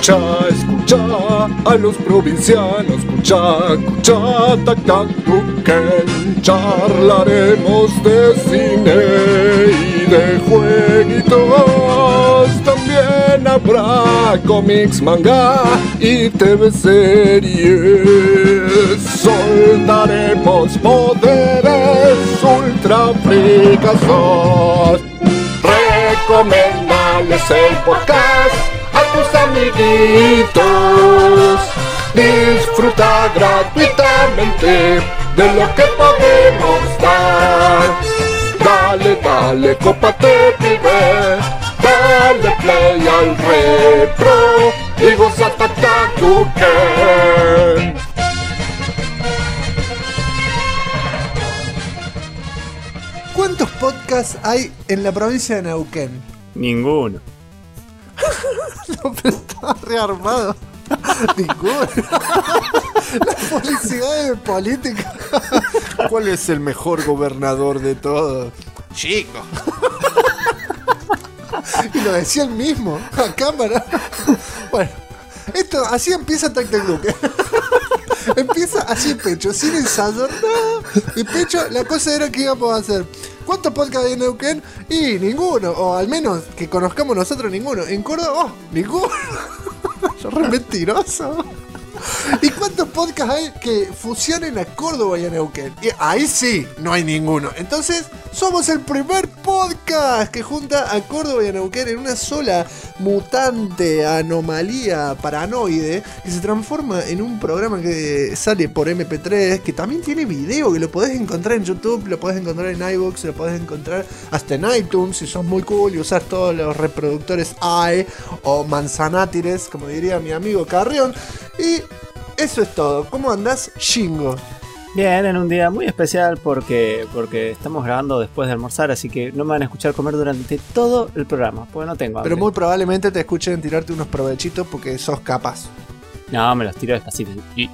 escucha a los provincianos, escucha, tac, tac, tuquen. Charlaremos de cine y de jueguitos. También habrá cómics, manga y TV series. Soltaremos poderes ultra fricazos. Recomendales el podcast a tus amiguitos. Disfruta gratuitamente de lo que podemos dar. Dale, cópate, pibe. Dale play al repro y goza Tuquen. ¿Cuántos podcasts hay en la provincia de Neuquén? Ninguno. No, pero estaba rearmado. Ninguno. La publicidad de política. ¿Cuál es el mejor gobernador de todos? Chico. Y lo decía el mismo, a cámara. Bueno, esto así empieza Tac Tac Tuquen. Empieza así en pecho, sin ensayo, no. En pecho, la cosa era que íbamos a hacer. ¿Cuántos podcasts hay en Neuquén? Y ninguno, o al menos que conozcamos nosotros ninguno. En Córdoba, ninguno. Yo re mentiroso. ¿Y cuántos podcasts hay que fusionen a Córdoba y a Neuquén? Y ahí sí, no hay ninguno. Entonces, somos el primer podcast que junta a Córdoba y a Neuquén en una sola mutante, anomalía, paranoide, que se transforma en un programa que sale por MP3, que también tiene video, que lo podés encontrar en YouTube, lo podés encontrar en iVoox, lo podés encontrar hasta en iTunes, si sos muy cool y usás todos los reproductores i o manzanátires, como diría mi amigo Carrión. Y eso es todo. ¿Cómo andás, Shingo? Bien, en un día muy especial porque estamos grabando después de almorzar, así que no me van a escuchar comer durante todo el programa, porque no tengo hambre. Pero muy probablemente te escuchen tirarte unos provechitos porque sos capaz. No, me los tiro despacito.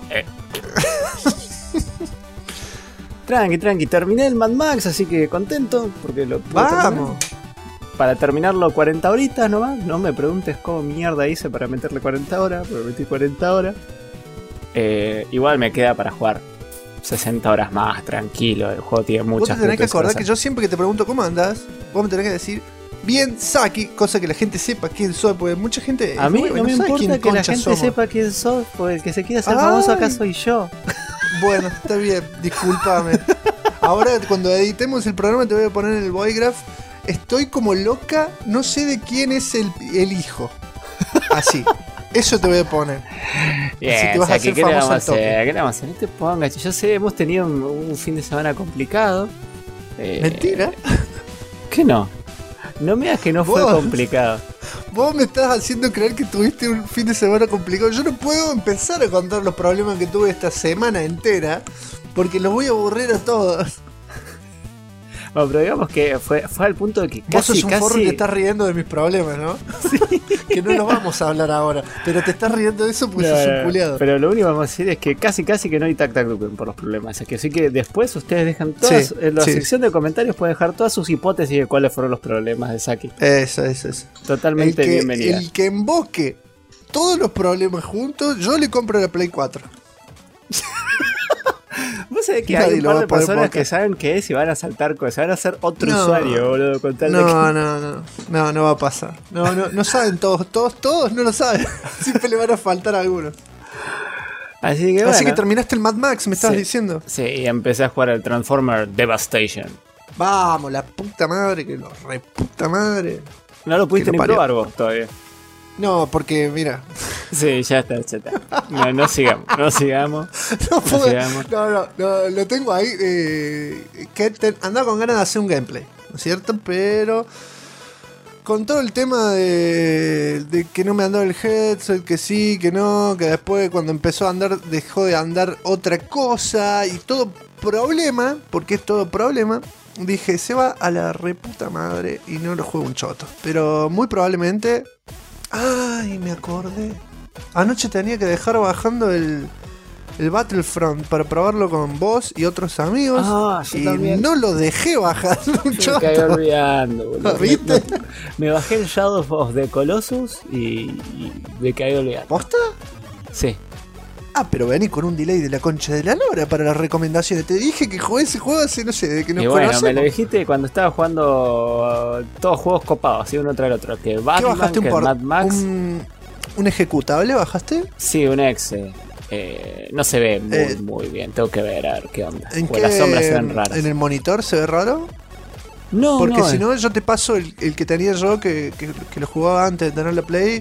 Tranqui, terminé el Mad Max, así que contento porque lo pude ¡vamos! terminar. Para terminarlo 40 horitas nomás. No me preguntes cómo mierda hice para meterle 40 horas, pero metí 40 horas. Igual me queda para jugar 60 horas más, tranquilo. El juego tiene muchas cosas. Vos te tenés que acordar que yo siempre que te pregunto cómo andás, vos me tenés que decir bien Saki, cosa que la gente sepa quién soy, porque mucha gente... A mí no me importa que la gente sepa quién soy, porque el que se quiera hacer famoso acá soy yo. Bueno, está bien, discúlpame. Ahora cuando editemos el programa te voy a poner en el Boygraph: estoy como loca, no sé de quién es el hijo. Así. Eso te voy a poner. Bien, si te vas a hacer famoso al toque. ¿Qué le vamos a hacer? No te pongas. Yo sé, hemos tenido un fin de semana complicado. ¿Mentira? ¿Qué no? No me digas que no fue complicado. Vos me estás haciendo creer que tuviste un fin de semana complicado. Yo no puedo empezar a contar los problemas que tuve esta semana entera, porque los voy a aburrir a todos. Bueno, pero digamos que fue al punto de que casi... Vos sos un forro que te estás riendo de mis problemas, ¿no? Sí. Que no los vamos a hablar ahora. Pero te estás riendo de eso porque sos un culiado. Pero lo único que vamos a decir es que casi que no hay Tac Tac Tuquen por los problemas. Así que después ustedes dejan todas... en la sección de comentarios pueden dejar todas sus hipótesis de cuáles fueron los problemas de Saki. Eso. Totalmente bienvenida. El que invoque todos los problemas juntos, yo le compro la Play 4. Vos sabés que hay un par de personas que saben qué es y van a saltar cosas, van a hacer otro usuario, boludo, con tal no va a pasar. No saben todos no lo saben. Siempre le van a faltar a algunos. Así que terminaste el Mad Max, me estabas diciendo. Sí, y empecé a jugar el Transformer Devastation. Vamos, la puta madre, que lo re puta madre. No lo pudiste ni probar vos todavía. No, porque mira. Sí, ya está. No sigamos. No, lo tengo ahí. Andaba con ganas de hacer un gameplay, ¿no es cierto? Pero con todo el tema de que no me andaba el headset, que sí, que no, que después cuando empezó a andar dejó de andar otra cosa y todo problema, porque es todo problema. Dije, se va a la reputa madre y no lo juego un choto. Pero muy probablemente... Ay, me acordé. Anoche tenía que dejar bajando el el Battlefront para probarlo con vos y otros amigos. Yo y también. no lo dejé bajar. Me caí olvidando, boludo. ¿Viste? Me bajé el Shadow of the Colossus y me caí olvidando. ¿Posta? Sí. Ah, pero vení con un delay de la concha de la lora para las recomendaciones. Te dije que jugué ese juego hace, no sé, de que nos Y bueno, conocemos. me lo dijiste cuando estaba jugando todos juegos copados, así uno tras el otro. Que ¿Qué Batman, bajaste? que Mad Max. ¿Un ejecutable bajaste? Sí, un exe. No se ve muy bien, tengo que ver a ver qué onda. ¿En Porque las sombras se ven qué? raras. ¿En el monitor se ve raro? No, Porque no, si no, yo te paso el que tenía yo, que lo jugaba antes de tener la Play,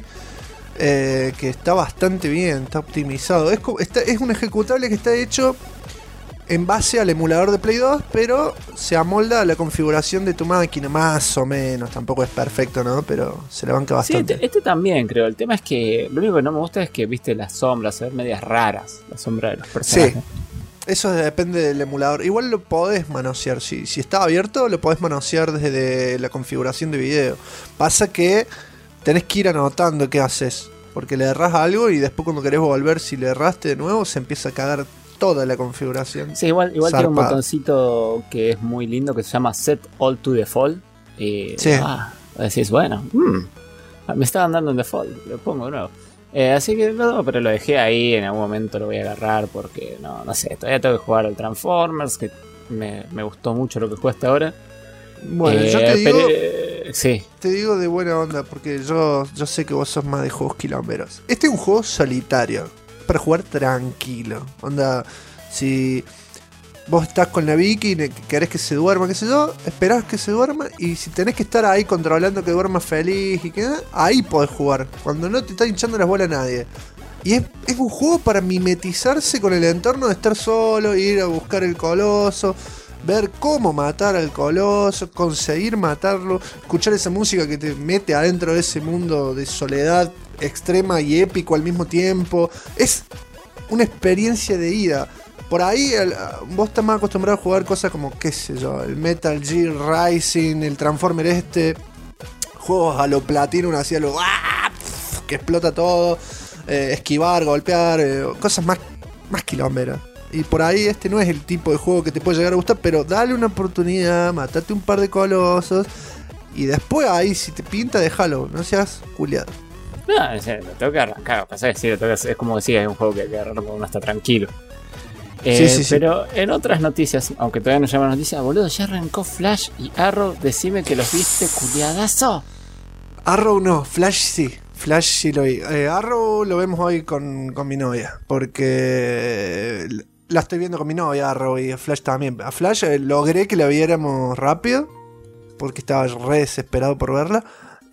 que está bastante bien, está optimizado. Es un ejecutable que está hecho en base al emulador de Play 2, pero se amolda a la configuración de tu máquina, más o menos. Tampoco es perfecto, ¿no? Pero se le banca sí, bastante. este también creo. El tema es que lo único que no me gusta es que, viste, las sombras se ven medias raras. La sombra de los personajes. Sí. Eso depende del emulador. Igual lo podés manosear. Si está abierto, lo podés manosear desde la configuración de video. Pasa que tenés que ir anotando qué haces. Porque le errás algo y después cuando querés volver, si le erraste de nuevo, se empieza a cagar toda la configuración. Sí, igual tiene un Zarpado. botoncito que es muy lindo que se llama Set All to Default. Y Sí. decís, bueno, me estaban dando un default, lo pongo de nuevo. Así que no, pero lo dejé ahí, en algún momento lo voy a agarrar porque no sé, todavía tengo que jugar al Transformers, que me gustó mucho lo que jugué hasta ahora. Bueno, yo te digo, sí. te digo de buena onda, porque yo sé que vos sos más de juegos quilomberos. Este es un juego solitario, para jugar tranquilo. Onda, si vos estás con la Vicky y querés que se duerma, qué sé yo, esperás que se duerma, y si tenés que estar ahí controlando que duerma feliz y que ahí podés jugar, cuando no te está hinchando las bolas nadie. Y es un juego para mimetizarse con el entorno de estar solo, ir a buscar el coloso, ver cómo matar al coloso, conseguir matarlo, escuchar esa música que te mete adentro de ese mundo de soledad extrema y épico al mismo tiempo. Es una experiencia de ida. Por ahí vos estás más acostumbrado a jugar cosas como, qué sé yo, el Metal Gear Rising, el Transformer juegos a lo platino, así a lo que explota todo, esquivar, golpear, cosas más quilomberas. Y por ahí no es el tipo de juego que te puede llegar a gustar, pero dale una oportunidad, matate un par de colosos y después ahí si te pinta, déjalo, no seas culiado. No, en serio, lo tengo que arrancar. Pasa que sí, es como decía, es un juego que hay que agarrarlo cuando uno está tranquilo. Sí. Pero en otras noticias, aunque todavía no llaman noticias, boludo, ya arrancó Flash y Arrow. Decime que los viste, culiadazo. Arrow no, Flash sí lo vi. Arrow lo vemos hoy con mi novia, porque la estoy viendo con mi novia, Arrow, y Flash también. A Flash logré que la viéramos rápido, porque estaba re desesperado por verla.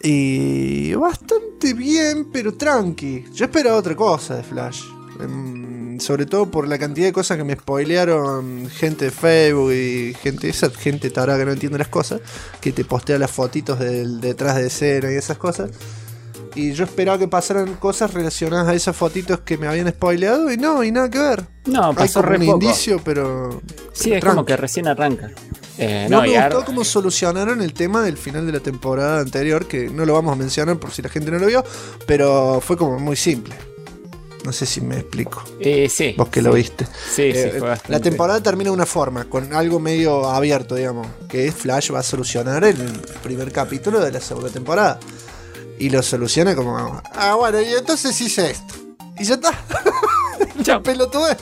Y bastante bien, pero tranqui. Yo esperaba otra cosa de Flash. Sobre todo por la cantidad de cosas que me spoilearon gente de Facebook y esa gente tarada que no entiende las cosas, que te postea las fotitos del detrás de escena y esas cosas. Y yo esperaba que pasaran cosas relacionadas a esas fotitos que me habían spoileado y nada que ver. No, pasó hay como re un poco. indicio, pero Sí, es como que recién arranca. no me y gustó cómo solucionaron el tema del final de la temporada anterior, que no lo vamos a mencionar por si la gente no lo vio, pero fue como muy simple. No sé si me explico. Sí. Vos que lo viste. Sí, fue bastante. La temporada termina de una forma, con algo medio abierto, digamos, que es Flash va a solucionar el primer capítulo de la segunda temporada. Y lo soluciona como, bueno, y entonces hice esto. Y ya está. Chao. Pelotudez.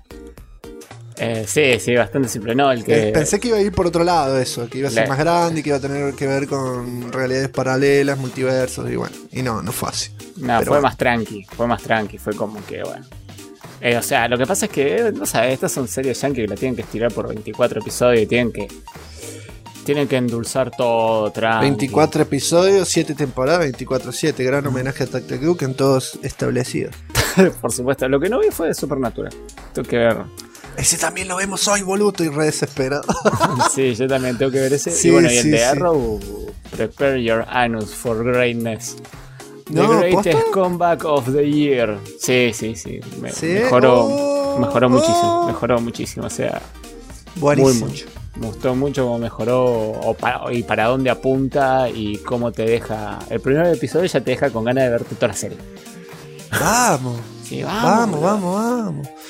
Sí, bastante simple. No, el que. Pensé que iba a ir por otro lado eso, que iba a ser La- más grande y que iba a tener que ver con realidades paralelas, multiversos y bueno. Y no fue así. No, Pero fue bueno. más tranqui, fue como que, bueno. O sea, lo que pasa es que, no sabes, estas son series yankee que la tienen que estirar por 24 episodios y tienen que endulzar todo, tranqui. 24 episodios, 7 temporadas, 24/7. Gran homenaje a Tactic Duke en todos establecidos. Por supuesto, lo que no vi fue de Supernatural. Tengo que ver. Ese también lo vemos hoy, boludo, y re desesperado. Sí, yo también tengo que ver ese. Sí, y bueno, y el sí, de sí. Arrow, Prepare Your Anus for Greatness. The No, Greatest ¿posta? Comeback of the Year. Sí. ¿Sí? Mejoró muchísimo. O sea, Buenísimo. muy mucho. Me gustó mucho cómo mejoró y para dónde apunta y cómo te deja. El primer episodio ya te deja con ganas de verte toda la serie. Vamos. Sí, Vamos.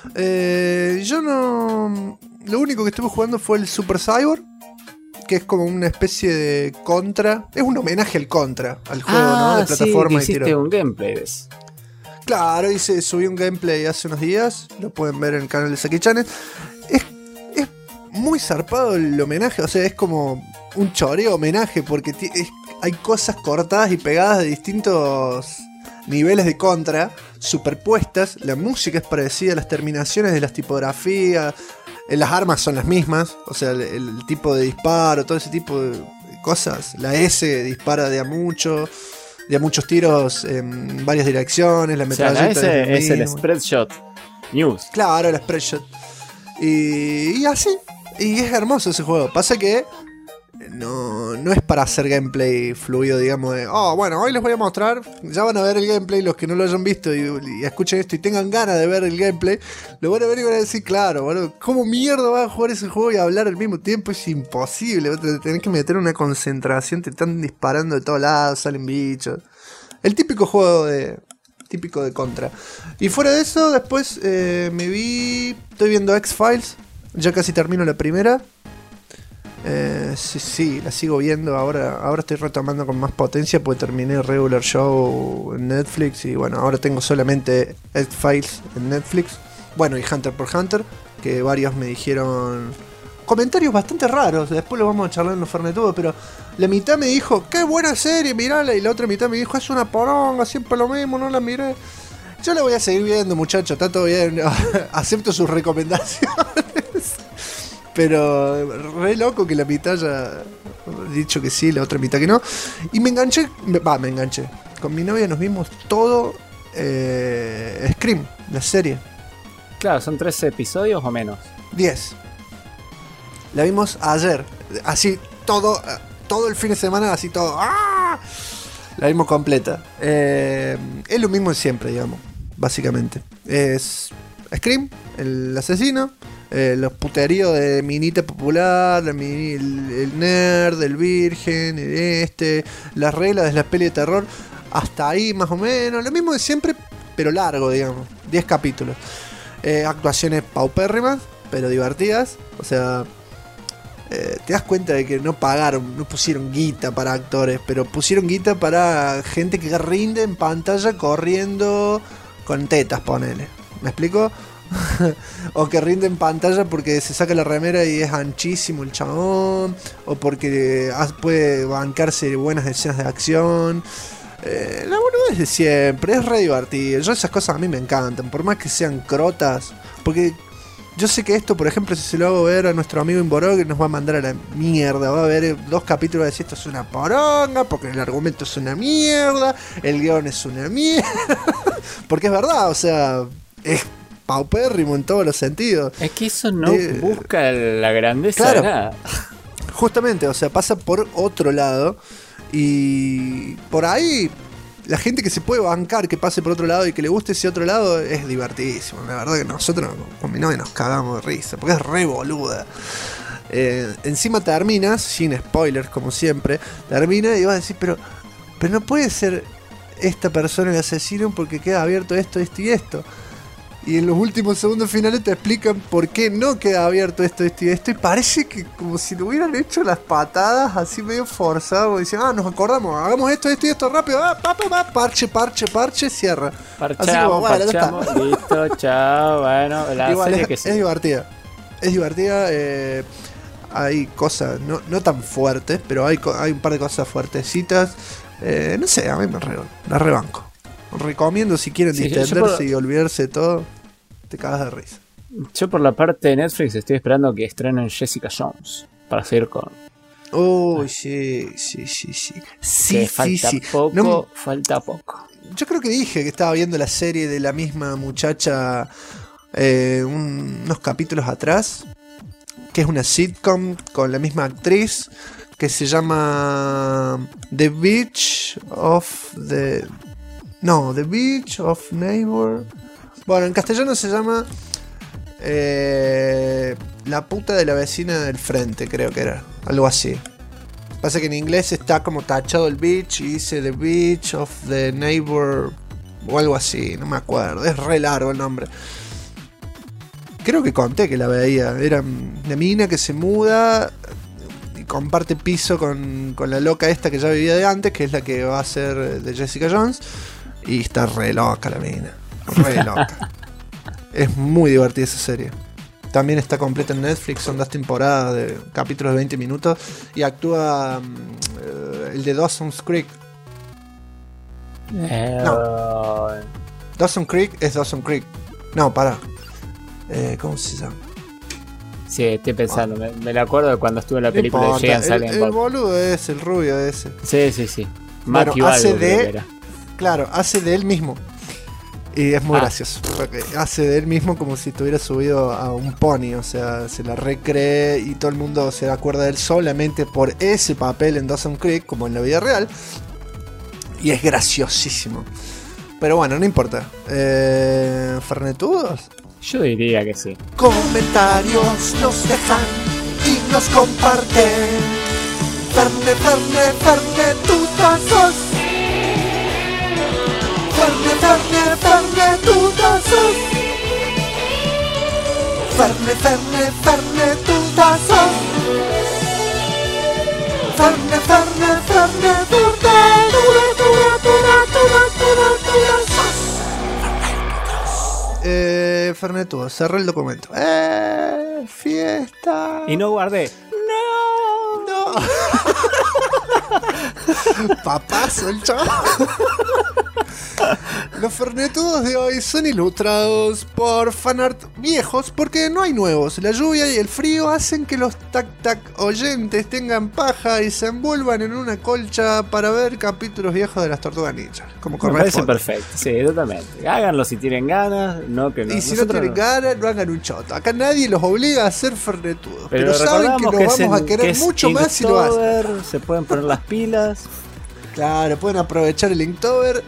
Yo no... Lo único que estuve jugando fue el Super Cyber, que es como una especie de Contra. Es un homenaje al Contra, al juego, ¿no? De plataforma sí, y tiro. hiciste un gameplay de eso. Claro, subí un gameplay hace unos días. Lo pueden ver en el canal de Saki Channel. Es muy zarpado el homenaje. O sea, es como un choreo homenaje, porque hay cosas cortadas y pegadas de distintos niveles de Contra, superpuestas. La música es parecida, las terminaciones de las tipografías, las armas son las mismas. O sea, el tipo de disparo, todo ese tipo de cosas. La S dispara de a muchos tiros en varias direcciones. La metralleta es el Spreadshot News. Claro, el Spreadshot. Y así. Y es hermoso ese juego. Pasa que no es para hacer gameplay fluido, digamos, de bueno, hoy les voy a mostrar. Ya van a ver el gameplay los que no lo hayan visto y escuchen esto y tengan ganas de ver el gameplay. Lo van a ver y van a decir, claro, bueno, ¿cómo mierda vas a jugar ese juego y hablar al mismo tiempo? Es imposible. Tenés que meter una concentración, te están disparando de todos lados, salen bichos. El típico juego típico de Contra. Y fuera de eso, después estoy viendo X-Files. Ya casi termino la primera. Sí, la sigo viendo. Ahora estoy retomando con más potencia porque terminé Regular Show en Netflix. Y bueno, ahora tengo solamente X-Files en Netflix. Bueno, y Hunter por Hunter, que varios me dijeron comentarios bastante raros. Después lo vamos a charlar en los Fernetudos, pero la mitad me dijo, qué buena serie, mirala. Y la otra mitad me dijo, es una poronga, siempre lo mismo, no la miré. Yo la voy a seguir viendo, muchachos, está todo bien. Acepto sus recomendaciones. Pero re loco que la mitad haya dicho que sí, la otra mitad que no. Y me enganché. Con mi novia nos vimos todo Scream, la serie. Claro, ¿son 13 episodios o menos? 10. La vimos ayer. Así, todo el fin de semana, así todo. ¡Ah! La vimos completa. Es lo mismo de siempre, digamos. Básicamente. Es Scream, el asesino. Los puteríos de minita popular, el nerd, el virgen, las reglas de las pelis de terror, hasta ahí más o menos, lo mismo de siempre, pero largo, digamos, 10 capítulos. Actuaciones paupérrimas, pero divertidas, o sea, te das cuenta de que no pusieron guita para actores, pero pusieron guita para gente que rinde en pantalla corriendo con tetas, ponele, ¿me explico? O que rinde en pantalla porque se saca la remera y es anchísimo el chabón, o porque puede bancarse buenas escenas de acción. La boludez de siempre, es re divertido. Esas cosas a mí me encantan, por más que sean crotas, porque yo sé que esto, por ejemplo, si se lo hago ver a nuestro amigo Inborog, nos va a mandar a la mierda. Va a ver 2 capítulos y decir, esto es una poronga, porque el argumento es una mierda, el guión es una mierda. Porque es verdad, o sea, es paupérrimo en todos los sentidos. Es que eso no busca la grandeza, claro, de nada. Justamente, o sea, pasa por otro lado. Y por ahí la gente que se puede bancar que pase por otro lado y que le guste ese otro lado es divertidísimo. La verdad que nosotros con mi novia nos cagamos de risa, porque es re boluda. Encima termina, sin spoilers como siempre, termina y vas a decir, pero no puede ser esta persona el asesino porque queda abierto esto y esto. Y en los últimos segundos finales te explican por qué no queda abierto esto y esto. Y parece que como si lo hubieran hecho las patadas así medio forzado. Dicen, nos acordamos, hagamos esto y esto rápido. Parche, cierra. Parchamos, listo, chao. Bueno, la igual serie que sí. Es divertida. Es divertida. Hay cosas no tan fuertes, pero hay un par de cosas fuertecitas. No sé, a mí la rebanco. Recomiendo si quieren distenderse y olvidarse de todo. Te cagas de risa. Yo por la parte de Netflix estoy esperando que estrenen Jessica Jones para seguir con... Uy, sí. Falta poco. Yo creo que dije que estaba viendo la serie de la misma muchacha unos capítulos atrás, que es una sitcom con la misma actriz, que se llama The Beach of Neighbor. Bueno, en castellano se llama La puta de la vecina del frente, creo que era. Algo así. Pasa que en inglés está como tachado el beach y dice The Beach of the Neighbor o algo así, no me acuerdo. Es re largo el nombre. creo que conté que la veía. Era una mina que se muda y comparte piso con la loca esta que ya vivía de antes, que es la que va a ser de Jessica Jones. Y está re loca la mina. Re loca. Es muy divertida esa serie. También está completa en Netflix, son 2 temporadas de capítulos de 20 minutos. Y actúa el de Dawson's Creek. No. Dawson Creek es Dawson Creek. No, pará. ¿Cómo se llama? Sí, estoy pensando. Me lo acuerdo de cuando estuve en la película de Jay and Silent el boludo es el rubio ese. Sí. Bueno, Matthew hace algo, creo que de... era. Claro, hace de él mismo. Y es muy gracioso. Porque hace de él mismo como si estuviera subido a un pony. O sea, se la recree y todo el mundo se acuerda de él solamente por ese papel en Dawson Creek, como en la vida real. Y es graciosísimo. Pero bueno, no importa. ¿Fernetudos? Yo diría que sí. Comentarios nos dejan y nos comparten. Fernetudazos. Fernetudazos. Fernetudazos. Fernetudo, cerré el documento. Fiesta. Y no guardé. No. Papazo el chaval. Los fernetudos de hoy son ilustrados por fanart viejos porque no hay nuevos. La lluvia y el frío hacen que los tac-tac oyentes tengan paja y se envuelvan en una colcha para ver capítulos viejos de las Tortugas Ninja. Como Me parece corresponde. perfecto, sí, totalmente. Háganlo si tienen ganas, no que no. Y si no tienen ganas, no hagan un choto. Acá nadie los obliga a ser fernetudos. Pero saben que recordamos los vamos a querer mucho más si lo hacen. Se pueden poner las pilas. Claro, pueden aprovechar el Inktober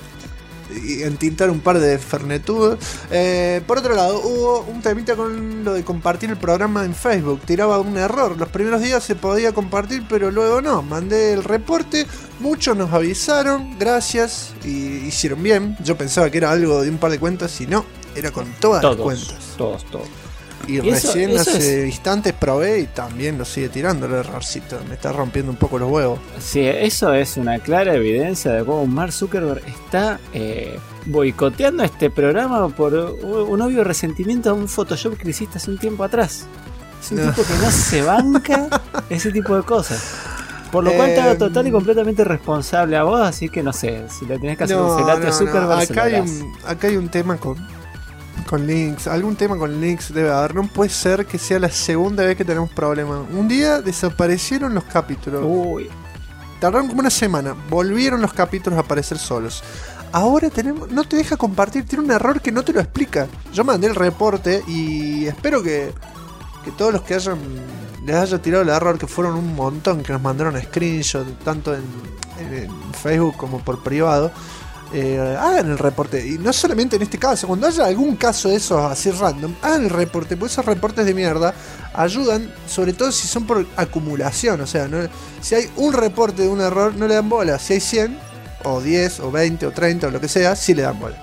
y entintar un par de fernetudos. Por otro lado, hubo un temita con lo de compartir el programa en Facebook. Tiraba un error. Los primeros días se podía compartir, pero luego no. Mandé el reporte. Muchos nos avisaron. Gracias. Y hicieron bien. Yo pensaba que era algo de un par de cuentas y no. Era con todas las cuentas. Todos. Y recién hace instantes probé y también lo sigue tirando el errorcito. Me está rompiendo un poco los huevos. Sí, eso es una clara evidencia de cómo Mark Zuckerberg está boicoteando este programa por un obvio resentimiento a un Photoshop que hiciste hace un tiempo atrás. Es un tipo que no se banca ese tipo de cosas. Por lo cual te hago total y completamente responsable a vos, así que no sé, si le tenés que hacer un felate a Zuckerberg, acá hay un tema con links, algún tema con links debe haber. No puede ser que sea la segunda vez que tenemos problemas. Un día desaparecieron los capítulos. Uy. Tardaron como una semana. Volvieron los capítulos a aparecer solos. Ahora no te deja compartir. Tiene un error que no te lo explica. Yo mandé el reporte y espero que todos los que les haya tirado el error, que fueron un montón, que nos mandaron screenshot tanto en Facebook como por privado, hagan el reporte. Y no solamente en este caso, cuando haya algún caso de esos así random, hagan el reporte, porque esos reportes de mierda ayudan, sobre todo si son por acumulación. O sea, si hay un reporte de un error, no le dan bola. Si hay 100 o 10 o 20 o 30 o lo que sea, sí le dan bola.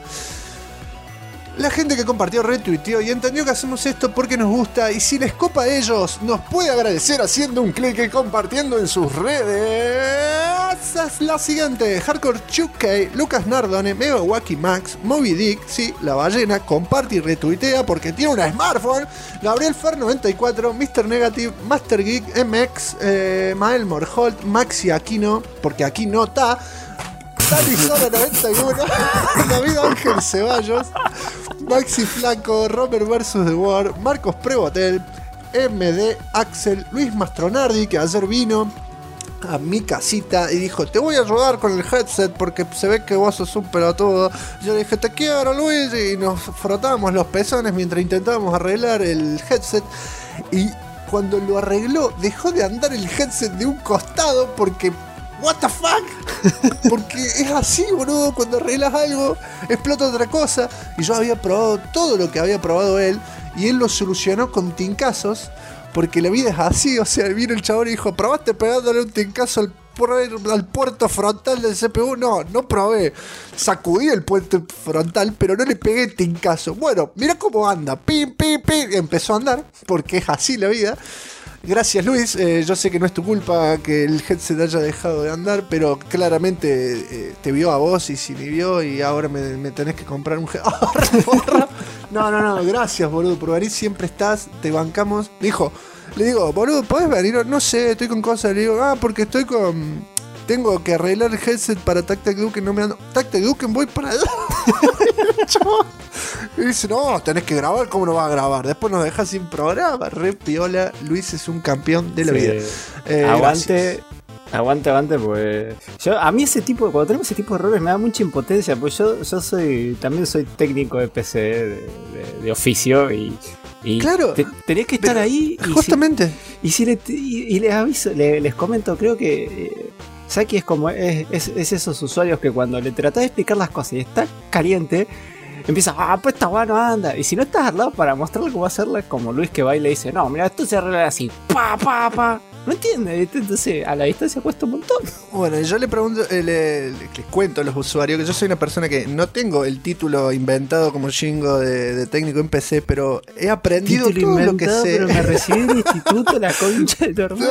La gente que compartió retuiteó y entendió que hacemos esto porque nos gusta, y si les copa a ellos, nos puede agradecer haciendo un clic y compartiendo en sus redes. Es la siguiente: Hardcore Chuck, Lucas Nardone, Mega Wacky Max, Moby Dick, sí, la ballena, comparte y retuitea porque tiene una smartphone. Gabriel Fer 94, Mr. Negative, Master Geek, MX, Mael Morholt, Maxi Aquino, porque aquí no está. Dani Sora 91, David Ángel Ceballos, Maxi Flaco, Robert vs. The War, Marcos Prebotel, MD Axel, Luis Mastronardi, que ayer vino a mi casita y dijo: te voy a ayudar con el headset porque se ve que vos sos un pelotudo. Yo le dije: te quiero, Luis, y nos frotábamos los pezones mientras intentábamos arreglar el headset. Y cuando lo arregló, dejó de andar el headset de un costado porque... ¿What the fuck? Porque es así, boludo. Cuando arreglas algo, explota otra cosa. Y yo había probado todo lo que había probado él, y él lo solucionó con tincazos, porque la vida es así. O sea, vino el chabón y dijo: probaste pegándole un tincazo al al puerto frontal del CPU. No probé. Sacudí el puerto frontal, pero no le pegué tincazo. Bueno, mira cómo anda. Pim, pim, pim. Empezó a andar, porque es así la vida. Gracias, Luis. Yo sé que no es tu culpa que el headset haya dejado de andar, pero claramente te vio a vos y si me vio y ahora me tenés que comprar un headset. No, gracias, boludo, por venir, siempre estás, te bancamos. Le digo, boludo, ¿podés venir? No sé, estoy con cosas. Le digo, porque tengo que arreglar el headset para Tactic Duke, no me ando. Tactic Duke, voy para allá. Y dice, no, tenés que grabar, ¿cómo no vas a grabar? Después nos dejas sin programa, re piola. Luis es un campeón de la vida. Aguante, pues. A mí cuando tenemos ese tipo de errores me da mucha impotencia, pues yo también soy técnico de PC de oficio y claro, tenés que estar ahí. Justamente. Y les aviso, les comento, creo que Saki es como es esos usuarios que cuando le tratás de explicar las cosas y está caliente, empieza, pues esta weá no anda. Y si no estás al lado para mostrarle cómo hacerla, como Luis que va y le dice, no, mira, esto se arregla así, pa. No entiende, entonces a la distancia cuesta un montón. Bueno, yo le pregunto, les cuento a los usuarios que yo soy una persona que no tengo el título inventado como Shingo de técnico en PC, pero he aprendido todo lo que sé. Pero me recibí en el instituto, la concha de tu hermano.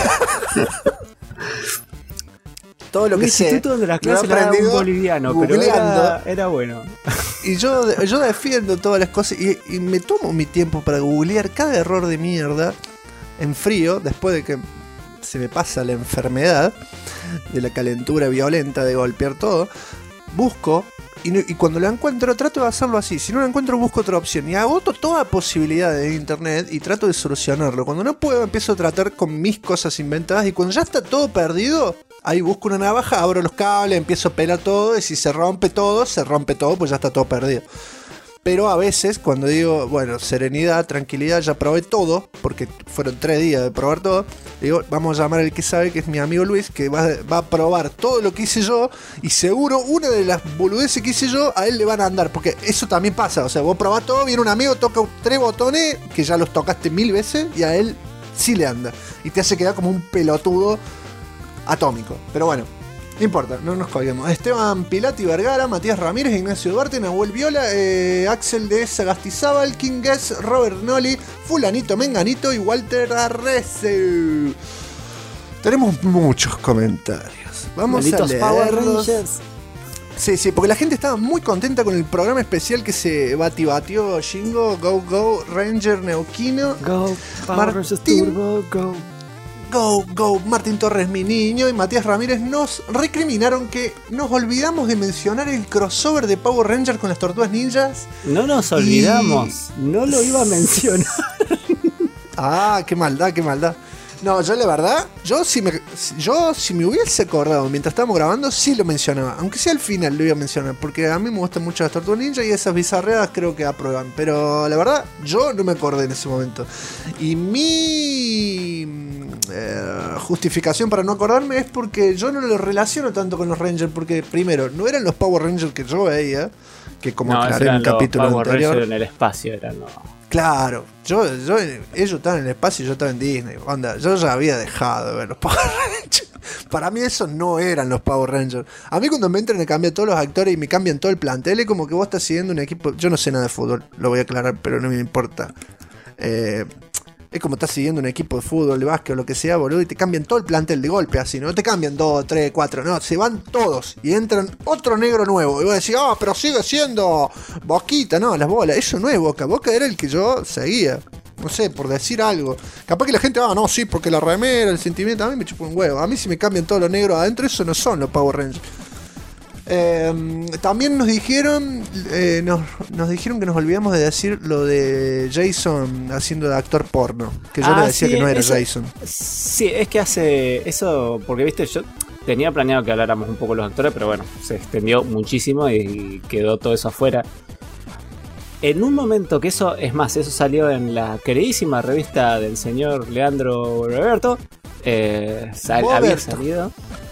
Todo lo que sé. Instituto donde las clases eran un boliviano, googleando, pero era bueno. Y yo defiendo todas las cosas y me tomo mi tiempo para googlear cada error de mierda en frío, después de que se me pasa la enfermedad de la calentura violenta de golpear todo. Busco y cuando lo encuentro trato de hacerlo así. Si no lo encuentro busco otra opción y agoto toda posibilidad de internet y trato de solucionarlo. Cuando no puedo empiezo a tratar con mis cosas inventadas y cuando ya está todo perdido, ahí busco una navaja, abro los cables, empiezo a pelar todo y si se rompe todo, pues ya está todo perdido. Pero a veces cuando digo, bueno, serenidad, tranquilidad, ya probé todo, porque fueron 3 días de probar todo, digo, vamos a llamar al que sabe, que es mi amigo Luis, que va a probar todo lo que hice yo, y seguro una de las boludeces que hice yo, a él le van a andar, porque eso también pasa, o sea, vos probás todo, viene un amigo, toca 3 botones, que ya los tocaste 1000 veces, y a él sí le anda, y te hace quedar como un pelotudo atómico, pero bueno. No importa, no nos colguemos. Esteban Pilati Vergara, Matías Ramírez, Ignacio Duarte, Nahuel Viola, Axel de Sagastizábal, King Guess, Robert Noli, Fulanito Menganito y Walter Arrece. Tenemos muchos comentarios. Vamos Malditos a Power leerlos. Rangers. Sí, porque la gente estaba muy contenta con el programa especial que se batió Shingo, Go Ranger Neuquino, Go Power Rangers Turbo, Go, Martín Torres, mi niño, y Matías Ramírez nos recriminaron que nos olvidamos de mencionar el crossover de Power Rangers con las Tortugas Ninjas. No nos olvidamos, no lo iba a mencionar. Qué maldad. No, yo la verdad, yo si me hubiese acordado mientras estábamos grabando, sí lo mencionaba. Aunque sea al final lo iba a mencionar, porque a mí me gustan mucho las Tortugas Ninja y esas bizarreadas creo que aprueban. Pero la verdad, yo no me acordé en ese momento. Y mi justificación para no acordarme es porque yo no lo relaciono tanto con los Rangers, porque primero, no eran los Power Rangers que yo veía, que como aclaré en el capítulo Power anterior. Rangers en el espacio eran, no. Claro, ellos estaban en el espacio y yo estaba en Disney. Onda, yo ya había dejado de ver los Power Rangers. Para mí esos no eran los Power Rangers. A mí cuando me entran y cambian todos los actores y me cambian todo el plantel, es como que vos estás siguiendo un equipo. Yo no sé nada de fútbol, lo voy a aclarar, pero no me importa. Es como estás siguiendo un equipo de fútbol, de básquet o lo que sea, boludo, y te cambian todo el plantel de golpe, así, no te cambian 2, 3, 4, no, se van todos y entran otro negro nuevo. Y vos decís, pero sigue siendo Boquita, no, las bolas, eso no es Boca era el que yo seguía. No sé, por decir algo. Capaz que la gente no, sí, porque la remera, el sentimiento, a mí me chupa un huevo. A mí si me cambian todos los negros adentro, eso no son los Power Rangers. También nos dijeron que nos olvidamos de decir lo de Jason haciendo de actor porno, que yo le decía que no era eso, Jason. Sí, es que hace eso, porque viste, yo tenía planeado que habláramos un poco de los actores, pero bueno, se extendió muchísimo y quedó todo eso afuera. En un momento que eso salió en la queridísima revista del señor Leandro Roberto, había salido.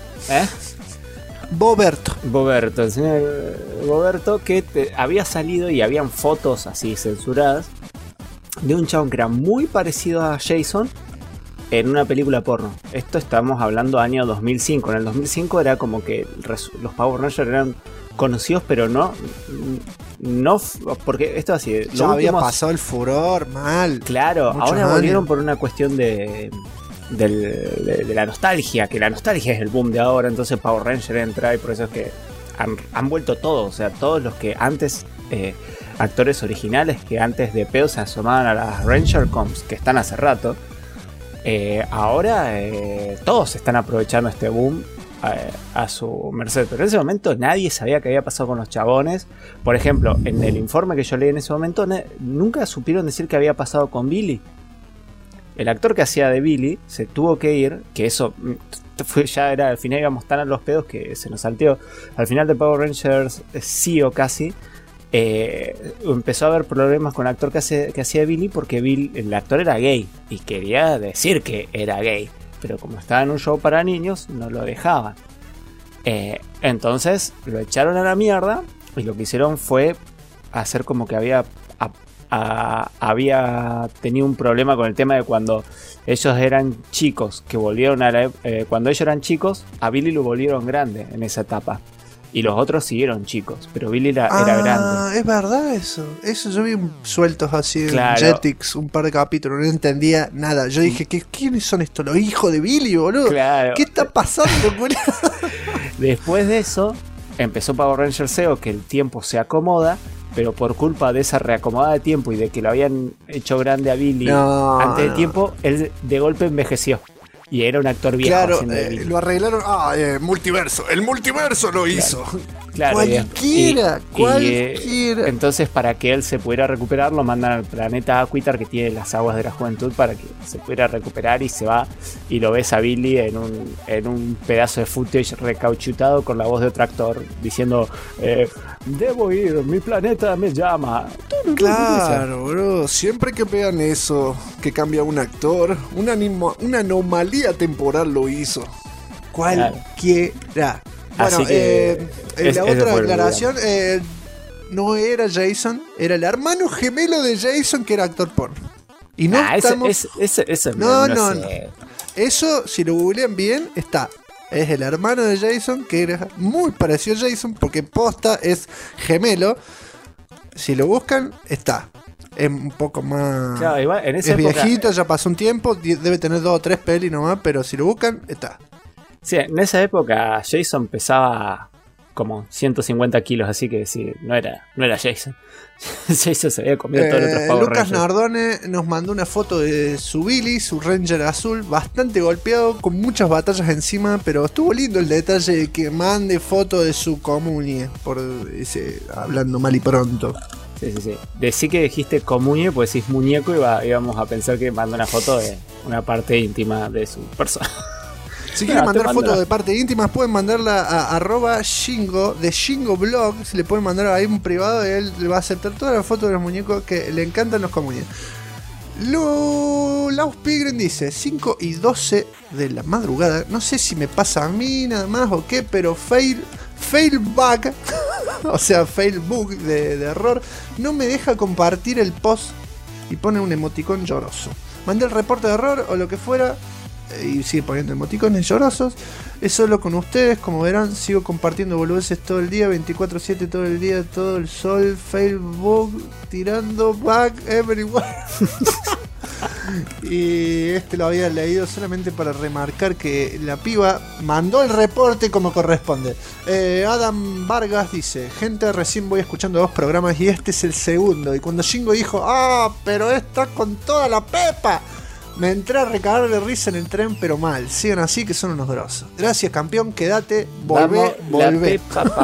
Boberto, el señor Boberto, que había salido y habían fotos así censuradas de un chabón que era muy parecido a Jason, en una película porno. Esto estamos hablando año 2005. En el 2005 era como que los Power Rangers eran conocidos, pero no porque esto así. Ya había pasado el furor, mal. Claro, ahora volvieron por una cuestión de la nostalgia, que la nostalgia es el boom de ahora, entonces Power Ranger entra y por eso es que han vuelto todos, o sea, todos los que antes, actores originales que antes de pedo se asomaban a las Ranger Coms, que están hace rato, ahora todos están aprovechando este boom a su merced, pero en ese momento nadie sabía qué había pasado con los chabones. Por ejemplo, en el informe que yo leí en ese momento, nunca supieron decir qué había pasado con Billy. El actor que hacía de Billy se tuvo que ir, que eso ya era, al final íbamos tan a los pedos que se nos salteó. Al final de Power Rangers sí o casi, empezó a haber problemas con el actor que hacía de Billy, porque el actor era gay y quería decir que era gay, pero como estaba en un show para niños no lo dejaban. Entonces lo echaron a la mierda y lo que hicieron fue hacer como que había tenido un problema con el tema de cuando ellos eran chicos, que volvieron cuando ellos eran chicos, a Billy lo volvieron grande en esa etapa. Y los otros siguieron chicos, pero Billy era grande. Es verdad eso. Eso yo vi sueltos así claro. En Jetix, un par de capítulos, no entendía nada. Yo dije, ¿quiénes son estos? Los hijos de Billy, boludo. Claro. ¿Qué está pasando, boludo? Después de eso, empezó Power Ranger Zeo, que el tiempo se acomoda, pero por culpa de esa reacomodada de tiempo y de que lo habían hecho grande a Billy antes de tiempo, él de golpe envejeció. Y era un actor viejo. Claro, lo arreglaron. Multiverso. El multiverso lo hizo. Claro, cualquiera. Entonces, para que él se pudiera recuperar, lo mandan al planeta Aquitar, que tiene las aguas de la juventud, para que se pudiera recuperar, y se va y lo ves a Billy en un pedazo de footage recauchutado con la voz de otro actor diciendo: debo ir, mi planeta me llama. Claro, bro. Siempre que vean eso, que cambia un actor, una anomalía temporal lo hizo. Cualquiera. Bueno, así que la otra declaración, no era Jason, era el hermano gemelo de Jason, que era actor porno. Y no estamos... No. Eso, si lo googlean bien, está. Es el hermano de Jason, que era muy parecido a Jason, porque posta es gemelo. Si lo buscan, está. Es un poco más... Claro, igual, en esa es época, viejito, ya pasó un tiempo, debe tener 2 o 3 pelis nomás, pero si lo buscan, está. Sí, en esa época Jason pesaba como 150 kilos, así que sí, no era Jason. Jason se había comido todos los otros Power Lucas Rangers. Nardone nos mandó una foto de su Billy, su Ranger azul, bastante golpeado, con muchas batallas encima, pero estuvo lindo el detalle de que mande foto de su comunie, por hablando mal y pronto. Sí. Decí que dijiste comuñe, pues decís muñeco, y íbamos a pensar que manda una foto de una parte íntima de su persona. Si quieren mandar fotos de partes íntimas, pueden mandarla a @Shingo de Shingo Blog. Se le pueden mandar ahí un privado y él le va a aceptar todas las fotos de los muñecos que le encantan los comunes. Laus Pigren dice 5:12 de la madrugada. No sé si me pasa a mí nada más o qué, pero fail bug, o sea, fail bug de error, no me deja compartir el post y pone un emoticón lloroso. Mandé el reporte de error o lo que fuera y sigue poniendo emoticones llorosos. Es solo con ustedes, como verán, sigo compartiendo boludeces todo el día, 24/7 todo el día, todo el sol, Facebook, tirando back everywhere. Y lo había leído solamente para remarcar que la piba mandó el reporte como corresponde. Adam Vargas dice: gente, recién voy escuchando 2 programas y este es el segundo. Y cuando Shingo dijo: pero está con toda la pepa, me entré a recagar de risa en el tren, pero mal. Sigan así, que son unos grosos. Gracias, campeón, quédate, volvé.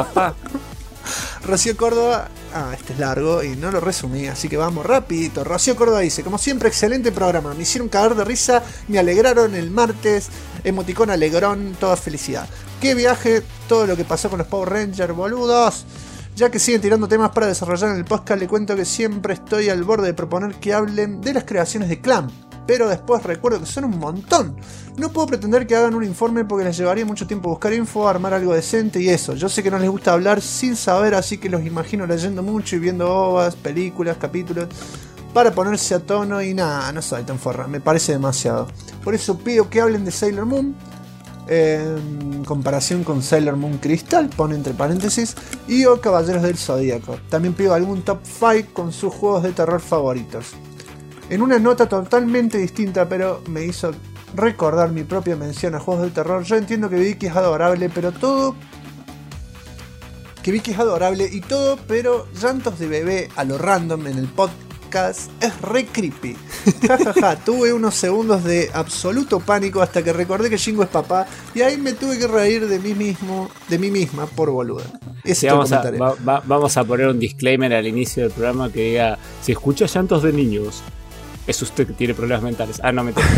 Rocío Córdoba, este es largo y no lo resumí, así que vamos rapidito. Rocío Córdoba dice: como siempre, excelente programa, me hicieron cagar de risa, me alegraron el martes, emoticón alegrón, toda felicidad. Qué viaje, todo lo que pasó con los Power Rangers, boludos. Ya que siguen tirando temas para desarrollar en el podcast, le cuento que siempre estoy al borde de proponer que hablen de las creaciones de Clamp, pero después recuerdo que son un montón. No puedo pretender que hagan un informe porque les llevaría mucho tiempo buscar info, armar algo decente y eso. Yo sé que no les gusta hablar sin saber, así que los imagino leyendo mucho y viendo ovas, películas, capítulos. para ponerse a tono y nada, no soy tan forra, me parece demasiado. Por eso pido que hablen de Sailor Moon, en comparación con Sailor Moon Crystal, pone entre paréntesis, y o Caballeros del Zodíaco. También pido algún top 5 con sus juegos de terror favoritos. En una nota totalmente distinta, pero me hizo recordar mi propia mención a juegos de terror. Yo entiendo que Vicky es adorable, pero todo... Que Vicky es adorable y todo, pero llantos de bebé a lo random en el podcast es re creepy. Jajaja, tuve unos segundos de absoluto pánico hasta que recordé que Jingo es papá y ahí me tuve que reír de mí misma por boluda. Sí, vamos a poner un disclaimer al inicio del programa que diga: si escucha llantos de niños, es usted que tiene problemas mentales. Ah, no me tengo.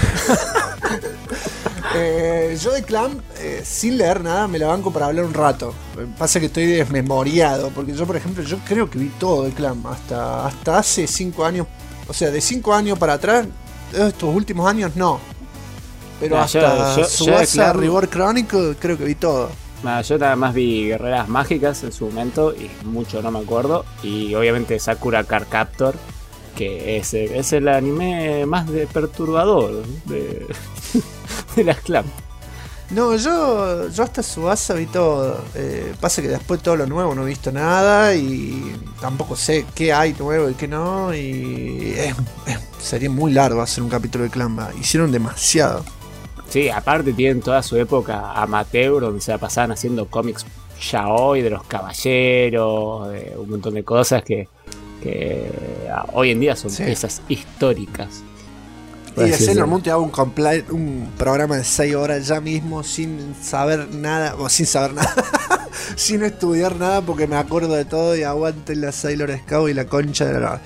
Yo de Clam, sin leer nada, me la banco para hablar un rato. Pasa que estoy desmemoriado, porque yo, por ejemplo, yo creo que vi todo de Clam hasta hace 5 años. O sea, de 5 años para atrás, estos últimos años no. Pero hasta Tsubasa Reborn Chronicle creo que vi todo. Yo nada más vi Guerreras Mágicas en su momento y mucho no me acuerdo. Y obviamente Sakura Card Captor, que es el anime más perturbador de las Clam. No, yo hasta Tsubasa vi todo. Pasa que después todo lo nuevo no he visto nada y tampoco sé qué hay nuevo y qué no. Y sería muy largo hacer un capítulo de Clam. Hicieron demasiado. Sí, aparte tienen toda su época amateur donde se la pasaban haciendo cómics yaoi de los caballeros, de un montón de cosas que hoy en día son piezas históricas. Y de Sailor Moon te hago un programa de 6 horas ya mismo sin saber nada, sin estudiar nada porque me acuerdo de todo y aguante la Sailor Scout y la concha de la...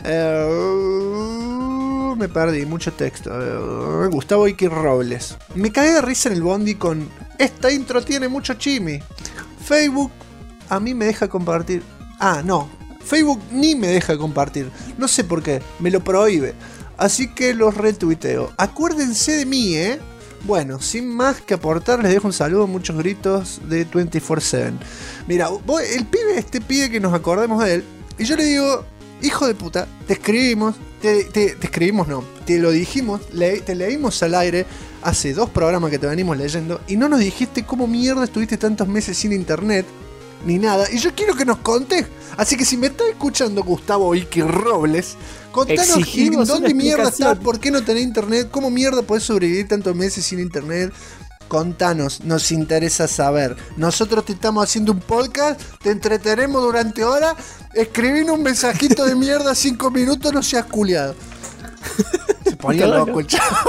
me perdí, mucho texto. Gustavo Iki Robles. Me cagué de risa en el bondi con: esta intro tiene mucho chimi. Facebook a mí me deja compartir. Ah, no. Facebook ni me deja compartir. No sé por qué, me lo prohíbe. Así que los retuiteo. Acuérdense de mí, ¿eh? Bueno, sin más que aportar, les dejo un saludo, muchos gritos de 24/7. Mira, este pibe que nos acordemos de él, y yo le digo: hijo de puta, te escribimos, te escribimos no, te lo dijimos, te leímos al aire hace 2 programas que te venimos leyendo, y no nos dijiste cómo mierda estuviste tantos meses sin internet, ni nada, y yo quiero que nos contes. Así que si me está escuchando Gustavo Iki Robles, contanos dónde mierda estás, por qué no tenés internet, cómo mierda podés sobrevivir tantos meses sin internet. Contanos, nos interesa saber. Nosotros te estamos haciendo un podcast, te entretenemos durante horas. Escribín un mensajito de mierda 5 minutos, no seas culiado. Se ponía loco el chavo.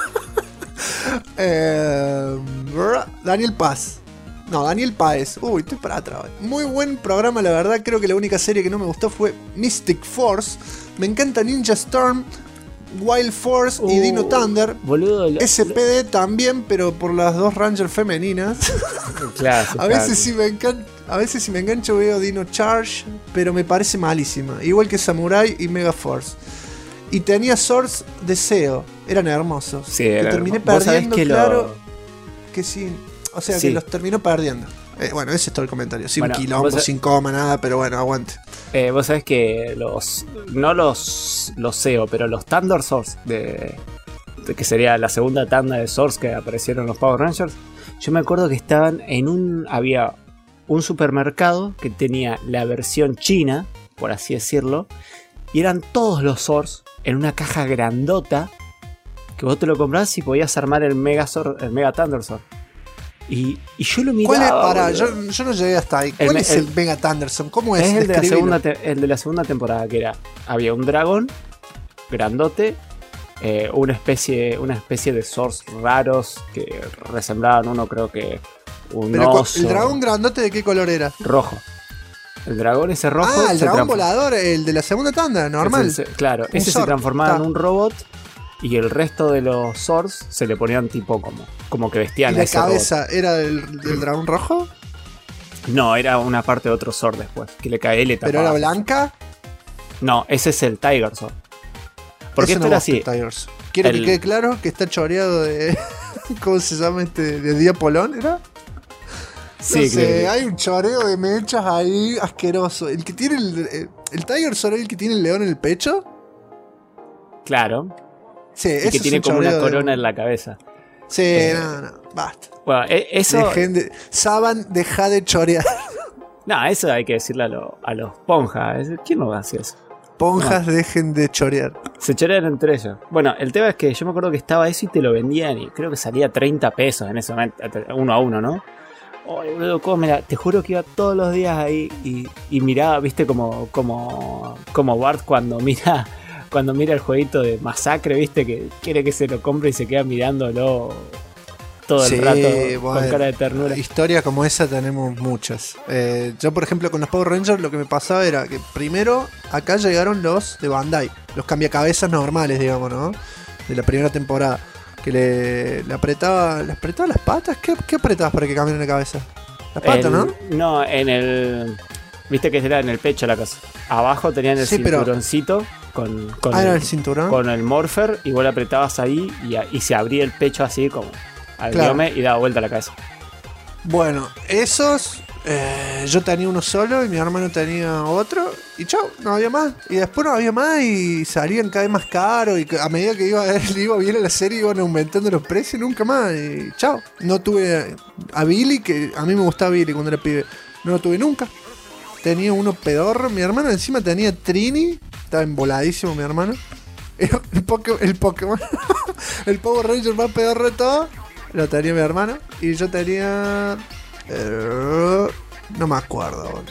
Daniel Paz. No, Daniel Páez. Uy, estoy para atrás. Muy buen programa, la verdad. Creo que la única serie que no me gustó fue Mystic Force. Me encanta Ninja Storm, Wild Force y Dino Thunder. Boludo, SPD también, pero por las 2 Rangers femeninas. Claro, a veces si me engancho veo Dino Charge, pero me parece malísima. Igual que Samurai y Mega Force. Y tenía Source Deseo. Eran hermosos. Sí, era terminé perdiendo, claro. Que sí. O sea, que los terminó perdiendo. Bueno, ese es todo el comentario. Sin quilombo, sin coma, nada, pero bueno, aguante. Vos sabés que no los SEO, pero los Thunder Source, que sería la segunda tanda de Source que aparecieron en los Power Rangers, yo me acuerdo que había un supermercado que tenía la versión china, por así decirlo, y eran todos los Source en una caja grandota, que vos te lo comprabas y podías armar el Mega Thunder Source. Y yo lo miraba. Yo no llegué hasta ahí. ¿Cuál es el Mega Thunderson? ¿Cómo es? El de la segunda temporada, que había un dragón grandote, una especie de Source raros que resemblaban uno, creo que un oso. ¿El dragón grandote de qué color era? Rojo. El dragón ese rojo. El dragón volador, el de la segunda tanda, normal. Claro, ese se transformaba en un robot. Y el resto de los Source se le ponían tipo como que vestían. ¿Y la cabeza era del dragón rojo? No, era una parte de otro Sword después, que le cae el ¿Pero era blanca? No, ese es el Tiger Sword. Porque esto era así. Quiero que quede claro que está choreado de... ¿Cómo se llama este? ¿De Diapolón era? Sí, no sé, hay un choreo de mechas ahí asqueroso. El que tiene el Tiger Sword, el que tiene el león en el pecho. Claro. Sí, Y eso que es tiene un como una choreo de- corona en la cabeza. Sí, no, basta. Bueno, eso. Saban, deja de chorear. No, eso hay que decirle a los ponjas. ¿Quién no hace eso? Ponjas, dejen de chorear. Se chorean entre ellos. Bueno, el tema es que yo me acuerdo que estaba eso y te lo vendían y creo que salía 30 pesos en ese momento, uno a uno, ¿no? Oye, boludo, ¿cómo mira? Te juro que iba todos los días ahí y miraba, viste, como Bart cuando mira el jueguito de Masacre, viste, que quiere que se lo compre y se queda mirándolo todo el rato con cara de ternura. Historias como esa tenemos muchas. Yo, por ejemplo, con los Power Rangers lo que me pasaba era que primero acá llegaron los de Bandai, los cambiacabezas normales, digamos, ¿no? De la primera temporada. Que le apretaba las patas. ¿Qué apretabas para que cambien la cabeza? Las patas, ¿no? No, viste que era en el pecho la cosa. Abajo tenían el cinturoncito con era el cinturón. Con el morfer y vos le apretabas ahí y se abría el pecho así como al diome y daba vuelta la cabeza. Bueno, esos yo tenía uno solo y mi hermano tenía otro y chau, no había más. Y después no había más y salían cada vez más caros y a medida que iba bien la serie iban aumentando los precios y nunca más. Y chau, no tuve a Billy, que a mí me gustaba Billy cuando era pibe, no lo tuve nunca. Tenía uno pedorro, mi hermano encima tenía Trini, estaba emboladísimo mi hermano. El Pokémon, el Power Ranger más pedorro de todo, lo tenía mi hermano. Y yo tenía... no me acuerdo.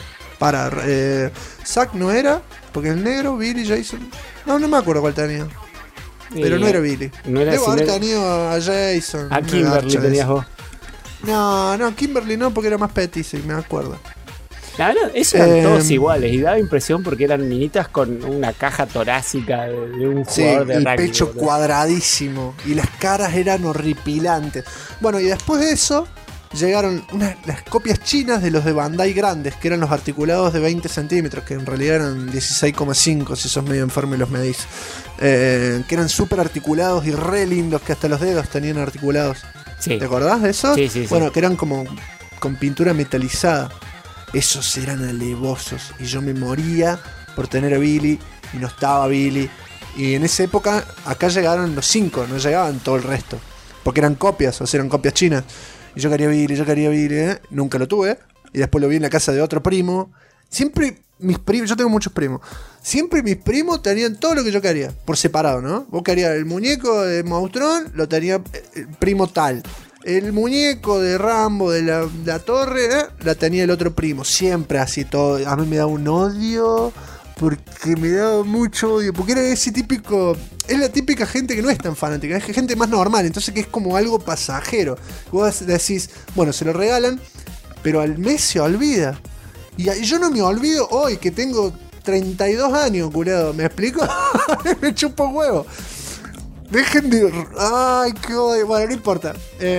Zack no era, porque el negro, Billy, Jason... No me acuerdo cuál tenía. Pero no era Billy. No era Debo haber tenido a Jason. A Kimberly tenías vos. No, Kimberly no, porque era más petiza, y me acuerdo. Claro, esos eran todos iguales y daba impresión porque eran minitas con una caja torácica de un jugador de el rugby. Pecho cuadradísimo y las caras eran horripilantes. Bueno, y después de eso llegaron las copias chinas de los de Bandai grandes, que eran los articulados de 20 centímetros, que en realidad eran 16,5 si sos medio enfermo y los medís. Que eran súper articulados y re lindos, que hasta los dedos tenían articulados. Sí. ¿Te acordás de eso? Sí. Bueno, que eran como con pintura metalizada. Esos eran alevosos y yo me moría por tener a Billy y no estaba Billy. Y en esa época acá llegaron los 5, no llegaban todo el resto, porque eran copias, o sea, eran copias chinas. Y yo quería Billy, nunca lo tuve. Y después lo vi en la casa de otro primo. Siempre mis primos, yo tengo muchos primos, siempre mis primos tenían todo lo que yo quería, por separado, ¿no? Vos querías el muñeco de Maustrón, lo tenía el primo tal. El muñeco de Rambo, de la torre, la tenía el otro primo. Siempre así todo. A mí me daba un odio, porque me daba mucho odio. Porque era ese típico... Es la típica gente que no es tan fanática. Es gente más normal. Entonces que es como algo pasajero. Vos decís, bueno, se lo regalan, pero al mes se olvida. Y yo no me olvido hoy que tengo 32 años, curado. ¿Me explico? Me chupo huevo. Dejen de... Ay, qué odio. Bueno, no importa.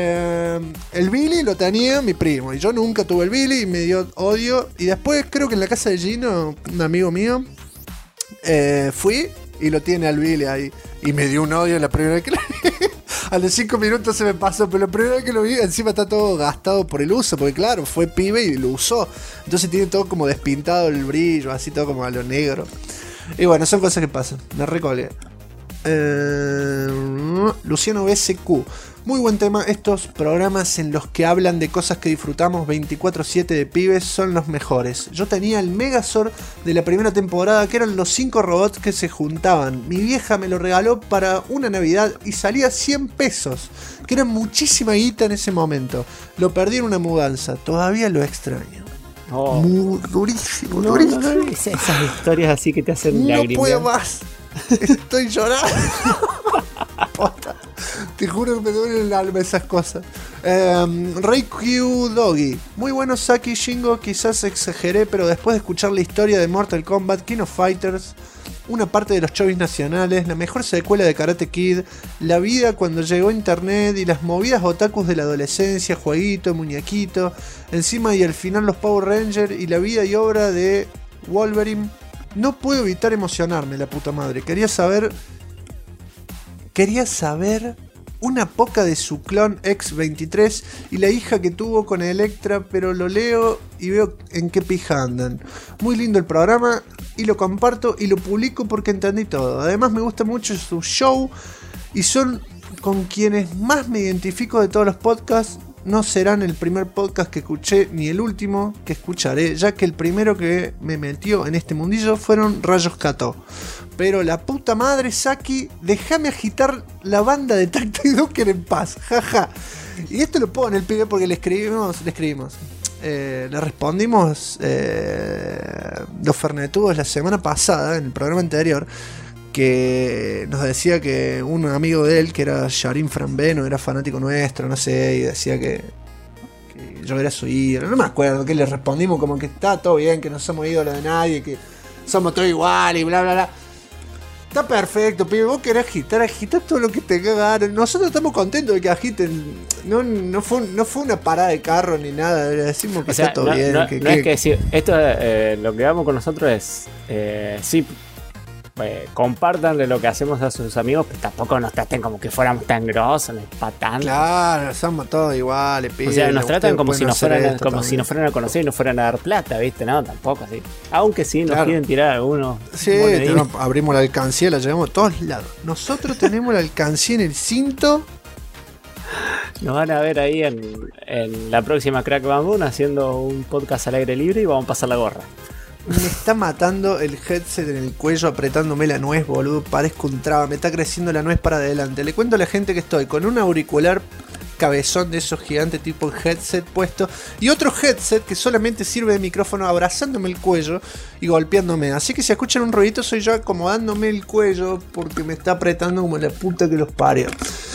El Billy lo tenía mi primo. Y yo nunca tuve el Billy y me dio odio. Y después creo que en la casa de Gino, un amigo mío, fui y lo tiene al Billy ahí. Y me dio un odio la primera vez que lo vi. A los 5 minutos se me pasó. Pero la primera vez que lo vi, encima está todo gastado por el uso. Porque claro, fue pibe y lo usó. Entonces tiene todo como despintado el brillo. Así todo como a lo negro. Y bueno, son cosas que pasan. Me recolgué. Luciano BSQ, muy buen tema. Estos programas en los que hablan de cosas que disfrutamos 24/7 de pibes son los mejores. Yo tenía el Megazord de la primera temporada, que eran los 5 robots que se juntaban. Mi vieja me lo regaló para una Navidad y salía 100 pesos, que era muchísima guita en ese momento. Lo perdí en una mudanza, todavía lo extraño. Muy durísimo, durísimo. No, esas historias así que te hacen lagrimear. No puedo más. Estoy llorando. Posta. Te juro que me duele el alma esas cosas. Rey Q Doggy. Muy bueno Saki Shingo. Quizás exageré, pero después de escuchar la historia de Mortal Kombat, King of Fighters, una parte de los chovis nacionales, la mejor secuela de Karate Kid, la vida cuando llegó internet y las movidas otakus de la adolescencia, jueguito, muñequito, encima y al final los Power Rangers y la vida y obra de Wolverine. No puedo evitar emocionarme, la puta madre. Quería saber una poca de su clon X-23 y la hija que tuvo con Electra, pero lo leo y veo en qué pija andan. Muy lindo el programa y lo comparto y lo publico porque entendí todo. Además me gusta mucho su show y son con quienes más me identifico de todos los podcasts. No serán el primer podcast que escuché ni el último que escucharé, ya que el primero que me metió en este mundillo fueron Rayos Cató. Pero la puta madre, Saki, déjame agitar la banda de Tacto y Duker en paz, jaja. Y esto lo pongo en el pibe porque le respondimos, le respondimos los fernetudos la semana pasada, en el programa anterior, que nos decía que un amigo de él, que era Sharim Frambeno, era fanático nuestro, no sé, y decía que yo era su ídolo, no me acuerdo, que le respondimos como que está todo bien, que no somos ídolos de nadie, que somos todos iguales y bla bla bla. Está perfecto, pibe, vos querés agitar todo lo que te cagaron. Nosotros estamos contentos de que agiten. No fue una parada de carro ni nada, le decimos que o sea, está todo bien. No es que decir, esto lo que vamos con nosotros es, sí, compártanle lo que hacemos a sus amigos, pero tampoco nos traten como que fuéramos tan grosos, no es pa' tanto. Claro, somos todos iguales, pibe. O sea, nos tratan como si nos fueran a conocer y nos fueran a dar plata, ¿viste? No, tampoco así. Aunque sí, nos quieren tirar algunos. Sí, abrimos la alcancía, la llevamos a todos lados. Nosotros tenemos la alcancía en el cinto. Nos van a ver ahí en la próxima Crack Bamboo haciendo un podcast al aire libre y vamos a pasar la gorra. Me está matando el headset en el cuello, apretándome la nuez, boludo. Parezco un traba, me está creciendo la nuez para adelante. Le cuento a la gente que estoy con un auricular cabezón de esos gigantes tipo headset puesto y otro headset que solamente sirve de micrófono abrazándome el cuello y golpeándome. Así que si escuchan un ruidito soy yo acomodándome el cuello porque me está apretando como la puta que los parió.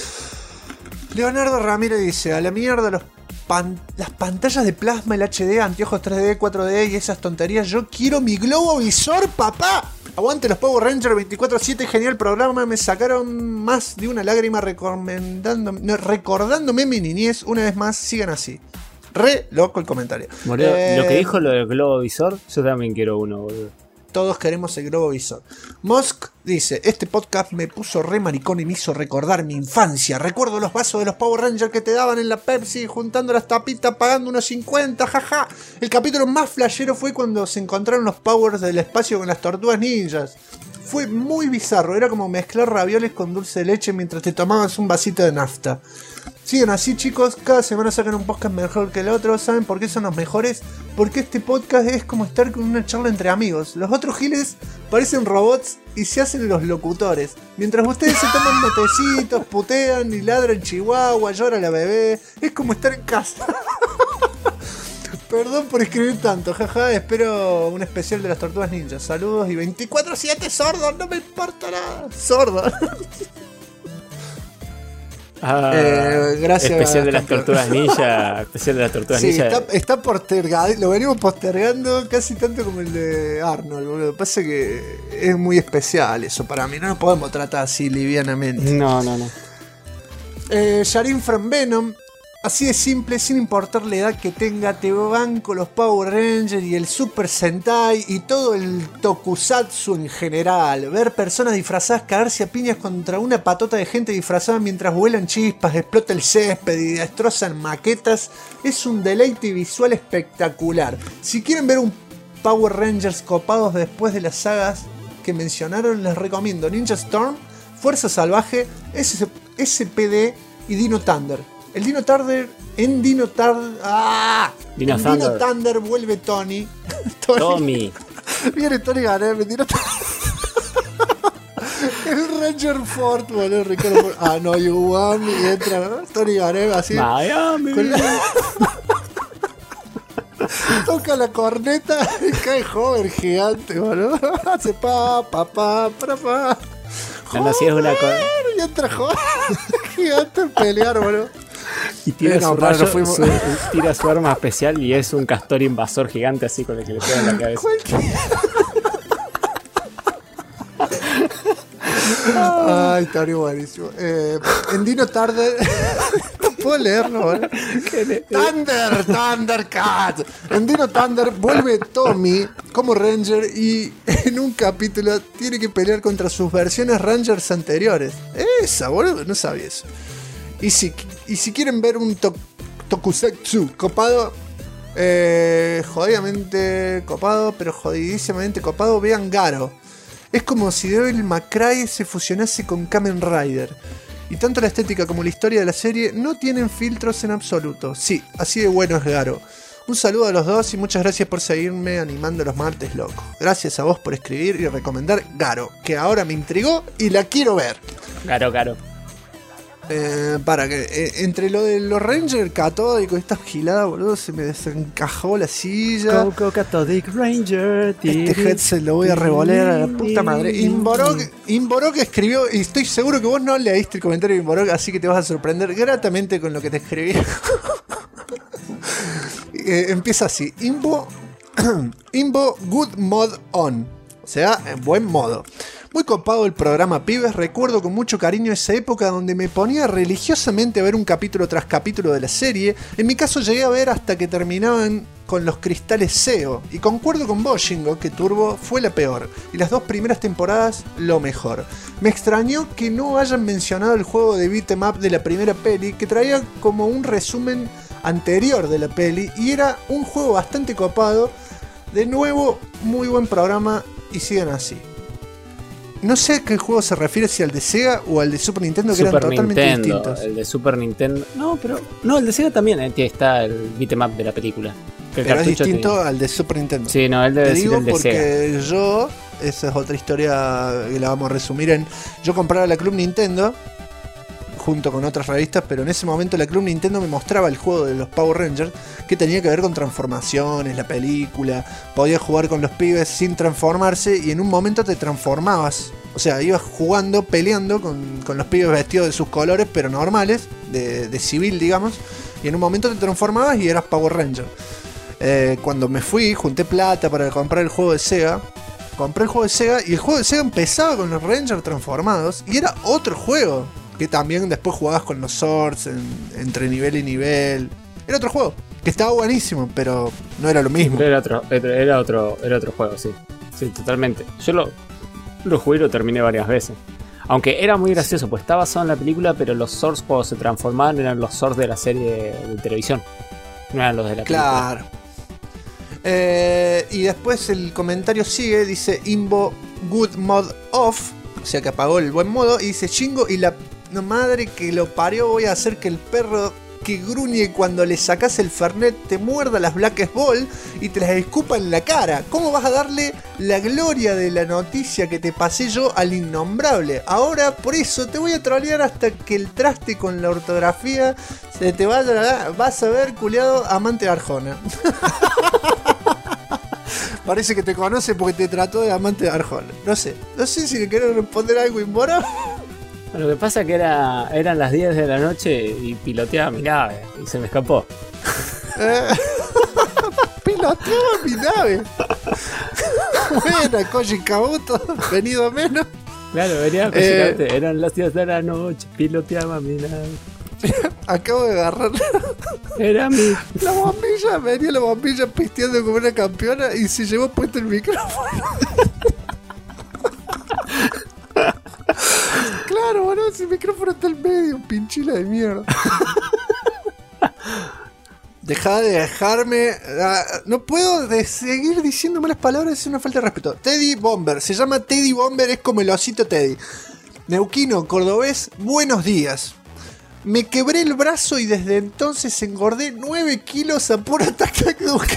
Leonardo Ramírez dice: a la mierda las pantallas de plasma, el HD, anteojos 3D, 4D y esas tonterías. Yo quiero mi globovisor, papá. Aguante los Power Rangers 24/7, genial programa. Me sacaron más de una lágrima recordándome mi niñez. Una vez más, sigan así. Re loco el comentario. Moreo, lo que dijo lo del globovisor, yo también quiero uno, boludo. Todos queremos el globovisor. Mosk dice: este podcast me puso re maricón y me hizo recordar mi infancia. Recuerdo los vasos de los Power Rangers que te daban en la Pepsi, juntando las tapitas, pagando unos 50, jaja. El capítulo más flashero fue cuando se encontraron los Powers del espacio con las tortugas ninjas. Fue muy bizarro, era como mezclar ravioles con dulce de leche mientras te tomabas un vasito de nafta. Sigan así, chicos, cada semana sacan un podcast mejor que el otro. ¿Saben por qué son los mejores? Porque este podcast es como estar con una charla entre amigos. Los otros giles parecen robots y se hacen los locutores. Mientras ustedes se toman matecitos, putean y ladran chihuahua, llora la bebé. Es como estar en casa. Perdón por escribir tanto, jaja, espero un especial de las tortugas ninjas. Saludos y 24/7 sordo, no me importa nada. Sordo. Gracias. Especial de las tortugas ninja. Especial de las tortugas ninja. Está postergado. Lo venimos postergando casi tanto como el de Arnold, boludo. Pasa que es muy especial eso para mí. No lo podemos tratar así livianamente. No. Sharim from Venom. Así de simple, sin importar la edad que tenga, te banco los Power Rangers y el Super Sentai y todo el Tokusatsu en general. Ver personas disfrazadas caerse a piñas contra una patota de gente disfrazada mientras vuelan chispas, explota el césped y destrozan maquetas es un deleite visual espectacular. Si quieren ver un Power Rangers copados después de las sagas que mencionaron, les recomiendo Ninja Storm, Fuerza Salvaje, SPD y Dino Thunder. El Dino Thunder. En Dino Thunder. ¡Ah! Dino Thunder vuelve Tony. Tommy. Viene Tony Ganem. El Ranger Ford, boludo. Ricardo Ford. Ah, no, you want me. Y entra, ¿no? Tony Ganem así. Miami. Toca la corneta y cae Hover gigante, boludo. Hace pa. No, si es una cosa. Y entra Hover gigante a pelear, boludo. Y tira tira su arma especial y es un castor invasor gigante así con el que le pega en la cabeza. Ay, está buenísimo. En Dino Thunder. No puedo leerlo, ¿vale? Thundercat. En Dino Thunder vuelve Tommy como Ranger y en un capítulo tiene que pelear contra sus versiones Rangers anteriores. Esa, boludo, no sabía eso. Y si quieren ver un tokusatsu copado, jodidamente copado, pero jodidísimamente copado, vean Garo. Es como si Devil May Cry se fusionase con Kamen Rider. Y tanto la estética como la historia de la serie no tienen filtros en absoluto. Sí, así de bueno es Garo. Un saludo a los dos y muchas gracias por seguirme animando los martes locos. Gracias a vos por escribir y recomendar Garo, que ahora me intrigó y la quiero ver. Garo. Para que entre lo de los Rangers catódicos y esta gilada, boludo, se me desencajó la silla. Coco Cathodic Ranger. Este headset lo voy a revolear a la puta madre. Inborok escribió, y estoy seguro que vos no leíste el comentario de Inborok, así que te vas a sorprender gratamente con lo que te escribí. Empieza así: Imbo Good Mod On. O sea, en buen modo. Muy copado el programa, pibes. Recuerdo con mucho cariño esa época donde me ponía religiosamente a ver un capítulo tras capítulo de la serie. En mi caso llegué a ver hasta que terminaban con los cristales SEO. Y concuerdo con vos, Shingo, que Turbo fue la peor. Y las 2 primeras temporadas, lo mejor. Me extrañó que no hayan mencionado el juego de beat'em up de la primera peli, que traía como un resumen anterior de la peli. Y era un juego bastante copado. De nuevo, muy buen programa y sigan así. No sé a qué juego se refiere, si al de Sega o al de Super Nintendo, que eran totalmente distintos. El de Super Nintendo. No, el de Sega también está el beat'em up de la película. Pero es distinto al de Super Nintendo. Sí, no, él debe decir el de porque Sega. Esa es otra historia que la vamos a resumir en. Yo compraba la Club Nintendo junto con otras revistas, pero en ese momento la Club Nintendo me mostraba el juego de los Power Rangers, que tenía que ver con transformaciones, la película, podías jugar con los pibes sin transformarse y en un momento te transformabas, o sea, ibas jugando, peleando con los pibes vestidos de sus colores, pero normales, de civil, digamos, y en un momento te transformabas y eras Power Ranger. Cuando me fui, junté plata para comprar el juego de Sega. Compré el juego de Sega y el juego de Sega empezaba con los Rangers transformados y era otro juego. Que también después jugabas con los swords entre nivel y nivel. Era otro juego, que estaba buenísimo, pero no era lo mismo. Era otro juego, sí. Sí, totalmente. Yo lo jugué y lo terminé varias veces. Aunque era muy gracioso, pues estaba basado en la película, pero los swords cuando se transformaban eran los swords de la serie de televisión. No eran los de la película. Claro. Y después el comentario sigue, dice Imbo Good Mod Off, o sea que apagó el buen modo, y dice Shingo y la madre que lo parió, voy a hacer que el perro que gruñe cuando le sacas el Fernet te muerda las Black Ball y te las escupa en la cara. ¿Cómo vas a darle la gloria de la noticia que te pasé yo al innombrable? Ahora por eso te voy a trolear hasta que el traste con la ortografía se te vaya. Vas a ver, culiado amante de Arjona. Parece que te conoce porque te trató de amante de Arjona. No sé si le querés responder algo inmorado. Lo que pasa es que eran las 10 de la noche y piloteaba mi nave y se me escapó. Piloteaba mi nave. Buena, Koji Kabuto, venido a menos. Claro, venía a cocinarte. Eran las 10 de la noche, piloteaba mi nave. Acabo de agarrar. Era mi. Venía la bombilla pisteando como una campeona y se llevó puesto el micrófono. Claro, boludo, ese micrófono está en medio, pinchila de mierda. Dejá de dejarme. No puedo seguir diciendo malas palabras, es una falta de respeto. Teddy Bomber, se llama Teddy Bomber, es como el osito Teddy. Neuquino, cordobés, buenos días. Me quebré el brazo y desde entonces engordé 9 kilos a puro tac-tac-duca.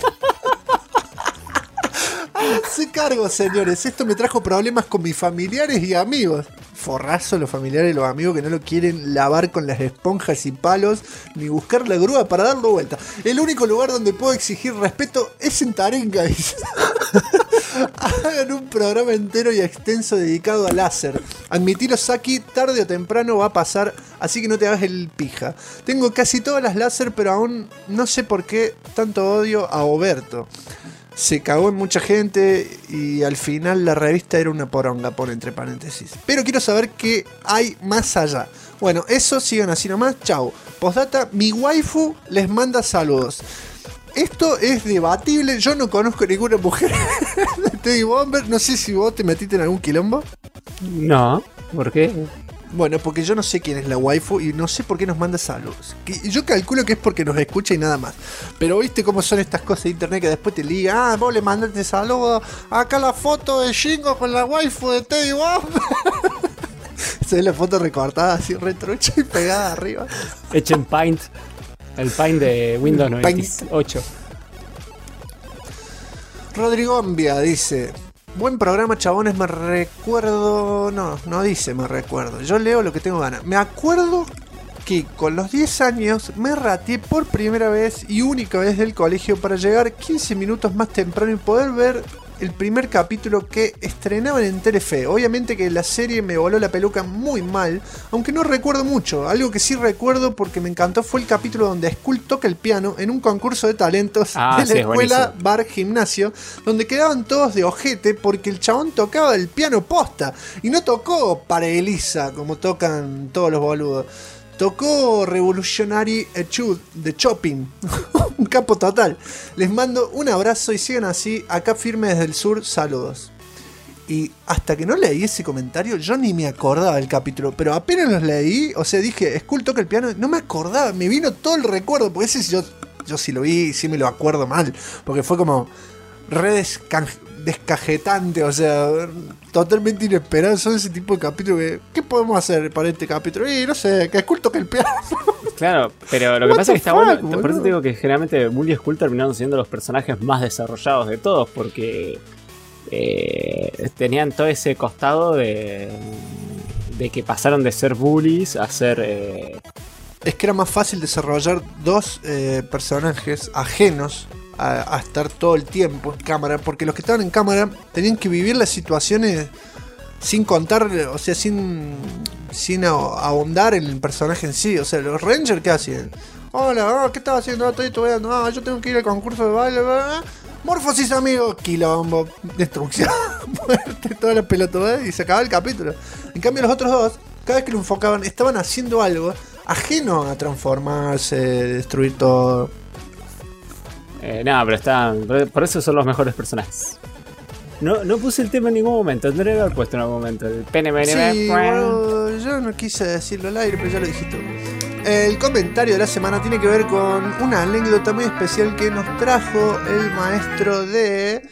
Háganse cargo, señores. Esto me trajo problemas con mis familiares y amigos. Forrazo los familiares y los amigos que no lo quieren lavar con las esponjas y palos ni buscar la grúa para darlo vuelta. El único lugar donde puedo exigir respeto es en Taringa. Hagan un programa entero y extenso dedicado a láser. Admitilo, Saki, tarde o temprano va a pasar, así que no te hagas el pija. Tengo casi todas las láser, pero aún no sé por qué tanto odio a Oberto. Se cagó en mucha gente y al final la revista era una poronga, pone entre paréntesis. Pero quiero saber qué hay más allá. Bueno, eso, sigan así nomás. Chau. Postdata, mi waifu les manda saludos. Esto es debatible. Yo no conozco ninguna mujer de Teddy Bomber. No sé si vos te metiste en algún quilombo. No, ¿por qué? Bueno, porque yo no sé quién es la waifu y no sé por qué nos manda saludos. Yo calculo que es porque nos escucha y nada más. Pero viste cómo son estas cosas de internet que después te liga. Vos le mandaste saludos. Acá la foto de Shingo con la waifu de Teddy Bob. Se ve la foto recortada así retrucha y pegada arriba. Hecho en Paint. El Paint de Windows 98. Rodrigo Ambia dice: buen programa, chabones, me recuerdo... No dice me recuerdo. Yo leo lo que tengo ganas. Me acuerdo que con los 10 años me rateé por primera vez y única vez del colegio para llegar 15 minutos más temprano y poder ver el primer capítulo que estrenaban en Telefe. Obviamente que la serie me voló la peluca muy mal, aunque no recuerdo mucho. Algo que sí recuerdo porque me encantó fue el capítulo donde Skull toca el piano en un concurso de talentos de la escuela bar gimnasio, donde quedaban todos de ojete porque el chabón tocaba el piano posta y no tocó para Elisa como tocan todos los boludos. Tocó Revolutionary Etude de Chopin. Un capo total. Les mando un abrazo y sigan así. Acá firme desde el sur. Saludos. Y hasta que no leí ese comentario, yo ni me acordaba del capítulo. Pero apenas los leí, o sea, dije, Skull toca el piano. No me acordaba, me vino todo el recuerdo. Porque ese yo sí lo vi, sí me lo acuerdo mal. Porque fue como descajetante, o sea, totalmente inesperado. Son ese tipo de capítulos que, ¿qué podemos hacer para este capítulo? Y no sé, que Skull toque el piano. Claro, pero lo que pasa es que está bueno. Por eso te digo que generalmente Bully y Skull terminaron siendo los personajes más desarrollados de todos, porque tenían todo ese costado de que pasaron de ser bullies a ser... Es que era más fácil desarrollar dos personajes ajenos a estar todo el tiempo en cámara, porque los que estaban en cámara tenían que vivir las situaciones sin contar, o sea, sin ahondar en el personaje en sí. O sea, los Rangers, ¿qué hacían? Hola, ¿qué estaba haciendo? Estoy estudiando, yo tengo que ir al concurso de baile, Morfosis, amigo, quilombo, destrucción, muerte, toda la pelotudez, y se acababa el capítulo. En cambio los otros dos, cada vez que lo enfocaban, estaban haciendo algo ajeno a transformarse, destruir todo. No, pero están. Por eso son los mejores personajes. No puse el tema en ningún momento. Tendría que haber puesto en algún momento. El sí, bueno, yo no quise decirlo al aire, pero ya lo dijiste. El comentario de la semana tiene que ver con una anécdota muy especial que nos trajo el maestro de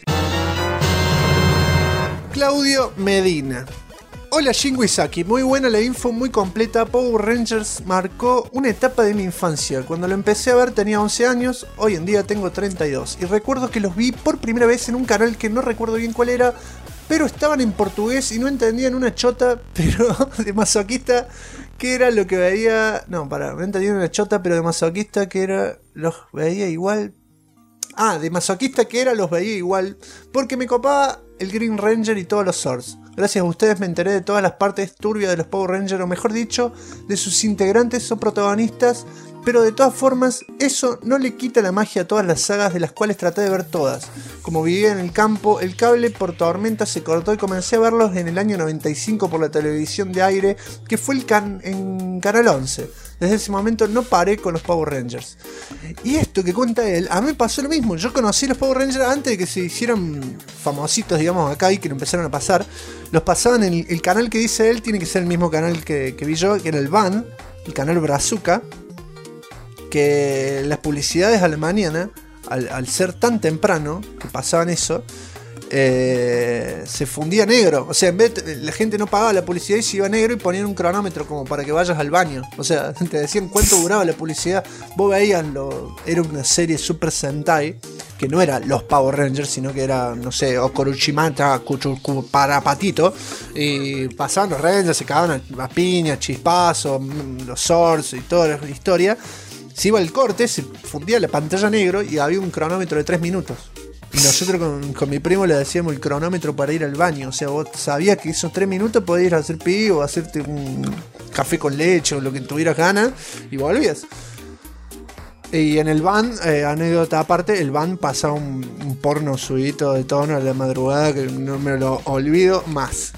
Claudio Medina. Hola Shingo y Saki, muy buena la info, muy completa. Power Rangers marcó una etapa de mi infancia. Cuando lo empecé a ver tenía 11 años, hoy en día tengo 32. Y recuerdo que los vi por primera vez en un canal que no recuerdo bien cuál era, pero estaban en portugués y no entendían una chota, pero de masoquista, que era lo que veía... No entendían una chota, pero de masoquista que era... Los veía igual... de masoquista que era, los veía igual, porque me copaba el Green Ranger y todos los Zords. Gracias a ustedes me enteré de todas las partes turbias de los Power Rangers, o mejor dicho, de sus integrantes o protagonistas, pero de todas formas, eso no le quita la magia a todas las sagas de las cuales traté de ver todas. Como vivía en el campo, el cable por tormenta se cortó y comencé a verlos en el año 95 por la televisión de aire, que fue en Canal 11. Desde ese momento no paré con los Power Rangers. Y esto que cuenta él, a mí me pasó lo mismo. Yo conocí los Power Rangers antes de que se hicieran famositos, digamos, acá y que lo empezaron a pasar. Los pasaban en el canal que dice él, tiene que ser el mismo canal que vi yo, que era el VAN, el canal Brazuca. Que las publicidades a la mañana, al ser tan temprano que pasaban eso, se fundía negro. O sea, en vez la gente no pagaba la publicidad y se iba negro y ponían un cronómetro como para que vayas al baño. O sea, te decían cuánto duraba la publicidad. Vos veías era una serie Super Sentai, que no era los Power Rangers, sino que era, no sé, Okorochimata, Parapatito, y pasaban los Rangers, se cagaban a piña, chispazos, los Zords y toda la historia. Se iba el corte, se fundía la pantalla negro y había un cronómetro de 3 minutos. Y nosotros con mi primo le decíamos el cronómetro para ir al baño. O sea, vos sabías que esos 3 minutos podías ir a hacer pipí o hacerte un café con leche o lo que tuvieras ganas y volvías. Y en el van, anécdota aparte, el van pasaba un porno subito de tono a la madrugada que no me lo olvido más.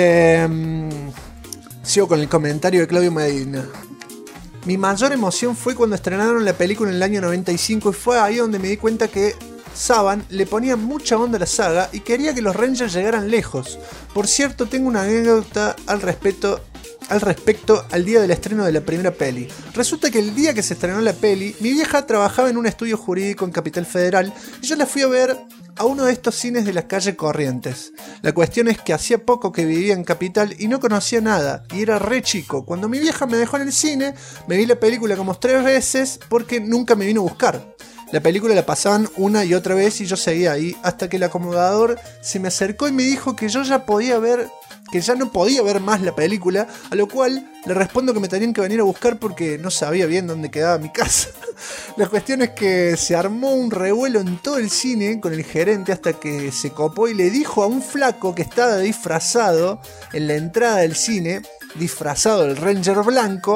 Sigo con el comentario de Claudio Medina. Mi mayor emoción fue cuando estrenaron la película en el año 95 y fue ahí donde me di cuenta que Saban le ponía mucha onda a la saga y quería que los Rangers llegaran lejos. Por cierto, tengo una anécdota al respecto al respecto al día del estreno de la primera peli. Resulta que el día que se estrenó la peli, mi vieja trabajaba en un estudio jurídico en Capital Federal y yo la fui a ver a uno de estos cines de la calle Corrientes. La cuestión es que hacía poco que vivía en Capital y no conocía nada, y era re chico. Cuando mi vieja me dejó en el cine, me vi la película como 3 veces porque nunca me vino a buscar. La película la pasaban una y otra vez y yo seguía ahí, hasta que el acomodador se me acercó y me dijo que yo ya podía ver, que ya no podía ver más la película, a lo cual le respondo que me tenían que venir a buscar porque no sabía bien dónde quedaba mi casa. La cuestión es que se armó un revuelo en todo el cine con el gerente hasta que se copó y le dijo a un flaco que estaba disfrazado en la entrada del cine, disfrazado del Ranger blanco,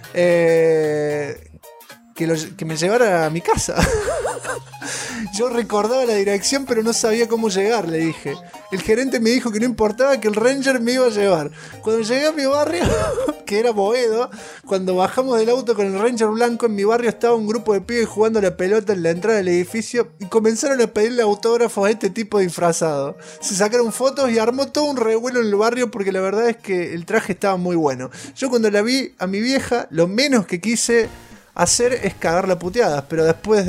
que me llevara a mi casa. Yo recordaba la dirección pero no sabía cómo llegar, le dije. El gerente me dijo que no importaba, que el Ranger me iba a llevar. Cuando llegué a mi barrio, que era Boedo, cuando bajamos del auto con el Ranger blanco, en mi barrio estaba un grupo de pibes jugando a la pelota en la entrada del edificio y comenzaron a pedirle autógrafos a este tipo disfrazado. Se sacaron fotos y armó todo un revuelo en el barrio porque la verdad es que el traje estaba muy bueno. Yo cuando la vi a mi vieja, lo menos que quise hacer es cagarla a puteadas, pero después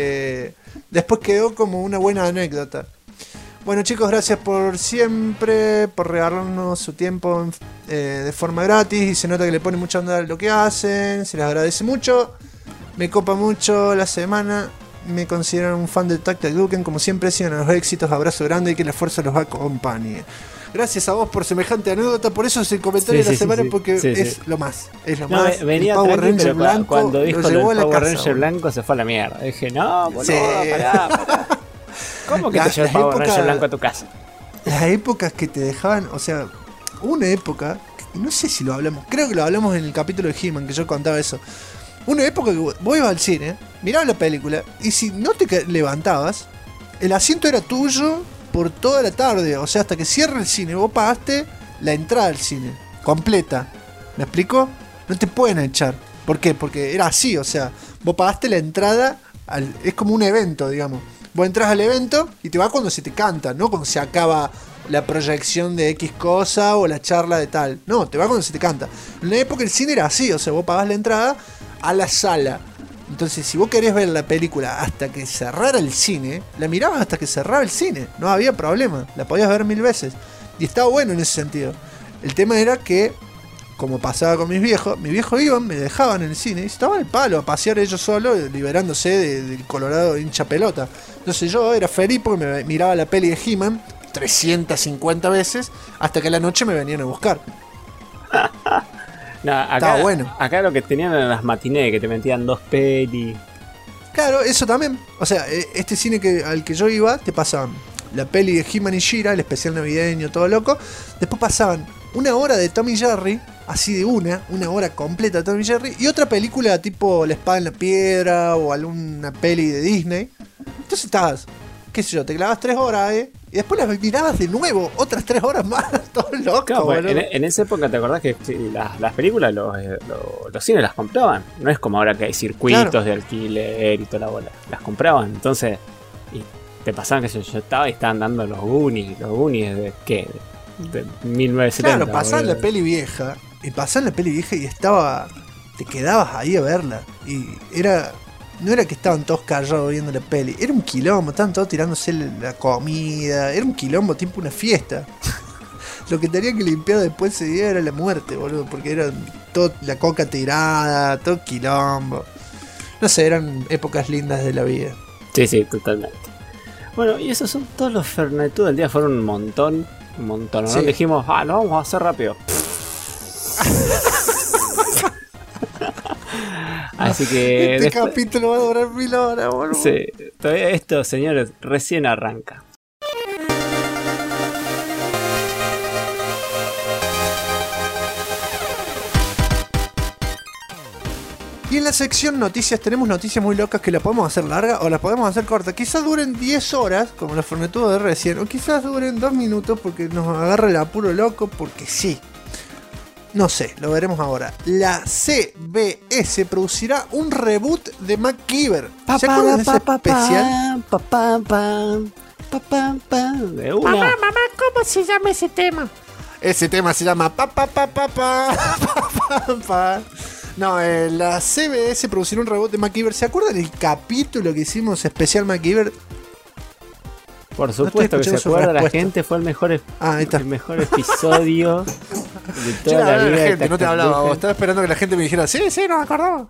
quedó como una buena anécdota. Bueno, chicos, gracias por siempre, por regalarnos su tiempo de forma gratis, y se nota que le ponen mucha onda a lo que hacen, se les agradece mucho, me copa mucho la semana, me consideran un fan de Tactic Duken, como siempre, sigan a los éxitos, abrazo grande y que la fuerza los acompañe. Gracias a vos por semejante anécdota, por eso es el comentario de la semana, porque es lo más. Es lo más. Venía el Power Ranger blanco, cuando dijo lo llevó el a la Power casa, Ranger blanco se fue a la mierda. Dije, no, boludo, pará. ¿Cómo que te llevó el Power Ranger blanco a tu casa? Las épocas que te dejaban, o sea, una época, no sé si lo hablamos, creo que lo hablamos en el capítulo de He-Man, que yo contaba eso. Una época que vos ibas al cine, mirabas la película, y si no te levantabas, el asiento era tuyo por toda la tarde, o sea, hasta que cierre el cine. Vos pagaste la entrada al cine completa. ¿Me explico? No te pueden echar. ¿Por qué? Porque era así, o sea, vos pagaste la entrada es como un evento, digamos. Vos entras al evento y te vas cuando se te canta, no cuando se acaba la proyección de X cosa o la charla de tal. No, te vas cuando se te canta. En la época el cine era así, o sea, vos pagás la entrada a la sala. Entonces, si vos querés ver la película hasta que cerrara el cine, la mirabas hasta que cerraba el cine. No había problema. La podías ver 1000 veces. Y estaba bueno en ese sentido. El tema era que, como pasaba con mis viejos iban, me dejaban en el cine y estaban al palo a pasear ellos solos, liberándose del Colorado hincha pelota. Entonces yo era feliz porque me miraba la peli de He-Man 350 veces hasta que a la noche me venían a buscar. No, acá, estaba bueno. Acá lo que tenían eran las matinés, que te metían 2 pelis. Claro, eso también. O sea, este cine al que yo iba, te pasaban la peli de He-Man y She-Ra, el especial navideño, todo loco. Después pasaban 1 hora de Tom y Jerry, así de una hora completa de Tom y Jerry, y otra película tipo La Espada en la Piedra o alguna peli de Disney. Entonces estabas, qué sé yo, te clavabas 3 horas, y después las mirabas de nuevo, otras 3 horas más, todo loco. Claro, pues, en esa época, ¿te acordás que las películas, los cines las compraban? No es como ahora que hay circuitos, claro, de alquiler y toda la bola. Las compraban, entonces, y te pasaban, que yo estaba y estaban dando los Goonies de ¿qué? De 1970. Claro, pasaban la peli vieja, y estaba, te quedabas ahí a verla, y no era que estaban todos callados viendo la peli, era un quilombo, estaban todos tirándose la comida, era un quilombo, tipo una fiesta. Lo que tenía que limpiar después ese día era la muerte, boludo, porque era toda la coca tirada, todo quilombo. No sé, eran épocas lindas de la vida. Sí, totalmente. Bueno, y esos son todos los Fernetud del día, fueron un montón, ¿no? Sí. Dijimos, lo vamos a hacer rápido. Así que este capítulo va a durar 1000 horas, boludo. Sí, todavía esto, señores, recién arranca. Y en la sección noticias tenemos noticias muy locas que las podemos hacer largas o las podemos hacer cortas. Quizás duren 10 horas, como los Fernetudos de recién, o quizás duren 2 minutos porque nos agarra el apuro loco, porque sí. No sé, lo veremos ahora. La CBS producirá un reboot de MacGyver. ¿Se acuerdan de ese especial? De una. Mamá, ¿cómo se llama ese tema? Ese tema se llama pa pa pa pa pa pa pa pa. No, la CBS producirá un reboot de MacGyver. ¿Se acuerdan del capítulo que hicimos especial MacGyver? Por supuesto que se acuerda la gente, fue el mejor episodio de toda la vida. Gente, no te hablaba, vos estaba esperando que la gente me dijera, sí, no me acordaba.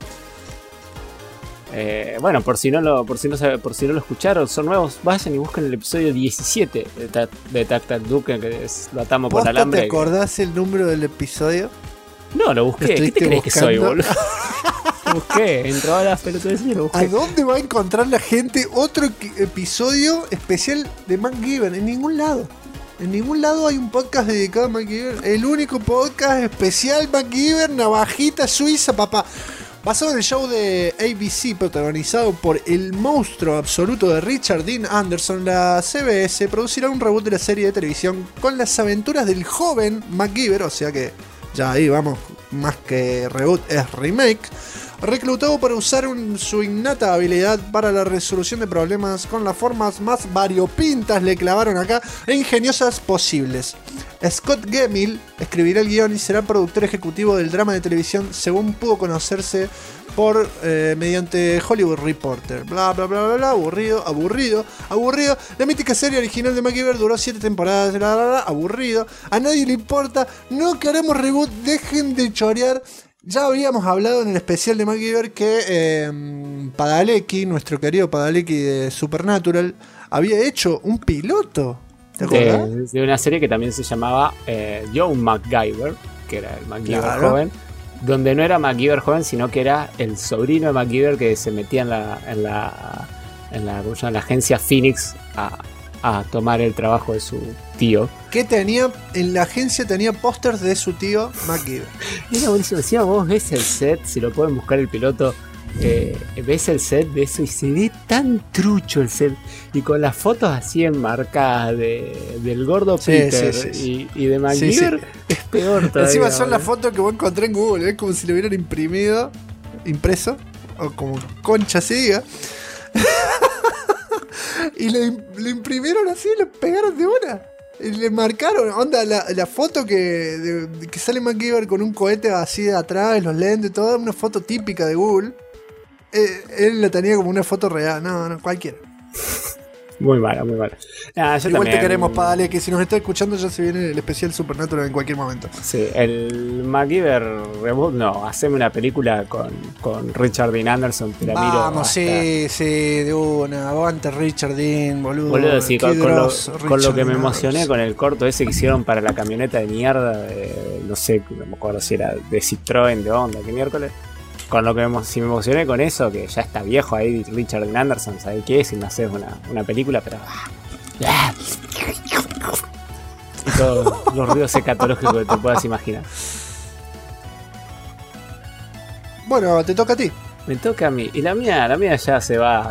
Bueno, por si no lo escucharon, son nuevos, vayan y busquen el episodio 17 de Tac Tac Duke, que lo atamos con alambre. ¿Te acordás el número del episodio? No, lo busqué. ¿Qué te crees que soy, boludo? Lo busqué, entró a las pelotas y lo busqué. ¿A dónde va a encontrar la gente otro episodio especial de MacGyver? En ningún lado. En ningún lado hay un podcast dedicado a MacGyver. El único podcast especial MacGyver, navajita suiza, papá. Basado en el show de ABC, protagonizado por el monstruo absoluto de Richard Dean Anderson, la CBS producirá un reboot de la serie de televisión con las aventuras del joven MacGyver, o sea que ya ahí vamos, más que reboot es remake, reclutado para usar su innata habilidad para la resolución de problemas con las formas más variopintas, le clavaron acá, e ingeniosas posibles. Scott Gemmell escribirá el guión y será productor ejecutivo del drama de televisión, según pudo conocerse mediante Hollywood Reporter. Bla bla bla bla bla, aburrido. La mítica serie original de MacGyver duró 7 temporadas, bla bla bla, aburrido. A nadie le importa, no queremos reboot, dejen de chorear. Ya habíamos hablado en el especial de MacGyver que Padalecki, nuestro querido Padalecki de Supernatural, había hecho un piloto. ¿Te acuerdas? De una serie que también se llamaba Young MacGyver, que era el MacGyver joven, donde no era MacGyver joven, sino que era el sobrino de MacGyver que se metía en la agencia Phoenix a tomar el trabajo de su tío. Que tenía, en la agencia tenía pósters de su tío MacGyver. Y era buenísimo. Decía, vos ves el set, si lo pueden buscar el piloto, ves el set de eso y se ve tan trucho el set. Y con las fotos así enmarcadas del gordo Peter y de MacGyver, es peor todavía. Encima son las fotos que vos encontré en Google, es como si lo hubieran impreso, o como concha se diga. Y le imprimieron así, le pegaron de una. Y le marcaron, onda, la foto que sale MacGyver con un cohete así de atrás, los lentes, toda una foto típica de Google. Él la tenía como una foto real, no, cualquiera. Muy mala. Igual también te queremos, Padale, que si nos está escuchando ya se viene el especial Supernatural en cualquier momento. Sí, el MacGyver reboot, no, haceme una película con Richard Dean Anderson, te la miro. Vamos, sí, de una, aguante Richard Dean, boludo. Sí, con lo que me emocioné con el corto ese que hicieron para la camioneta de mierda, no sé, no me acuerdo si era de Citroën, de Honda, qué miércoles. Con lo que si me emocioné con eso, que ya está viejo ahí Richard Dean Anderson, ¿sabes qué? Si no haces una película, pero... Y todos los ruidos escatológicos que te puedas imaginar. Bueno, te toca a ti. Me toca a mí. Y la mía ya se va.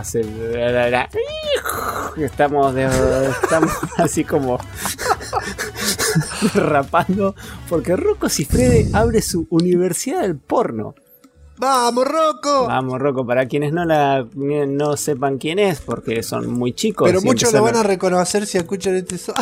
Estamos así como... rapando. Porque Rocco Siffredi abre su Universidad del Porno. ¡Vamos, Rocco! Vamos, Rocco. Para quienes no sepan quién es, porque son muy chicos. Pero muchos lo van a reconocer si escuchan este son.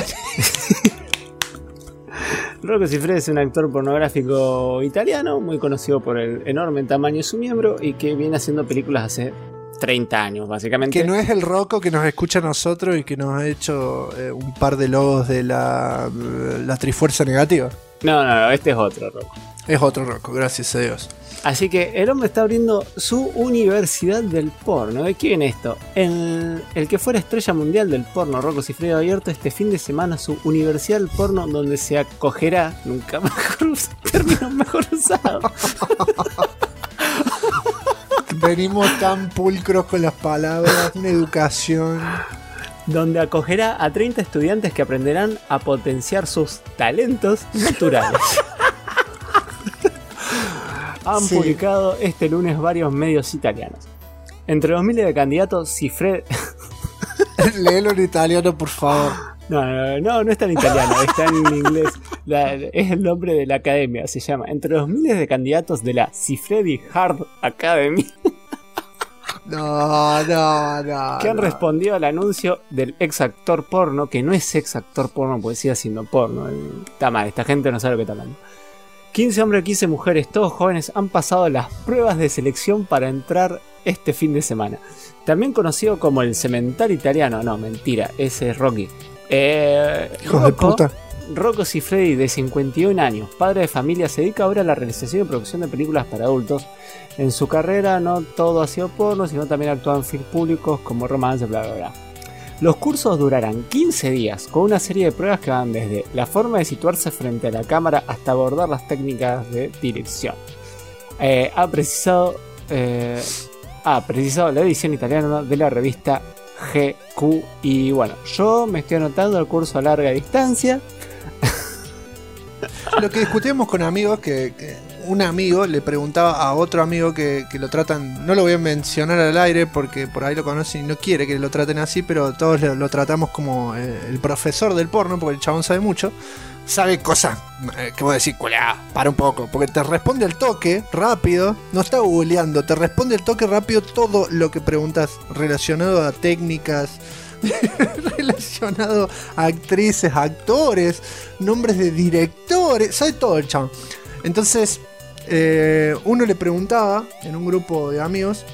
Rocco Siffredi es un actor pornográfico italiano, muy conocido por el enorme tamaño de su miembro y que viene haciendo películas hace 30 años, básicamente. Que no es el Rocco que nos escucha a nosotros y que nos ha hecho un par de logos de la Trifuerza Negativa. No, este es otro Rocco. Es otro Rocco, gracias a Dios. Así que el hombre está abriendo su universidad del porno. ¿De qué viene esto? El que fuera estrella mundial del porno, Rocco Siffredi, ha abierto este fin de semana su universidad del porno, donde se acogerá, nunca término mejor usado. Venimos tan pulcros con las palabras, una educación. Donde acogerá a 30 estudiantes que aprenderán a potenciar sus talentos naturales. Han publicado este lunes varios medios italianos. Entre los miles de candidatos, Siffredi... Léelo en italiano, por favor. No está en italiano, está en inglés. Es el nombre de la academia, se llama. Entre los miles de candidatos de la Siffredi Hard Academy. Que han respondido al anuncio del ex actor porno, que no es ex actor porno, porque sigue haciendo porno. Está mal, esta gente no sabe lo que está hablando. 15 hombres, 15 mujeres, todos jóvenes, han pasado las pruebas de selección para entrar este fin de semana. También conocido como el Cemental Italiano. No, mentira, ese es Rocky. Hijos de puta. Rocco Siffredi, de 51 años, padre de familia, se dedica ahora a la realización y producción de películas para adultos. En su carrera no todo ha sido porno, sino también ha actuado en films públicos como romance, bla bla bla. Los cursos durarán 15 días, con una serie de pruebas que van desde la forma de situarse frente a la cámara hasta abordar las técnicas de dirección. Ha precisado la edición italiana de la revista GQ. Y bueno, yo me estoy anotando el curso a larga distancia. Lo que discutimos con amigos, que un amigo le preguntaba a otro amigo que lo tratan, no lo voy a mencionar al aire porque por ahí lo conocen y no quiere que lo traten así, pero todos lo tratamos como el profesor del porno, porque el chabón sabe mucho, sabe cosas que voy a decir, culiá, para un poco, porque te responde al toque, rápido, no está googleando, te responde al toque rápido todo lo que preguntas relacionado a técnicas, relacionado a actrices, actores, nombres de directores, sabe todo el chabón. Entonces, uno le preguntaba en un grupo de amigos,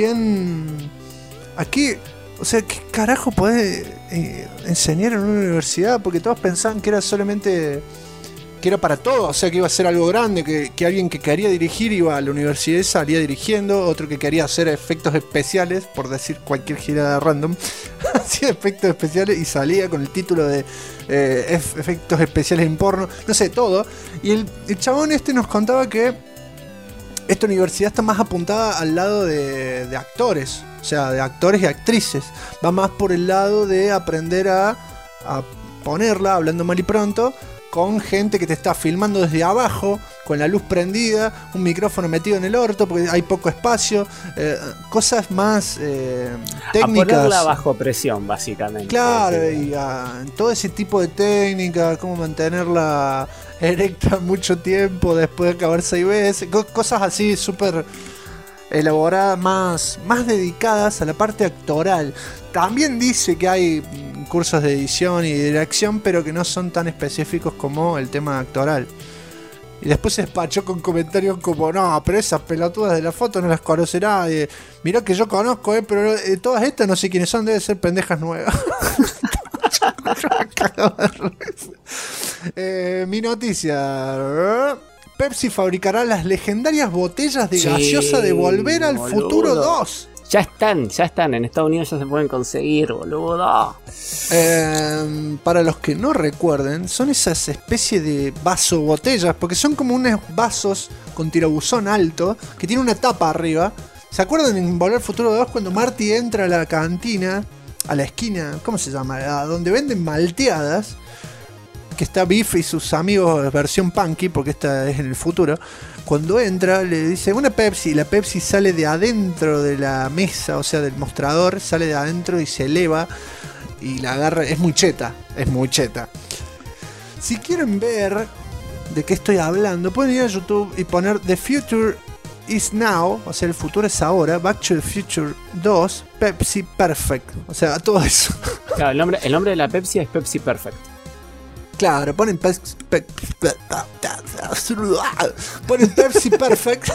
¿qué carajo podés enseñar en una universidad? Porque todos pensaban que era solamente, que era para todo, o sea, que iba a ser algo grande, que alguien que quería dirigir iba a la universidad y salía dirigiendo, otro que quería hacer efectos especiales, por decir cualquier girada random, hacía efectos especiales y salía con el título de efectos especiales en porno, no sé, todo. Y el chabón este nos contaba que esta universidad está más apuntada al lado de actores, o sea, de actores y actrices, va más por el lado de aprender a ponerla, hablando mal y pronto, con gente que te está filmando desde abajo, con la luz prendida, un micrófono metido en el orto porque hay poco espacio, cosas más técnicas. A ponerla bajo presión, básicamente. Claro, y todo ese tipo de técnicas, cómo mantenerla erecta mucho tiempo después de acabar 6 veces, cosas así súper elaboradas, más dedicadas a la parte actoral. También dice que hay cursos de edición y dirección, pero que no son tan específicos como el tema actoral. Y después se despachó con comentarios como: no, pero esas pelotudas de la foto no las conoce nadie. Mirá que yo conozco, pero todas estas no sé quiénes son, deben ser pendejas nuevas. Mi noticia: Pepsi fabricará las legendarias botellas de gaseosa de Volver al Futuro 2. Ya están, en Estados Unidos ya se pueden conseguir, boludo. Para los que no recuerden, son esas especies de vaso botellas, porque son como unos vasos con tirabuzón alto, que tiene una tapa arriba. ¿Se acuerdan en Volver al Futuro 2 cuando Marty entra a la cantina, a la esquina, ¿cómo se llama? A donde venden malteadas, que está Biff y sus amigos versión punky, porque esta es en el futuro. Cuando entra le dice una Pepsi, y la Pepsi sale de adentro de la mesa, o sea del mostrador, sale de adentro y se eleva y la agarra. Es muy cheta. Si quieren ver de qué estoy hablando, pueden ir a YouTube y poner The Future is Now, o sea el futuro es ahora, Back to the Future 2, Pepsi Perfect, o sea todo eso. Claro, el nombre de la Pepsi es Pepsi Perfect. Claro, ponen Pepsi Perfect.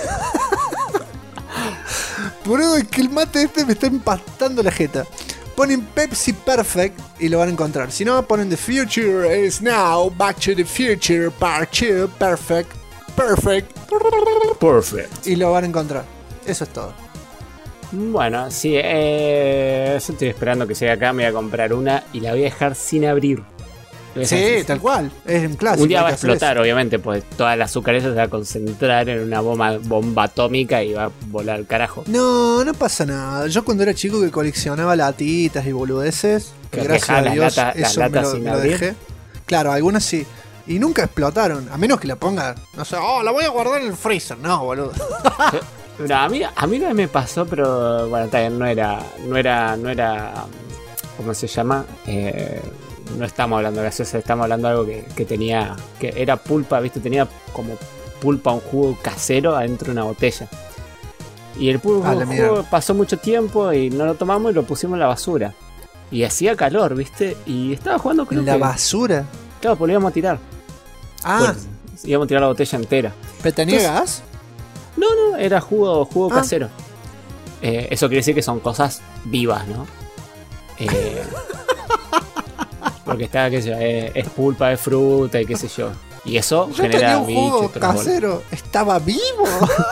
Boludo, es que el mate este me está empastando la jeta. Ponen Pepsi Perfect y lo van a encontrar. Si no, ponen The Future is Now, Back to the Future, Part 2, Perfect. Y lo van a encontrar. Eso es todo. Bueno, sí, yo estoy esperando que llegue acá, me voy a comprar una y la voy a dejar sin abrir. Sí, tal cual, es un clásico. Un día va a explotar, obviamente, pues toda la azúcar esa se va a concentrar en una bomba atómica y va a volar al carajo. No pasa nada. Yo cuando era chico que coleccionaba latitas y boludeces, que gracias a Dios eso me lo dejé. Claro, algunas sí. Y nunca explotaron, a menos que la ponga, no sé, la voy a guardar en el freezer. No, boludo. No, a mí no me pasó, pero bueno, también no era, ¿cómo se llama? No estamos hablando de gaseosa, estamos hablando de algo que tenía, que era pulpa, ¿viste? Tenía como pulpa, un jugo casero adentro de una botella. Y el la mierda. juego pasó mucho tiempo y no lo tomamos y lo pusimos en la basura. Y hacía calor, ¿viste? Y estaba jugando creo ¿En la que... basura? Claro, pues lo íbamos a tirar. Ah, Pues, íbamos a tirar la botella entera. ¿pero tenía gas? No, era jugo casero. Eso quiere decir que son cosas vivas, ¿no? Porque está, qué sé yo, es pulpa de fruta y qué sé yo. Y eso Yo genera tenía un bichos. jugo y todas las bolas. casero. ¿Estaba vivo?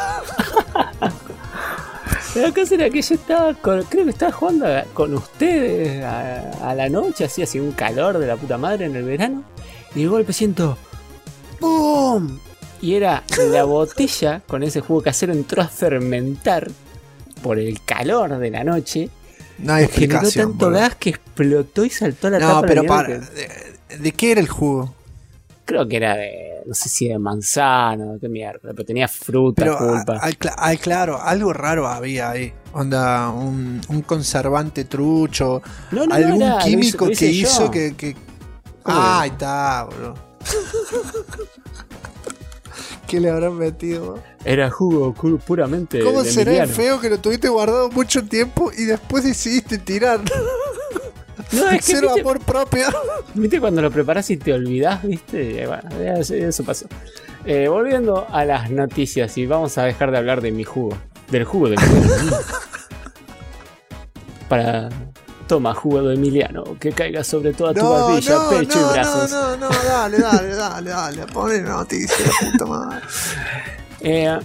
La cosa era que yo estaba creo que estaba jugando con ustedes a la noche, así hacía un calor de la puta madre en el verano. Y de golpe siento ¡pum! Y era la botella con ese jugo casero entró a fermentar por el calor de la noche. No hay Generó explicación. tanto boludo. gas que explotó y saltó a la No, tapa. pero de para. mierda que- ¿De qué era el jugo? Creo que era de, no sé si de manzana, qué mierda, pero tenía fruta, Pero, pulpa. claro, algo raro había ahí. Onda, un conservante trucho. No, algún era, químico lo hice que yo. hizo que. ¿Cómo Ah, que? ahí está, bro. ¿Qué le habrán metido? Era jugo puramente ¿Cómo de será el Emiliano. feo que lo tuviste guardado mucho tiempo y después decidiste tirar? No, es que Cero viste, amor propio. viste cuando lo preparas y te olvidás, viste. Bueno, eso pasó. Volviendo a las noticias y vamos a dejar de hablar de mi jugo. Del jugo de Emiliano. Toma jugo de Emiliano, que caiga sobre toda tu barbilla, pecho y brazos. no, dale, poné noticia, puta madre.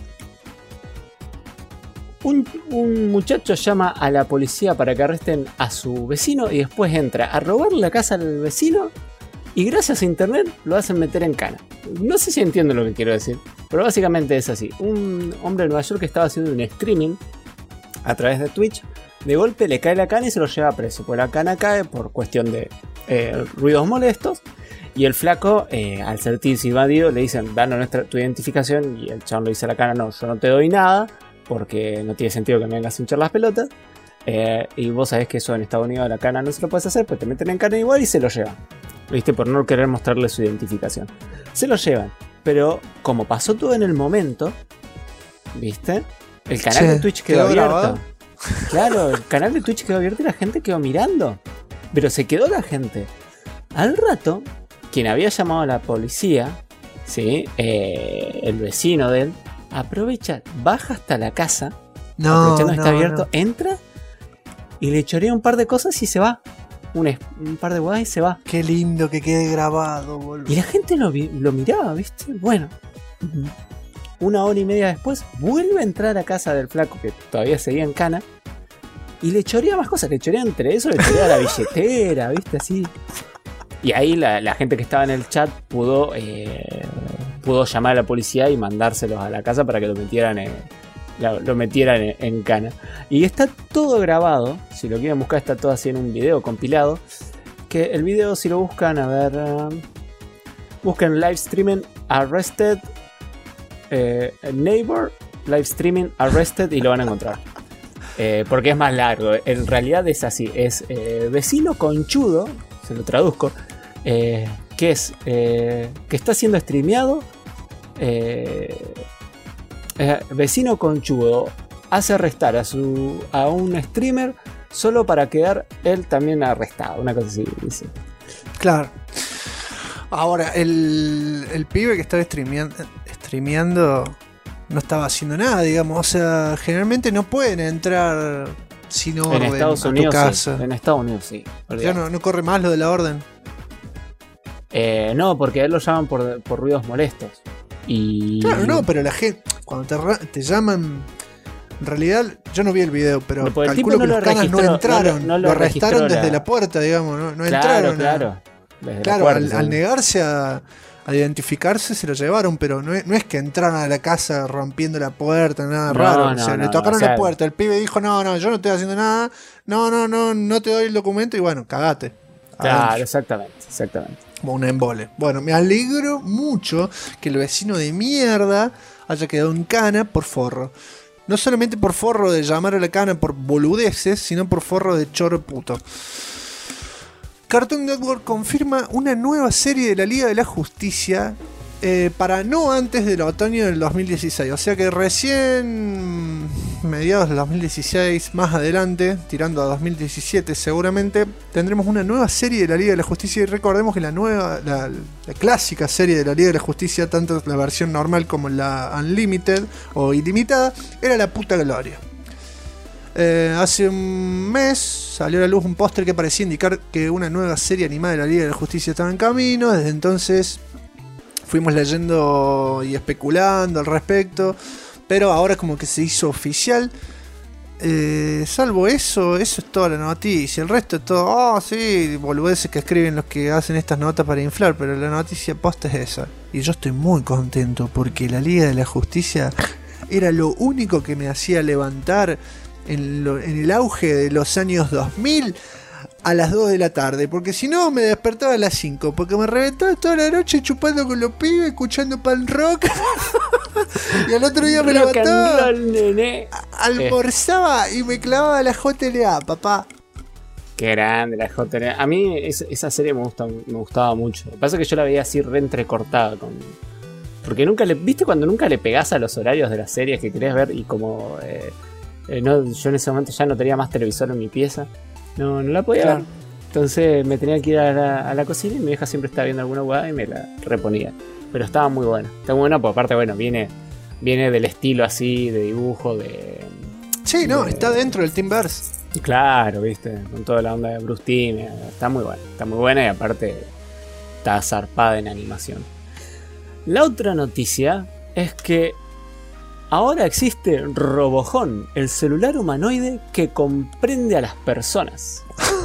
Un muchacho llama a la policía para que arresten a su vecino y después entra a robar la casa del vecino y gracias a internet lo hacen meter en cana. No sé si entiendo lo que quiero decir, pero básicamente es así. Un hombre de Nueva York que estaba haciendo un streaming a través de Twitch, de golpe le cae la cana y se lo lleva preso, pues la cana cae por cuestión de ruidos molestos. Y el flaco, al sentirse invadido, le dicen, danos tu identificación. Y el chabón le dice a la cana, no, yo no te doy nada, porque no tiene sentido que me vengas a hinchar las pelotas. Y vos sabés que eso en Estados Unidos a la cana no se lo puedes hacer, pues te meten en cana igual y se lo llevan. ¿Viste? Por no querer mostrarle su identificación. Se lo llevan. Pero como pasó todo en el momento, ¿viste? El canal de Twitch quedó abierto. grabado. Claro, el canal de Twitch quedó abierto y la gente quedó mirando. Pero se quedó la gente. Al rato, quien había llamado a la policía, ¿sí? El vecino de él, aprovecha, baja hasta la casa, aprovechando que está abierto, entra y le chorea un par de cosas y se va. Un par de guadas y se va. Qué lindo que quede grabado, boludo. Y la gente lo miraba, ¿viste? Bueno, una hora y media después, vuelve a entrar a casa del flaco que todavía seguía en cana y le chorea más cosas. Le chorea entre eso, le chorea la billetera, ¿viste? Así. Y ahí la gente que estaba en el chat pudo llamar a la policía y mandárselos a la casa para que lo metieran en cana. Y está todo grabado. Si lo quieren buscar, está todo así en un video compilado. Que el video, si lo buscan, a ver, busquen live streaming arrested neighbor live streaming arrested y lo van a encontrar. Porque es más largo. En realidad es así. Es vecino conchudo, se lo traduzco, que está siendo streameado. Vecino conchudo hace arrestar a un streamer solo para quedar él también arrestado. Una cosa así dice. Claro. Ahora, el pibe que estaba streameando no estaba haciendo nada, digamos. O sea, generalmente no pueden entrar sin orden En Estados a Unidos tu casa. sí. En Estados Unidos sí. Ya no corre más lo de la orden. No, porque a él lo llaman por ruidos molestos. Y... Claro, no, pero la gente, cuando te llaman, en realidad yo no vi el video, pero No, porque el calculo tipo que no los lo canas no registró, entraron, no lo arrestaron registró desde la puerta, digamos, no claro, entraron. claro. Desde la Claro, puerta, al sí. negarse a identificarse se lo llevaron, pero no es que entraron a la casa rompiendo la puerta, nada No, raro. no, O sea, no, le tocaron o sea, la puerta, el pibe dijo, no, yo no estoy haciendo nada, no te doy el documento y bueno, cagate. Claro, Adentro. exactamente. Como un embole. Bueno, me alegro mucho que el vecino de mierda haya quedado en cana por forro. No solamente por forro de llamar a la cana por boludeces, sino por forro de choro puto. Cartoon Network confirma una nueva serie de la Liga de la Justicia para no antes del otoño del 2016. O sea que recién mediados del 2016, más adelante, tirando a 2017 seguramente, tendremos una nueva serie de la Liga de la Justicia. Y recordemos que la clásica serie de la Liga de la Justicia, tanto la versión normal como la Unlimited o ilimitada, era la puta gloria. Hace un mes salió a la luz un póster que parecía indicar que una nueva serie animada de la Liga de la Justicia estaba en camino. Desde entonces fuimos leyendo y especulando al respecto, pero ahora como que se hizo oficial. Salvo eso es toda la noticia. El resto es todo, sí, boludeces que escriben los que hacen estas notas para inflar, pero la noticia posta es esa. Y yo estoy muy contento porque la Liga de la Justicia era lo único que me hacía levantar en el auge de los años 2000 a las 2 de la tarde, porque si no me despertaba a las 5, porque me reventaba toda la noche chupando con los pibes, escuchando pan rock. Y al otro día me levantaba, almorzaba y me clavaba la JLA, papá. Qué grande la JLA. A mí esa serie me gustaba mucho. Lo que pasa es que yo la veía así re entrecortada porque nunca ¿viste cuando nunca le pegás a los horarios de las series que querés ver? Y como yo en ese momento ya no tenía más televisor en mi pieza, no la podía ver. Entonces me tenía que ir a la cocina y mi vieja siempre estaba viendo alguna hueá y me la reponía. Pero estaba muy buena. Está muy buena porque aparte, bueno, viene del estilo así, de dibujo, de... Sí, está dentro del Teamverse. Claro, viste, con toda la onda de Bruce Timm. Está muy buena y aparte está zarpada en animación. La otra noticia es que ahora existe Robojón, el celular humanoide que comprende a las personas.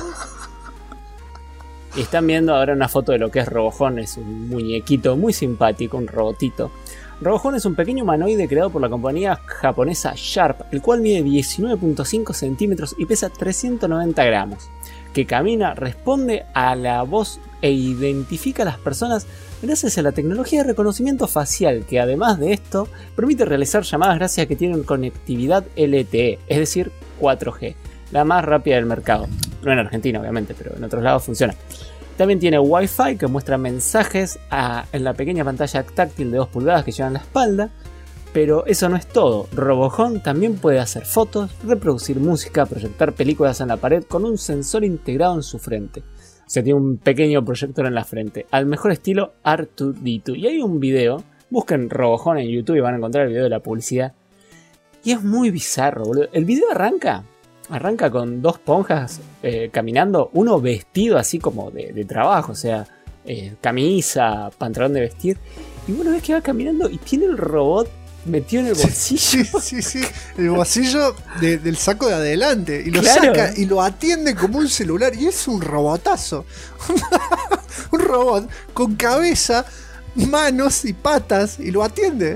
Y están viendo ahora una foto de lo que es Robojón. Es un muñequito muy simpático, un robotito. Robojón es un pequeño humanoide creado por la compañía japonesa Sharp, el cual mide 19.5 centímetros y pesa 390 gramos. Que camina, responde a la voz e identifica a las personas gracias a la tecnología de reconocimiento facial, que además de esto permite realizar llamadas gracias a que tienen conectividad LTE, es decir 4G, la más rápida del mercado. No en Argentina obviamente, pero en otros lados funciona. También tiene Wi-Fi que muestra mensajes en la pequeña pantalla táctil de 2 pulgadas que lleva en la espalda. Pero eso no es todo. Robojón también puede hacer fotos, reproducir música, proyectar películas en la pared con un sensor integrado en su frente. O sea, tiene un pequeño proyector en la frente, al mejor estilo R2-D2. Y hay un video, busquen Robojón en YouTube y van a encontrar el video de la publicidad. Y es muy bizarro, boludo. El video arranca con 2 ponjas caminando, uno vestido así como de trabajo, o sea, camisa, pantalón de vestir. Y bueno, ves que va caminando y tiene el robot metido en el bolsillo. Sí, el bolsillo del saco de adelante. Y lo claro. Saca y lo atiende como un celular. Y es un robotazo. Un robot con cabeza, manos y patas. Y lo atiende.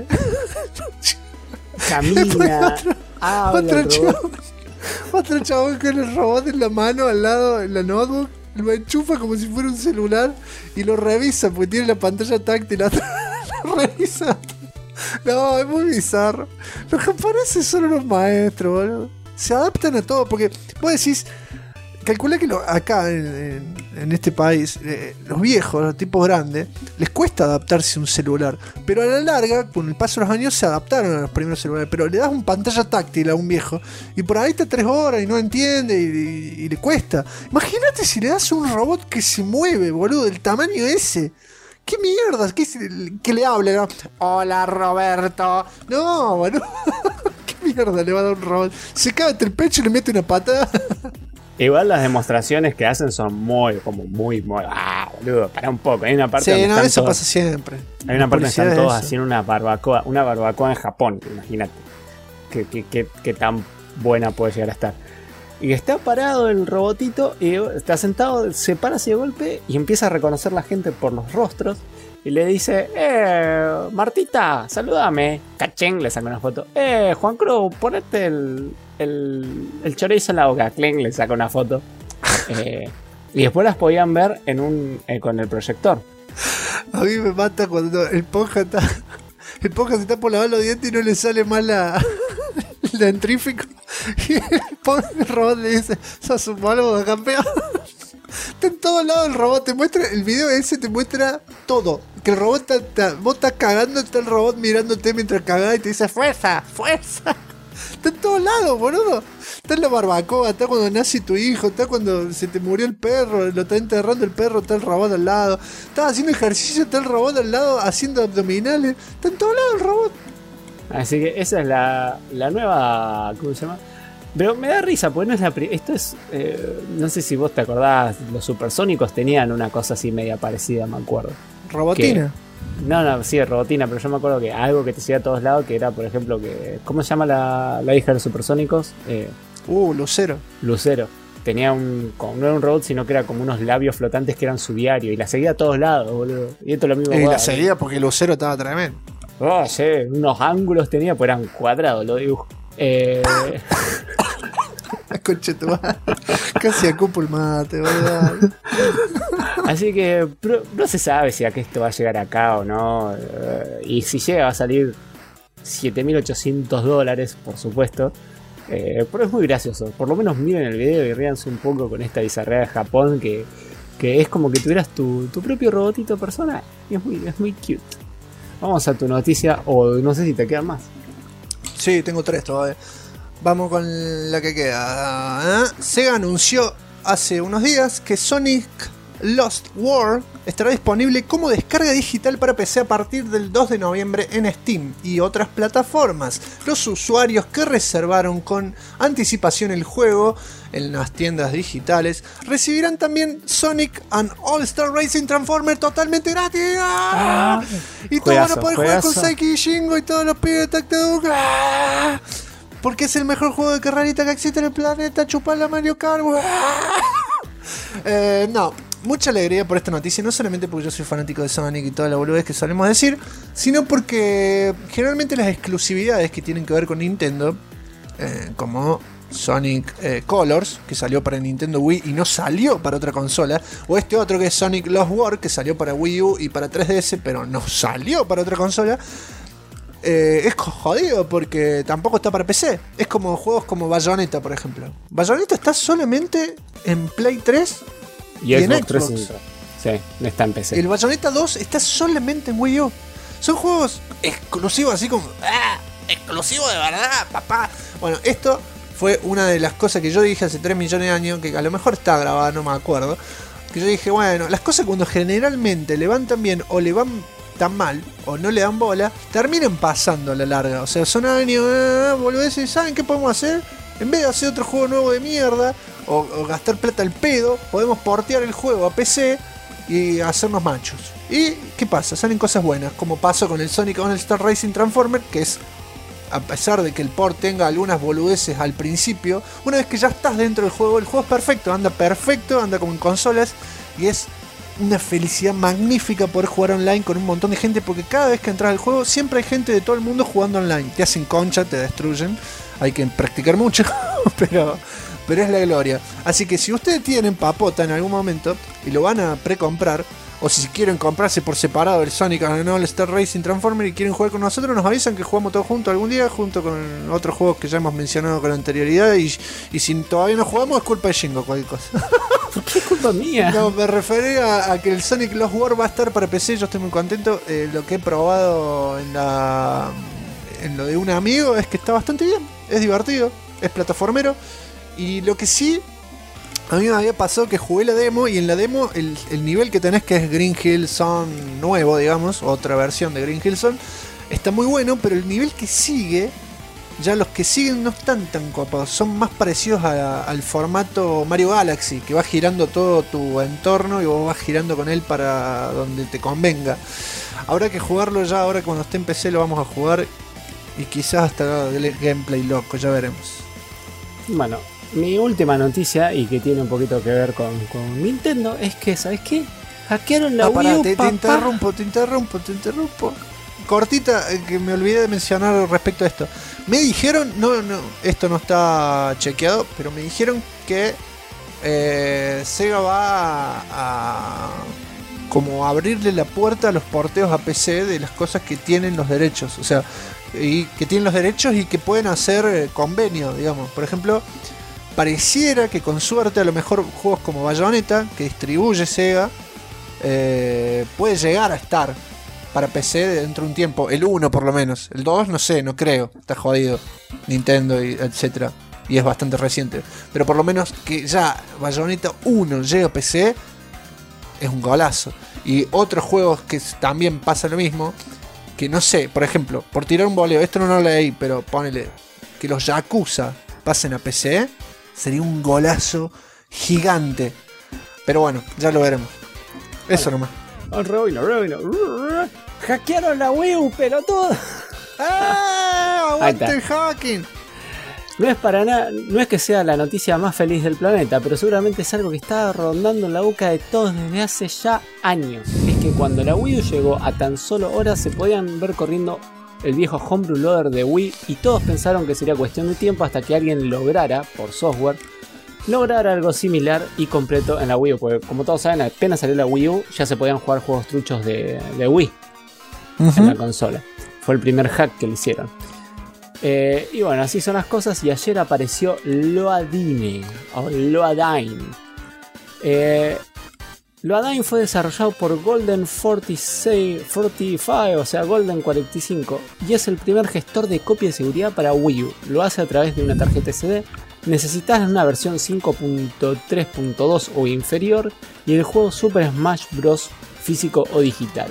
Camina. Otro chabón con el robot en la mano al lado, en la notebook. Lo enchufa como si fuera un celular. Y lo revisa porque tiene la pantalla táctil. Lo revisa. No, es muy bizarro. Los japoneses son unos maestros, boludo. Se adaptan a todo, porque vos decís, calcula que acá en este país, los viejos, los tipos grandes, les cuesta adaptarse a un celular. Pero a la larga, con el paso de los años, se adaptaron a los primeros celulares. Pero le das un pantalla táctil a un viejo y por ahí está 3 horas y no entiende y le cuesta. Imagínate si le das un robot que se mueve, boludo, del tamaño ese. ¿Qué mierda? ¿Qué le habla? ¿No? Hola, Roberto. No, boludo. ¿Qué mierda le va a dar un robot? Se cae entre el pecho y le mete una patada. Igual las demostraciones que hacen son muy, boludo, para un poco. Hay una parte donde eso todos, pasa siempre. Hay una parte donde están todos haciendo una barbacoa en Japón, imagínate. Qué tan buena puede llegar a estar. Y está parado el robotito, y está sentado, se para así de golpe y empieza a reconocer la gente por los rostros. Y le dice, Martita, salúdame. Cachén, le saca una foto. Juan Cruz, ponete el chorizo en la boca. Clen, le saca una foto. Y después las podían ver con el proyector. A mí me mata cuando el ponja se está por lavar los dientes y no le sale más la dentrífico. Y el robot le dice, sos un malo, campeón. Está en todos lados el robot, te muestra, el video ese te muestra todo. Que el robot vos estás cagando, está el robot mirándote mientras cagás y te dice, fuerza. Está en todos lados, boludo. Está en la barbacoa, está cuando nace tu hijo, está cuando se te murió el perro, lo está enterrando el perro, está el robot al lado. Estás haciendo ejercicio, está el robot al lado haciendo abdominales. Está en todos lados el robot. Así que esa es la nueva. ¿Cómo se llama? Pero me da risa, porque no es la esto es. No sé si vos te acordás, los supersónicos tenían una cosa así media parecida, me acuerdo. ¿Robotina? No, sí, robotina, pero yo me acuerdo que algo que te hacía a todos lados, que era, por ejemplo, que. ¿Cómo se llama la hija de los supersónicos? Lucero. Lucero. Tenía no era un robot, sino que era como unos labios flotantes que eran su diario. Y la seguía a todos lados, boludo. Y esto es lo mismo. Y la seguía porque Lucero estaba tremendo. Oh, sí, unos ángulos tenía, pues eran cuadrados los dibujos. Conche tu madre. Casi acupo el mate, ¿verdad? Así que no se sabe si esto va a llegar acá o no. Y si llega va a salir $7.800, por supuesto. Pero es muy gracioso. Por lo menos miren el video y ríanse un poco con esta bizarrea de Japón que es como que tuvieras tu propio robotito personal. Y es muy cute. Vamos a tu noticia, o no sé si te quedan más. Sí, tengo 3 todavía. Vamos con la que queda. Sega anunció hace unos días que Sonic Lost World estará disponible como descarga digital para PC a partir del 2 de noviembre en Steam y otras plataformas. Los usuarios que reservaron con anticipación el juego en las tiendas digitales recibirán también Sonic and All-Star Racing Transformer totalmente gratis. Y todos van a poder jugar con Saiki y Shingo y todos los pibes de Tacteduk. Porque es el mejor juego de carrerita que existe en el planeta. Chupar la Mario Kart. No, mucha alegría por esta noticia. No solamente porque yo soy fanático de Sonic y toda la boludez que solemos decir, sino porque generalmente las exclusividades que tienen que ver con Nintendo, como Sonic Colors, que salió para Nintendo Wii y no salió para otra consola, o este otro que es Sonic Lost World, que salió para Wii U y para 3DS, pero no salió para otra consola. Es jodido porque tampoco está para PC. Es como juegos como Bayonetta, por ejemplo. Bayonetta está solamente en Play 3 y en Xbox. Sí, no está en PC. El Bayonetta 2 está solamente en Wii U. Son juegos exclusivos, así como exclusivo de verdad, papá. Bueno, esto fue una de las cosas que yo dije hace 3 millones de años, que a lo mejor está grabada, no me acuerdo. Que yo dije, bueno, las cosas cuando generalmente le van tan bien o le van tan mal o no le dan bola, terminan pasando a la larga. O sea, son años, boludeces, ¿saben qué podemos hacer? En vez de hacer otro juego nuevo de mierda o gastar plata al pedo, podemos portear el juego a PC y hacernos machos. ¿Y qué pasa? Salen cosas buenas, como pasó con el Sonic All-Star Racing Transformer, que es, a pesar de que el port tenga algunas boludeces al principio, una vez que ya estás dentro del juego, el juego es perfecto, anda como en consolas y es una felicidad magnífica poder jugar online con un montón de gente, porque cada vez que entras al juego siempre hay gente de todo el mundo jugando online. Te hacen concha, te destruyen, hay que practicar mucho, pero es la gloria. Así que si ustedes tienen papota en algún momento y lo van a precomprar, o si quieren comprarse por separado el Sonic and All-Star Racing Transformer y quieren jugar con nosotros, nos avisan que jugamos todos juntos algún día, junto con otros juegos que ya hemos mencionado con anterioridad, y si todavía no jugamos es culpa de Shingo, cualquier cosa. ¿Por qué es culpa mía? No, me referí a que el Sonic Lost World va a estar para PC, yo estoy muy contento. Lo que he probado en lo de un amigo es que está bastante bien, es divertido, es plataformero, y lo que sí, a mí me había pasado que jugué la demo, y en la demo el nivel que tenés, que es Green Hill Zone nuevo, digamos, otra versión de Green Hill Zone, está muy bueno, pero el nivel que sigue, ya los que siguen no están tan copados, son más parecidos al formato Mario Galaxy, que va girando todo tu entorno y vos vas girando con él para donde te convenga. Habrá que jugarlo ya, ahora que cuando esté en PC lo vamos a jugar, y quizás hasta el gameplay loco, ya veremos. Bueno, mi última noticia, y que tiene un poquito que ver con Nintendo, es que, ¿sabes qué? Hackearon la Wii U, te interrumpo. Cortita, que me olvidé de mencionar respecto a esto. Me dijeron, no, esto no está chequeado, pero me dijeron que Sega va a como abrirle la puerta a los porteos a PC de las cosas que tienen los derechos. O sea, y que tienen los derechos y que pueden hacer convenio, digamos. Por ejemplo, pareciera que con suerte a lo mejor juegos como Bayonetta, que distribuye Sega, puede llegar a estar para PC dentro de un tiempo. El 1 por lo menos. El 2 no sé, no creo. Está jodido. Nintendo y etcétera. Y es bastante reciente. Pero por lo menos que ya Bayonetta 1 llegue a PC es un golazo. Y otros juegos que también pasa lo mismo. Que no sé, por ejemplo, por tirar un boleo, esto no lo leí, pero ponele que los Yakuza pasen a PC, sería un golazo gigante. Pero bueno, ya lo veremos. Eso nomás. Hackearon la Wii U, pelotudo. ¡Aguante el hacking! No es para nada, no es que sea la noticia más feliz del planeta, pero seguramente es algo que está rondando en la boca de todos desde hace ya años. Es que cuando la Wii U llegó a tan solo horas se podían ver corriendo el viejo homebrew loader de Wii y todos pensaron que sería cuestión de tiempo hasta que alguien lograra, por software, lograr algo similar y completo en la Wii U. Porque como todos saben, apenas salió la Wii U ya se podían jugar juegos truchos de Wii en la consola. Fue el primer hack que le hicieron. Y bueno, así son las cosas. Y ayer apareció Loadine o Loadine. Loadine fue desarrollado por Golden 45, o sea Golden 45, y es el primer gestor de copia de seguridad para Wii U. Lo hace a través de una tarjeta SD. Necesitas una versión 5.3.2 o inferior y el juego Super Smash Bros. Físico o digital.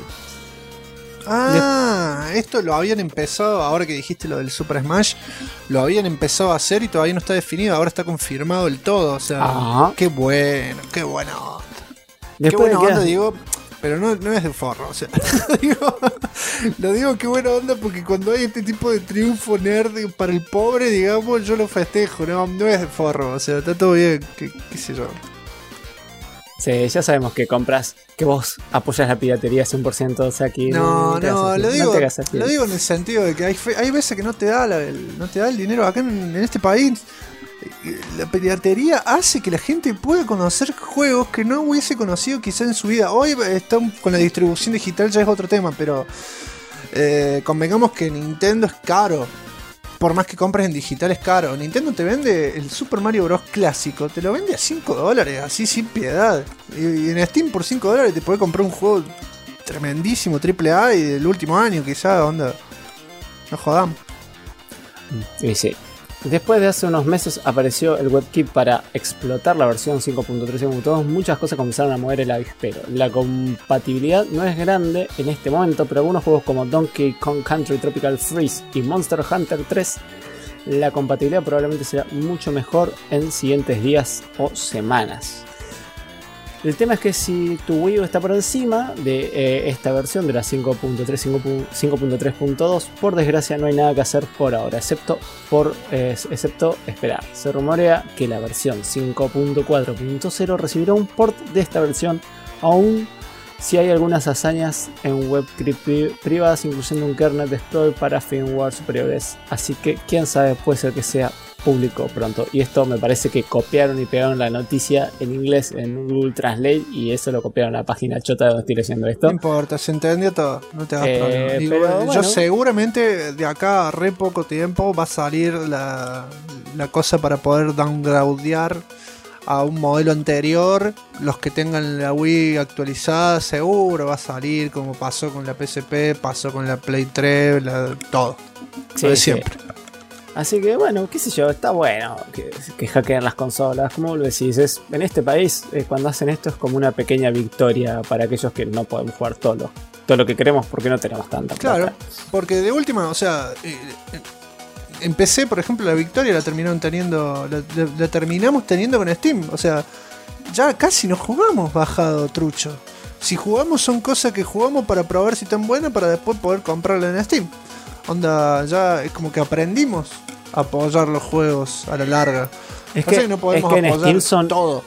Esto lo habían empezado, ahora que dijiste lo del Super Smash, lo habían empezado a hacer y todavía no está definido, ahora está confirmado del todo, o sea, qué bueno, qué buena onda. Qué buena onda, digo, pero no es de forro, o sea, lo digo qué buena onda porque cuando hay este tipo de triunfo nerd para el pobre, digamos, yo lo festejo, no es de forro, o sea, está todo bien, qué sé yo. Sí, ya sabemos que compras, que vos apoyas la piratería 100%, o sea que lo digo en el sentido de que hay veces que no te da el dinero acá en este país. La piratería hace que la gente pueda conocer juegos que no hubiese conocido quizá en su vida. Hoy están con la distribución digital, ya es otro tema, pero convengamos que Nintendo es caro. Por más que compres en digital es caro. Nintendo te vende el Super Mario Bros. Clásico, te lo vende a $5, así sin piedad. Y en Steam por $5 te podés comprar un juego tremendísimo, AAA y del último año quizá, onda. No jodamos. Sí. Después de hace unos meses apareció el WebKit para explotar la versión 5.3.2. Muchas cosas comenzaron a mover el avispero. La compatibilidad no es grande en este momento, pero algunos juegos como Donkey Kong Country Tropical Freeze y Monster Hunter 3, la compatibilidad probablemente será mucho mejor en siguientes días o semanas. El tema es que si tu Wii U está por encima de esta versión de la 5.3.2, por desgracia no hay nada que hacer por ahora, excepto esperar. Se rumorea que la versión 5.4.0 recibirá un port de esta versión, aún si hay algunas hazañas en WebKit privadas, incluyendo un kernel de exploit para firmware superiores. Así que quién sabe, puede ser que sea público pronto. Y esto me parece que copiaron y pegaron la noticia en inglés en Google Translate y eso lo copiaron a la página chota de donde estoy leyendo esto. No importa, se entendió todo, no te hagas problema. Pero, yo seguramente de acá a re poco tiempo va a salir la cosa para poder downgradear a un modelo anterior. Los que tengan la Wii actualizada seguro va a salir, como pasó con la PSP, pasó con la Play 3, todo. Lo de siempre. Sí. Así que bueno, qué sé yo, está bueno que hackeen las consolas, como lo decís, en este país cuando hacen esto es como una pequeña victoria para aquellos que no podemos jugar todo lo que queremos porque no tenemos tanta plata. Claro, porque de última, o sea, en PC, por ejemplo, la victoria la terminamos teniendo con Steam, o sea, ya casi no jugamos bajado trucho. Si jugamos son cosas que jugamos para probar si están buenas para después poder comprarla en Steam. Onda, ya es como que aprendimos a apoyar los juegos a la larga. Es que no podemos en apoyar Steam todo.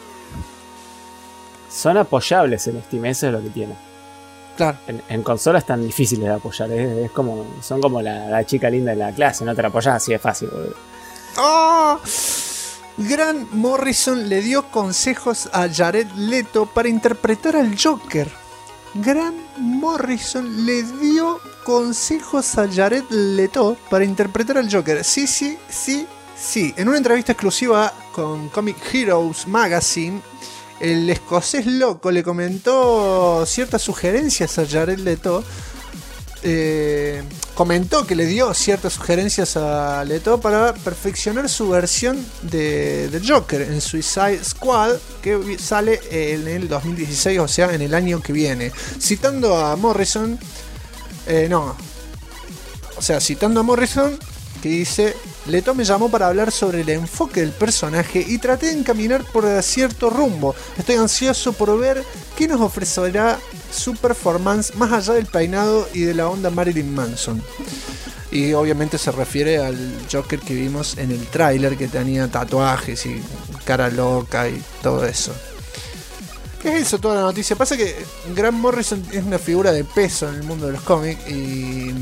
Son apoyables en Steam, eso es lo que tiene. Claro. En consolas tan difíciles de apoyar, son como la chica linda de la clase, no te la apoyas así de fácil. ¡Oh! Grant Morrison le dio consejos a Jared Leto para interpretar al Joker. Grant Morrison le dio consejos a Jared Leto para interpretar al Joker. Sí. En una entrevista exclusiva con Comic Heroes Magazine, el escocés loco le comentó ciertas sugerencias a Jared Leto comentó que le dio ciertas sugerencias a Leto para perfeccionar su versión de Joker en Suicide Squad, que sale en el 2016, o sea, en el año que viene. Citando a Morrison, citando a Morrison, que dice: Leto me llamó para hablar sobre el enfoque del personaje y traté de encaminar por cierto rumbo. Estoy ansioso por ver qué nos ofrecerá su performance más allá del peinado y de la onda Marilyn Manson. Y obviamente se refiere al Joker que vimos en el tráiler, que tenía tatuajes y cara loca y todo eso. ¿Qué es eso toda la noticia? Pasa que Grant Morrison es una figura de peso en el mundo de los cómics y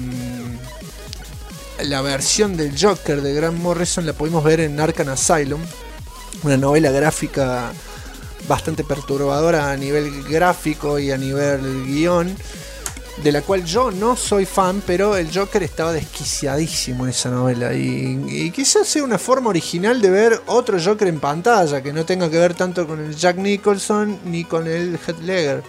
la versión del Joker de Grant Morrison la pudimos ver en Arkham Asylum, una novela gráfica bastante perturbadora a nivel gráfico y a nivel guión, de la cual yo no soy fan, pero el Joker estaba desquiciadísimo en esa novela y quizás sea una forma original de ver otro Joker en pantalla, que no tenga que ver tanto con el Jack Nicholson ni con el Heath Ledger.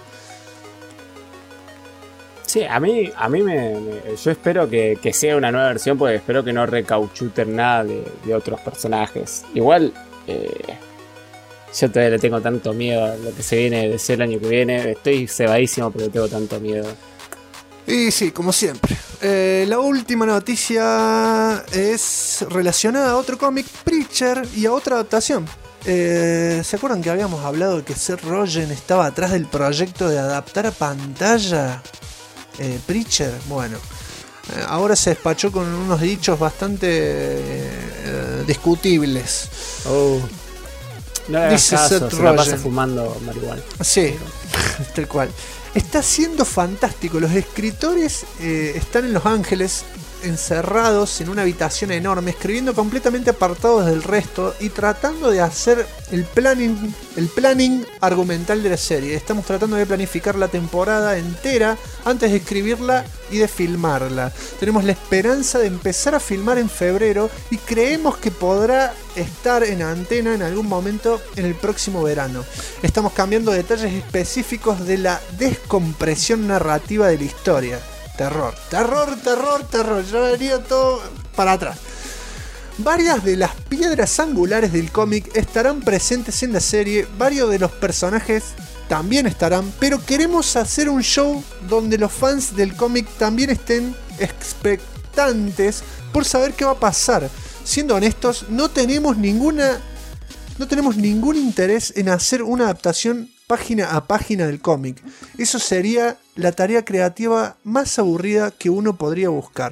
Sí, a mí yo espero que sea una nueva versión, porque espero que no recauchuten nada de otros personajes. Igual, yo todavía le tengo tanto miedo a lo que se viene de ser el año que viene. Estoy cebadísimo, pero tengo tanto miedo. Y sí, como siempre. La última noticia es relacionada a otro cómic, Preacher, y a otra adaptación. ¿Se acuerdan que habíamos hablado de que Seth Rogen estaba atrás del proyecto de adaptar a pantalla Preacher? Bueno, ahora se despachó con unos dichos bastante discutibles. No le hagas caso, se la pasa fumando marihuana. Sí, tal cual. Está siendo fantástico. Los escritores están en Los Ángeles, encerrados en una habitación enorme, escribiendo completamente apartados del resto y tratando de hacer el planning argumental de la serie. Estamos tratando de planificar la temporada entera antes de escribirla y de filmarla. Tenemos la esperanza de empezar a filmar en febrero y creemos que podrá estar en antena en algún momento en el próximo verano. Estamos cambiando detalles específicos de la descompresión narrativa de la historia. Terror. Ya venía todo para atrás. Varias de las piedras angulares del cómic estarán presentes en la serie. Varios de los personajes también estarán. Pero queremos hacer un show donde los fans del cómic también estén expectantes por saber qué va a pasar. Siendo honestos, no tenemos ningún interés en hacer una adaptación página a página del cómic. Eso sería la tarea creativa más aburrida que uno podría buscar.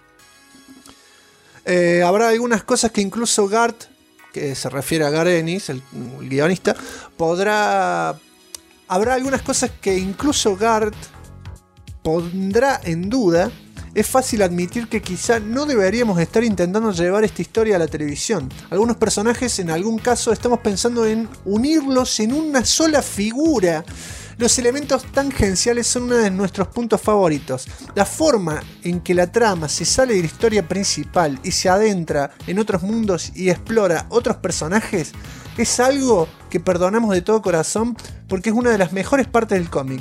Habrá algunas cosas que incluso Garth, que se refiere a Garth Ennis, el guionista, habrá algunas cosas que incluso Garth pondrá en duda. Es fácil admitir que quizá no deberíamos estar intentando llevar esta historia a la televisión. Algunos personajes, en algún caso, estamos pensando en unirlos en una sola figura. Los elementos tangenciales son uno de nuestros puntos favoritos. La forma en que la trama se sale de la historia principal y se adentra en otros mundos y explora otros personajes es algo que perdonamos de todo corazón, porque es una de las mejores partes del cómic.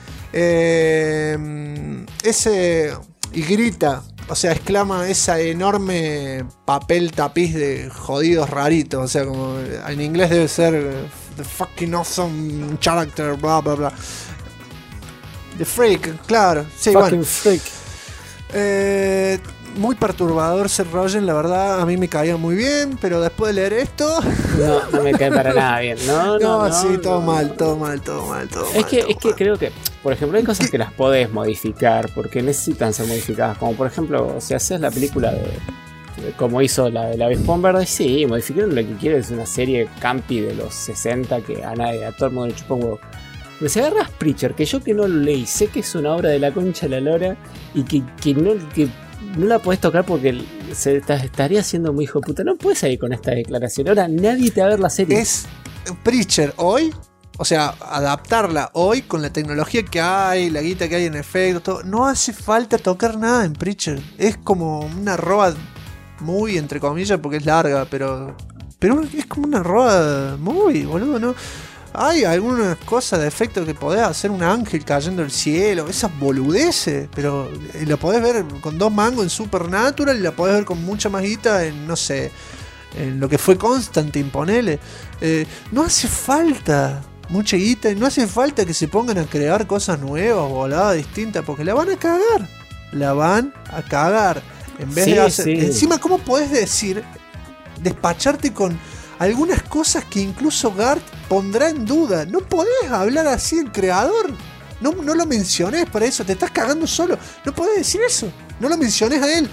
Y grita, o sea, exclama ese enorme papel tapiz de jodidos raritos, o sea, como en inglés debe ser the fucking awesome character, bla bla bla. The freak, claro, sí, fucking bueno. Freak. Muy perturbador Seth Rogen, la verdad, a mí me caía muy bien, pero después de leer esto... No me cae para nada bien, no, sí, todo mal. Es que creo que, por ejemplo, hay cosas que las podés modificar, porque necesitan ser modificadas, como por ejemplo, si haces la película de como hizo la de la Avispón Verde, sí, modificaron lo que quiere, es una serie campi de los 60 que a todo el mundo le chupa un huevo. Pero si agarras Preacher, que yo que no lo leí, sé que es una obra de la concha de la lora y que no la podés tocar porque se estaría haciendo muy hijo de puta. No puedes ir con esta declaración. Ahora nadie te va a ver la serie. Es Preacher hoy, o sea, adaptarla hoy con la tecnología que hay, la guita que hay en efectos, todo. No hace falta tocar nada en Preacher. Es como una road movie, entre comillas, porque es larga, pero es como una road movie, boludo, ¿no? Hay algunas cosas de efecto que podés hacer un ángel cayendo del cielo, esas boludeces, pero la podés ver con 2 mangos en Supernatural y la podés ver con mucha más guita en, no sé, en lo que fue Constantine, ponele. No hace falta mucha guita y no hace falta que se pongan a crear cosas nuevas, voladas, distintas, porque la van a cagar. La van a cagar. En vez de hacer. Sí. Encima, ¿cómo podés despacharte con algunas cosas que incluso Garth pondrá en duda? No podés hablar así el creador. No lo menciones para eso. Te estás cagando solo. No podés decir eso. No lo menciones a él.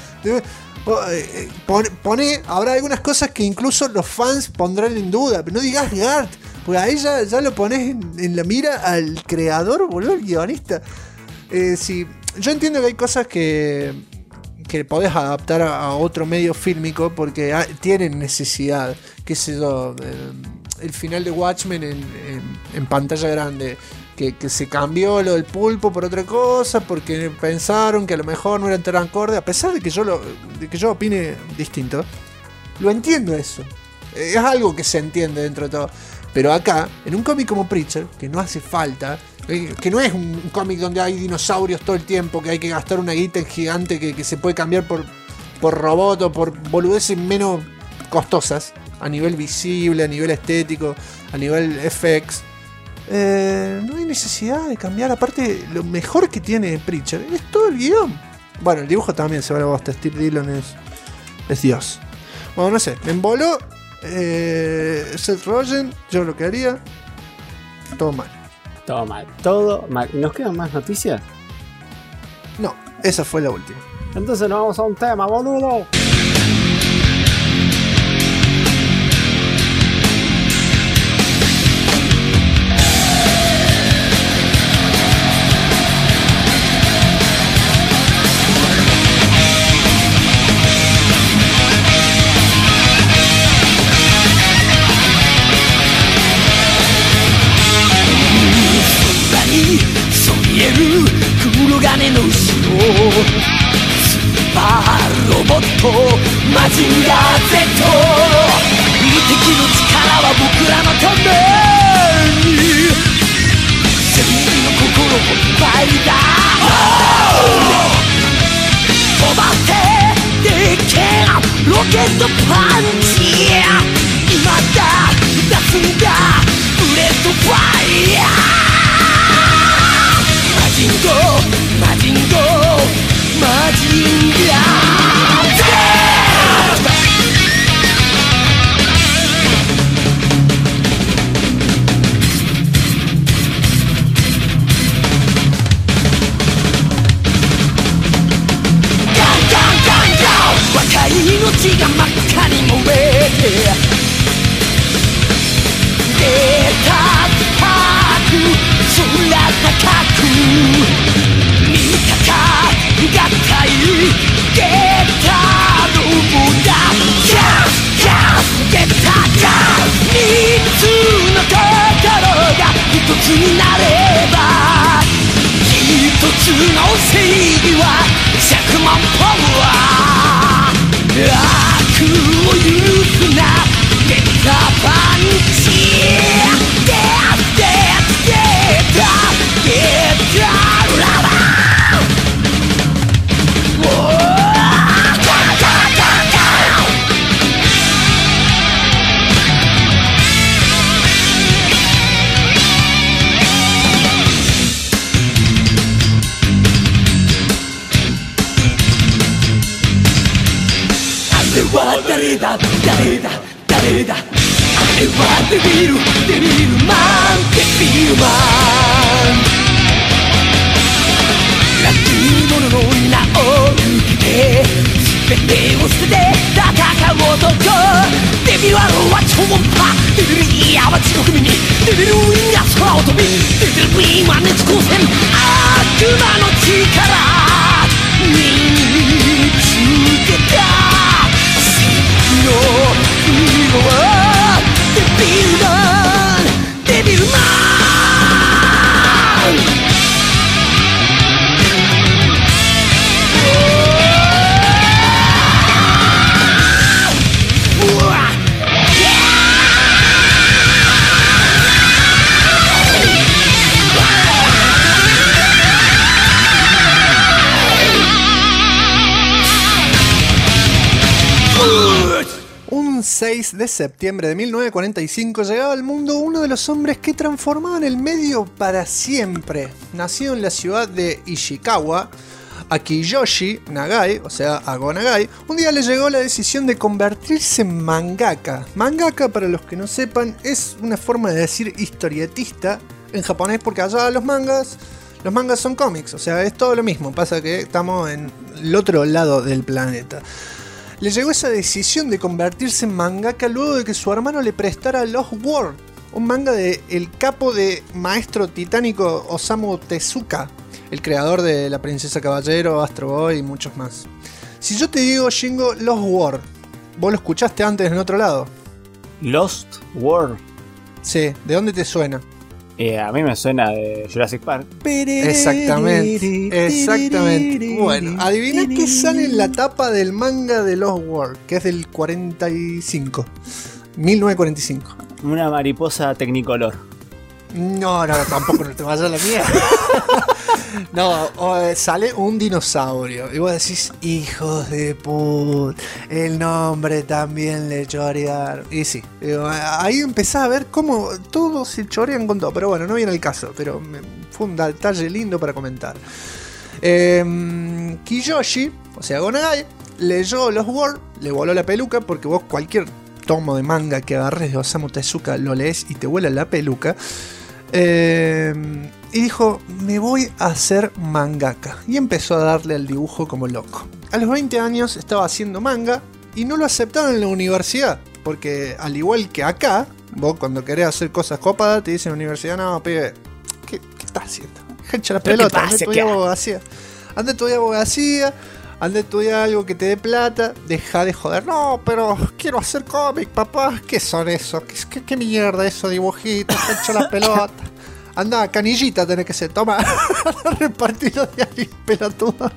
Habrá algunas cosas que incluso los fans pondrán en duda. Pero no digas Garth. Porque ahí ya lo pones en la mira al creador, boludo, el guionista. Sí, yo entiendo que hay cosas que podés adaptar a otro medio fílmico porque tienen necesidad, qué sé yo, el final de Watchmen en pantalla grande, que se cambió lo del pulpo por otra cosa porque pensaron que a lo mejor no era tan acorde, a pesar de que yo opine distinto, lo entiendo eso, es algo que se entiende dentro de todo, pero acá, en un cómic como Preacher, que no hace falta, que no es un cómic donde hay dinosaurios todo el tiempo, que hay que gastar una guita gigante que se puede cambiar por robot o por boludeces menos costosas, a nivel visible, a nivel estético, a nivel FX. No hay necesidad de cambiar. Aparte, lo mejor que tiene Preacher es todo el guión. Bueno, el dibujo también se va a la bosta. Steve Dillon es Dios. Bueno, no sé, me emboló Seth Rogen. Yo lo que haría, todo mal. Todo mal. ¿Nos quedan más noticias? No, esa fue la última. Entonces nos vamos a un tema, boludo. マジンガー Z 無敵の力は僕らのために正義の心を奪いだ飛ばせでけえロケットパンチ今だ出すんだブレッドファイヤーマジンゴーマジンゴーマジンガー命が真っ赤に燃えて出たスパーク空高く見たか合体ゲッターロボだジャンプゲッタージャンプ3つの心が一つになれば一つの正義は100万パワー悪を許すなゲッターパンチゲッターラバー誰だ誰だ誰だあれはデビルマンデビルマンラッキー者の名を受けて全てを捨てて戦う男デビルアローは超音波デビルイヤーは地獄耳デビルウィンが空を飛びデビルビームは熱光線悪魔の力身につけたの色はデビルマンデビルマン 6 de septiembre de 1945 llegaba al mundo uno de los hombres que transformaban el medio para siempre. Nacido en la ciudad de Ishikawa, a Kiyoshi Nagai, o sea, a Go Nagai, un día le llegó la decisión de convertirse en mangaka. Mangaka, para los que no sepan, es una forma de decir historietista en japonés, porque allá los mangas son cómics, o sea, es todo lo mismo, pasa que estamos en el otro lado del planeta. Le llegó esa decisión de convertirse en mangaka luego de que su hermano le prestara Lost World, un manga de el capo de maestro titánico Osamu Tezuka, el creador de La Princesa Caballero, Astro Boy y muchos más. Si yo te digo, Shingo, Lost World, ¿vos lo escuchaste antes en otro lado? Lost World. Sí, ¿de dónde te suena? A mí me suena de Jurassic Park. Exactamente. Bueno, adivina qué sale en la tapa del manga de Lost World, que es del 1945. Una mariposa tecnicolor. No, tampoco no te vayas a la mierda. No, sale un dinosaurio. Y vos decís, hijos de puta, el nombre también le chorearon. Y sí, ahí empezás a ver cómo todos se chorean con todo. Pero bueno, no viene el caso, pero fue un detalle lindo para comentar. Kiyoshi, o sea, Go Nagai, leyó Lost World, le voló la peluca, porque vos cualquier tomo de manga que agarres de Osamu Tezuka lo lees y te vuela la peluca. Y dijo, me voy a hacer mangaka. Y empezó a darle al dibujo como loco. A los 20 años estaba haciendo manga y no lo aceptaron en la universidad. Porque al igual que acá, vos cuando querés hacer cosas copadas, te dicen en la universidad, no, pibe, ¿qué estás haciendo? Echa la pelota, anda a estudiar abogacía. Anda a estudiar abogacía, anda a estudiar algo que te dé plata, deja de joder. No, pero quiero hacer cómic, papá. ¿Qué son esos? ¿Qué mierda esos dibujitos? Echa la pelota. Anda, canillita tenés que ser. Toma, repartir los diarios, pelotudo.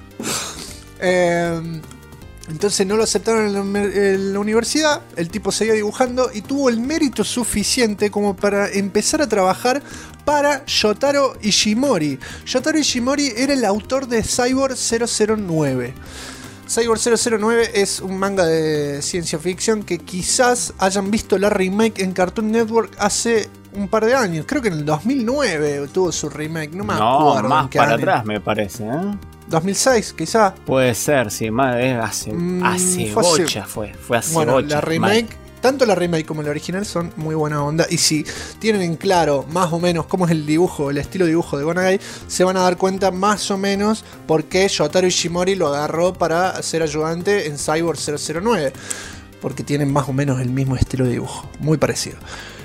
Entonces no lo aceptaron en la universidad. El tipo seguía dibujando y tuvo el mérito suficiente como para empezar a trabajar para Yotaro Ishimori. Yotaro Ishimori era el autor de Cyborg 009. Cyborg 009 es un manga de ciencia ficción que quizás hayan visto la remake en Cartoon Network hace un par de años. Creo que en el 2009 tuvo su remake. No me acuerdo. Más para atrás me parece, ¿eh? 2006, quizá. Puede ser, sí, más hace bocha fue hace bueno, bocha. La remake, tanto la remake como la original son muy buena onda. Y si tienen en claro más o menos cómo es el dibujo, el estilo de dibujo de Go Nagai, se van a dar cuenta más o menos por qué Yotaro Ishimori lo agarró para ser ayudante en Cyborg 009. Porque tienen más o menos el mismo estilo de dibujo, muy parecido.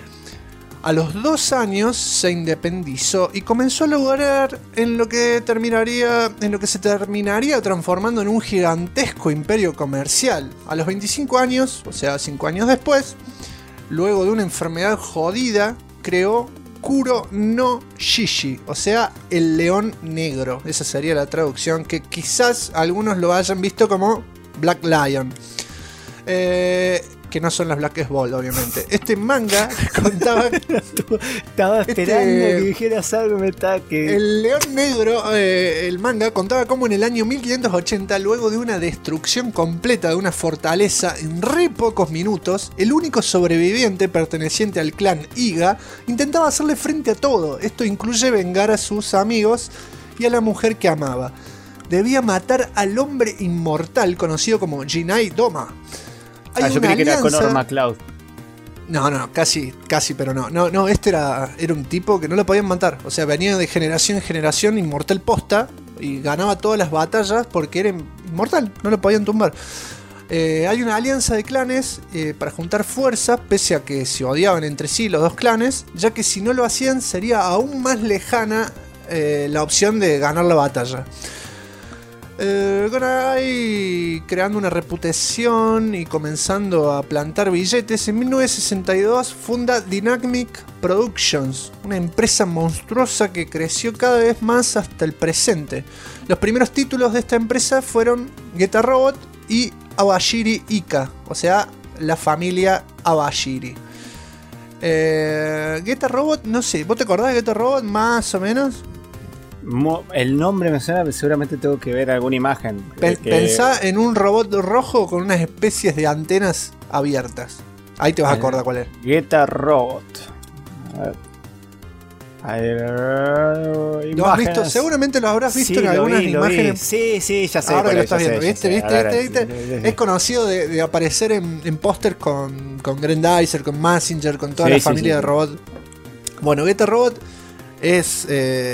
A los 2 años se independizó y comenzó a lograr en lo que se terminaría transformando en un gigantesco imperio comercial. A los 25 años, o sea 5 años después, luego de una enfermedad jodida, creó Kuro no Shishi, o sea, el león negro. Esa sería la traducción, que quizás algunos lo hayan visto como Black Lion. Que no son las Black Ball, obviamente. Este manga contaba... Estaba esperando que dijeras algo, El león negro, el manga, contaba como en el año 1580, luego de una destrucción completa de una fortaleza en re pocos minutos, el único sobreviviente perteneciente al clan Iga intentaba hacerle frente a todo. Esto incluye vengar a sus amigos y a la mujer que amaba. Debía matar al hombre inmortal conocido como Jinai Doma. Yo creí que era Connor MacLeod. No, casi, pero no. No, este era un tipo que no lo podían matar. O sea, venía de generación en generación, inmortal posta, y ganaba todas las batallas porque era inmortal, no lo podían tumbar. Hay una alianza de clanes para juntar fuerzas, pese a que se odiaban entre sí los dos clanes, ya que si no lo hacían sería aún más lejana la opción de ganar la batalla. Go Nagai, creando una reputación y comenzando a plantar billetes, en 1962 funda Dynamic Productions, una empresa monstruosa que creció cada vez más hasta el presente. Los primeros títulos de esta empresa fueron Geta Robot y Awashiri Ika, o sea, la familia Awashiri. Geta Robot, no sé, ¿vos te acordás de Geta Robot más o menos? El nombre me suena, seguramente tengo que ver alguna imagen. Pensá en un robot rojo con unas especies de antenas abiertas. Ahí te vas a acordar cuál es. Geta Robot. A ver. ¿Lo has visto? Seguramente lo habrás visto Sí, en lo algunas vi, lo imágenes. vi. Sí, ya sé. Ahora que cuál lo es, estás ya viendo, sé, ¿viste? ya sé. Ahora ¿Viste? Es conocido de aparecer en póster con Grandizer, con Messenger, con toda Sí, la sí, familia sí. de robot. Bueno, Geta Robot es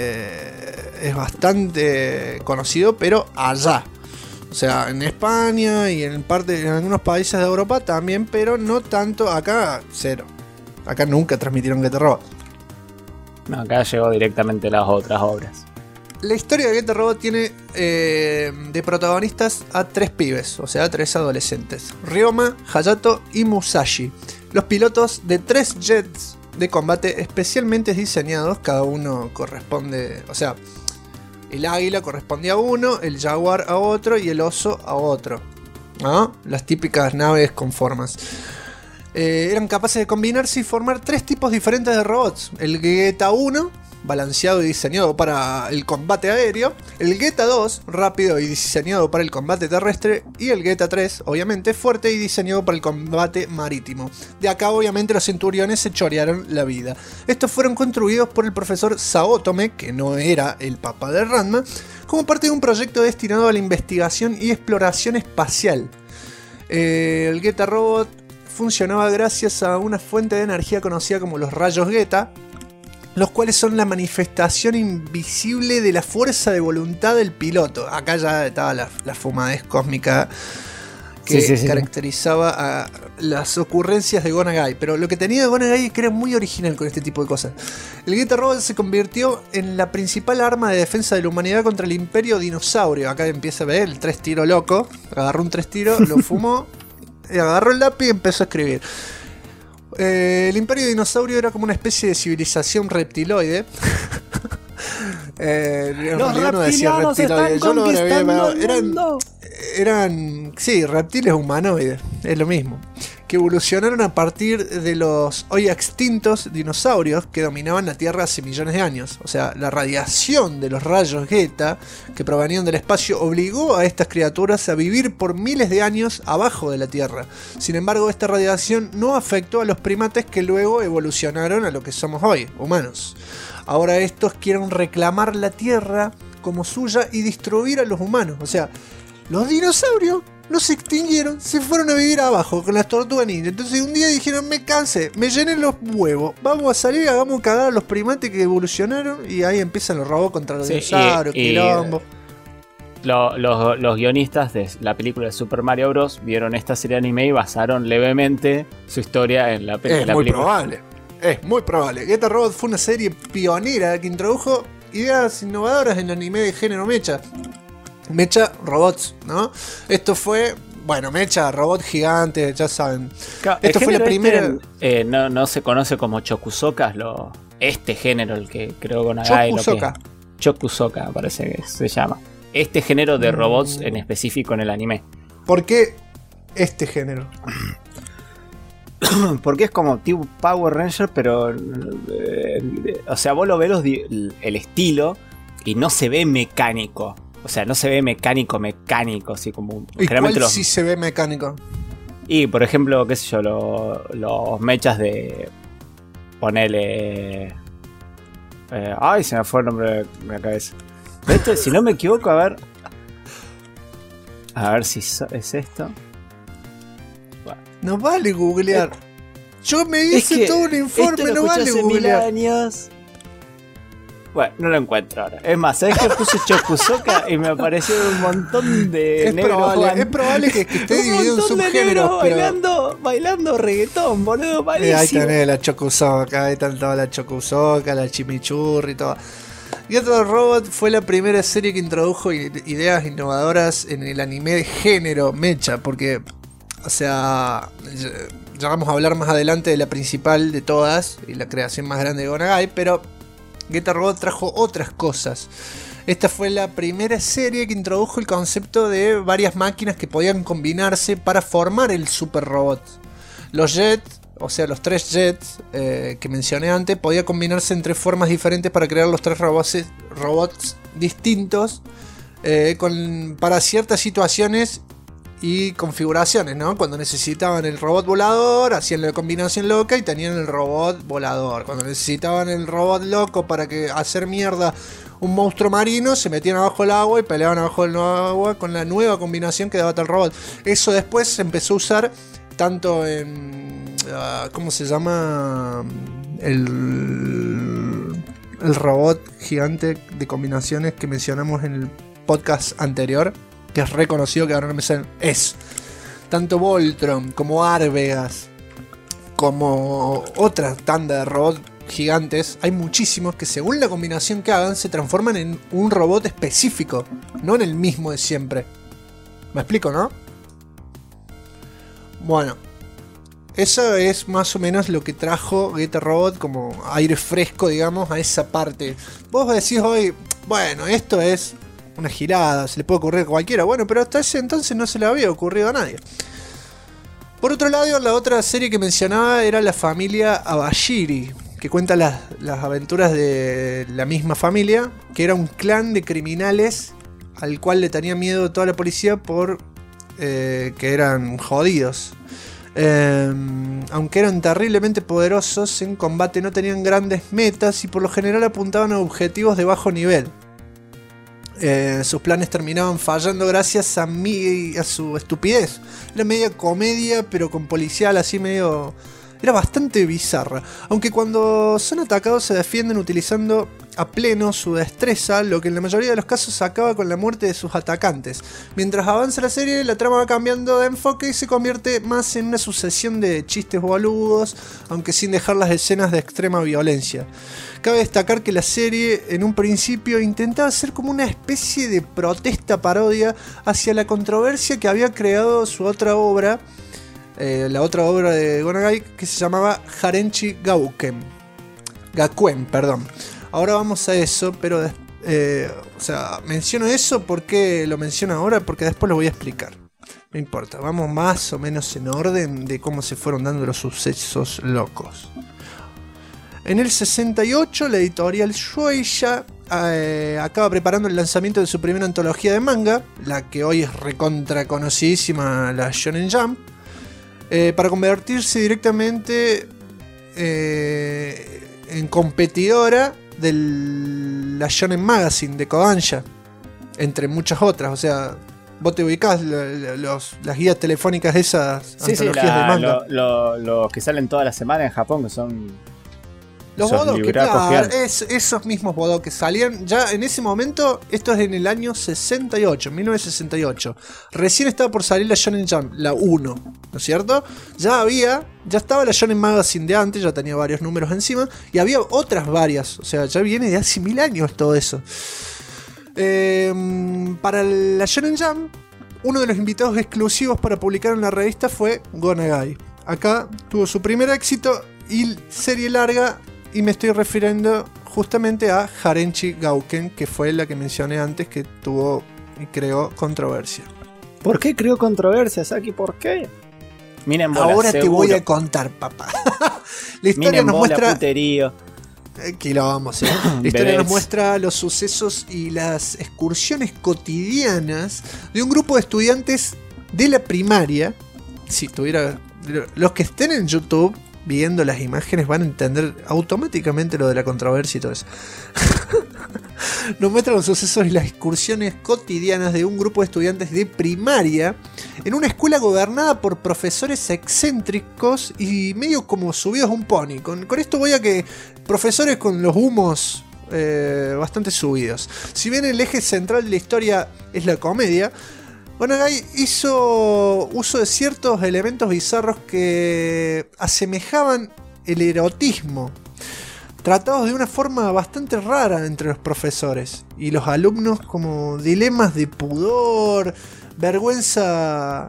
bastante conocido, pero allá. O sea, en España y en algunos países de Europa también, pero no tanto. Acá, cero. Acá nunca transmitieron Geta Robot. No, acá llegó directamente las otras obras. La historia de Geta Robot tiene de protagonistas a 3 pibes, o sea, 3 adolescentes: Ryoma, Hayato y Musashi. Los pilotos de 3 jets de combate especialmente diseñados, cada uno corresponde, o sea, el águila corresponde a uno, el jaguar a otro y el oso a otro, ¿no? Las típicas naves con formas. Eran capaces de combinarse y formar 3 tipos diferentes de robots: el Geta 1, balanceado y diseñado para el combate aéreo; el Geta 2, rápido y diseñado para el combate terrestre; y el Geta 3, obviamente, fuerte y diseñado para el combate marítimo. De acá, obviamente, los centuriones se chorearon la vida. Estos fueron construidos por el profesor Saotome, que no era el papá de Ranma, como parte de un proyecto destinado a la investigación y exploración espacial. El Geta Robot funcionaba gracias a una fuente de energía conocida como los rayos Geta, los cuales son la manifestación invisible de la fuerza de voluntad del piloto. Acá ya estaba la fumadez cósmica que Sí. caracterizaba a las ocurrencias de Go Nagai. Pero lo que tenía Go Nagai es que era muy original con este tipo de cosas. El Geta Robot se convirtió en la principal arma de defensa de la humanidad contra el Imperio Dinosaurio. Acá empieza a ver el 3 tiro loco. Agarró un 3 tiro, lo fumó, agarró el lápiz y empezó a escribir. El Imperio Dinosaurio era como una especie de civilización reptiloide. Los reptilianos están conquistando el mundo. Eran, sí, reptiles humanoides, es lo mismo, que evolucionaron a partir de los hoy extintos dinosaurios que dominaban la Tierra hace millones de años. O sea, la radiación de los rayos Geta que provenían del espacio obligó a estas criaturas a vivir por miles de años abajo de la Tierra. Sin embargo, esta radiación no afectó a los primates que luego evolucionaron a lo que somos hoy, humanos. Ahora estos quieren reclamar la Tierra como suya y destruir a los humanos. O sea, los dinosaurios no se extinguieron, se fueron a vivir abajo con las tortugas ninja. Entonces un día dijeron: me cansé, me llené los huevos, vamos a salir, hagamos cagar a los primates que evolucionaron. Y ahí empiezan los robots contra los dinosaurios, quilombo. Los guionistas de la película de Super Mario Bros. Vieron esta serie de anime y basaron levemente su historia en la película. Es muy probable. Es muy probable. Geta Robot fue una serie pionera que introdujo ideas innovadoras en el anime de género mecha. Mecha robots, ¿no? Esto fue, bueno, mecha, robot gigante, ya saben. Claro, esto fue la primera. No se conoce como Chokusoka, este género, el que creo con Nagai. Chokusoka, parece que se llama. Este género de robots en específico en el anime. ¿Por qué este género? Porque es como tipo Power Ranger, pero o sea, vos lo ves el estilo y no se ve mecánico. O sea, no se ve mecánico, así como... ¿Y cuál sí se ve mecánico? Y, por ejemplo, qué sé yo, los mechas de... Ponele... ay, se me fue el nombre de la cabeza. Este, si no me equivoco, a ver si es esto. Bueno. No vale googlear. Yo me hice todo un informe, no vale googlear. Bueno, no lo encuentro ahora. Es más, ¿sabes que puse Chokusoka y me apareció un montón de negros? Es probable que esté dividido en subgéneros, pero... bailando reggaetón, boludo, malísimo. Ahí tenés la Chokusoka, ahí están toda la Chokusoka, la chimichurri y todo. Geta Robot fue la primera serie que introdujo ideas innovadoras en el anime de género mecha, porque, o sea, ya vamos a hablar más adelante de la principal de todas y la creación más grande de Go Nagai, pero Geta Robot trajo otras cosas. Esta fue la primera serie que introdujo el concepto de varias máquinas que podían combinarse para formar el super robot. Los jets, o sea, los 3 jets que mencioné antes, podía combinarse en 3 formas diferentes para crear los 3 robots distintos para ciertas situaciones y configuraciones, ¿no? Cuando necesitaban el robot volador, hacían la combinación loca y tenían el robot volador. Cuando necesitaban el robot loco para hacer mierda un monstruo marino, se metían abajo del agua y peleaban abajo del agua con la nueva combinación que daba tal robot. Eso después se empezó a usar tanto en... ¿cómo se llama? El robot gigante de combinaciones que mencionamos en el podcast anterior, que es reconocido, que ahora no me salen. Es tanto Voltron como Arvegas, como otra tanda de robots gigantes. Hay muchísimos que según la combinación que hagan se transforman en un robot específico, no en el mismo de siempre. ¿Me explico, no? Bueno, eso es más o menos lo que trajo Get a Robot como aire fresco, digamos, a esa parte. Vos decís hoy, bueno, esto es una girada, se le puede ocurrir a cualquiera. Bueno, pero hasta ese entonces no se le había ocurrido a nadie. Por otro lado, la otra serie que mencionaba era La Familia Abashiri, que cuenta las aventuras de la misma familia, que era un clan de criminales al cual le tenía miedo toda la policía por que eran jodidos. Aunque eran terriblemente poderosos en combate, no tenían grandes metas y por lo general apuntaban a objetivos de bajo nivel. Sus planes terminaban fallando gracias a su estupidez. Era media comedia, pero con policial así medio... Era bastante bizarra. Aunque cuando son atacados se defienden utilizando a pleno su destreza, lo que en la mayoría de los casos acaba con la muerte de sus atacantes. Mientras avanza la serie, la trama va cambiando de enfoque y se convierte más en una sucesión de chistes boludos, aunque sin dejar las escenas de extrema violencia. Cabe destacar que la serie en un principio intentaba ser como una especie de protesta parodia hacia la controversia que había creado su otra obra, la otra obra de Go Nagai, que se llamaba Harenchi Gakuen, perdón. Ahora vamos a eso, pero menciono eso porque lo menciono ahora, porque después lo voy a explicar. No importa, vamos más o menos en orden de cómo se fueron dando los sucesos locos. En el 68, la editorial Shueisha acaba preparando el lanzamiento de su primera antología de manga, la que hoy es recontra conocidísima, la Shonen Jump, para convertirse directamente en competidora de la Shonen Magazine de Kodansha, entre muchas otras. O sea, vos te ubicás las guías telefónicas de esas antologías de manga. Los que salen toda la semana en Japón, que son los bodoques, claro, esos mismos bodoques salían ya en ese momento. Esto es en el año 68, 1968. Recién estaba por salir la Shonen Jump, la 1, ¿no es cierto? Ya estaba la Shonen Magazine de antes, ya tenía varios números encima, y había otras varias, o sea, ya viene de hace 1000 años todo eso. Para la Shonen Jump, uno de los invitados exclusivos para publicar en la revista fue Go Nagai. Acá tuvo su primer éxito y serie larga, y me estoy refiriendo justamente a Harenchi Gakuen, que fue la que mencioné antes, que tuvo y creó controversia. ¿Por qué creó controversia, Saki? ¿Por qué? Miren bola, ahora seguro. Te voy a contar, papá. La historia miren nos bola, muestra... puterío. Aquí lo vamos, ¿eh? La historia nos muestra los sucesos y las excursiones cotidianas de un grupo de estudiantes de la primaria. Si tuviera... Los que estén en YouTube viendo las imágenes van a entender automáticamente lo de la controversia y todo eso. Nos muestra los sucesos y las excursiones cotidianas de un grupo de estudiantes de primaria en una escuela gobernada por profesores excéntricos y medio como subidos a un pony. Con esto voy a que profesores con los humos bastante subidos. Si bien el eje central de la historia es la comedia, Go Nagai hizo uso de ciertos elementos bizarros que asemejaban el erotismo, tratados de una forma bastante rara entre los profesores y los alumnos, como dilemas de pudor, vergüenza,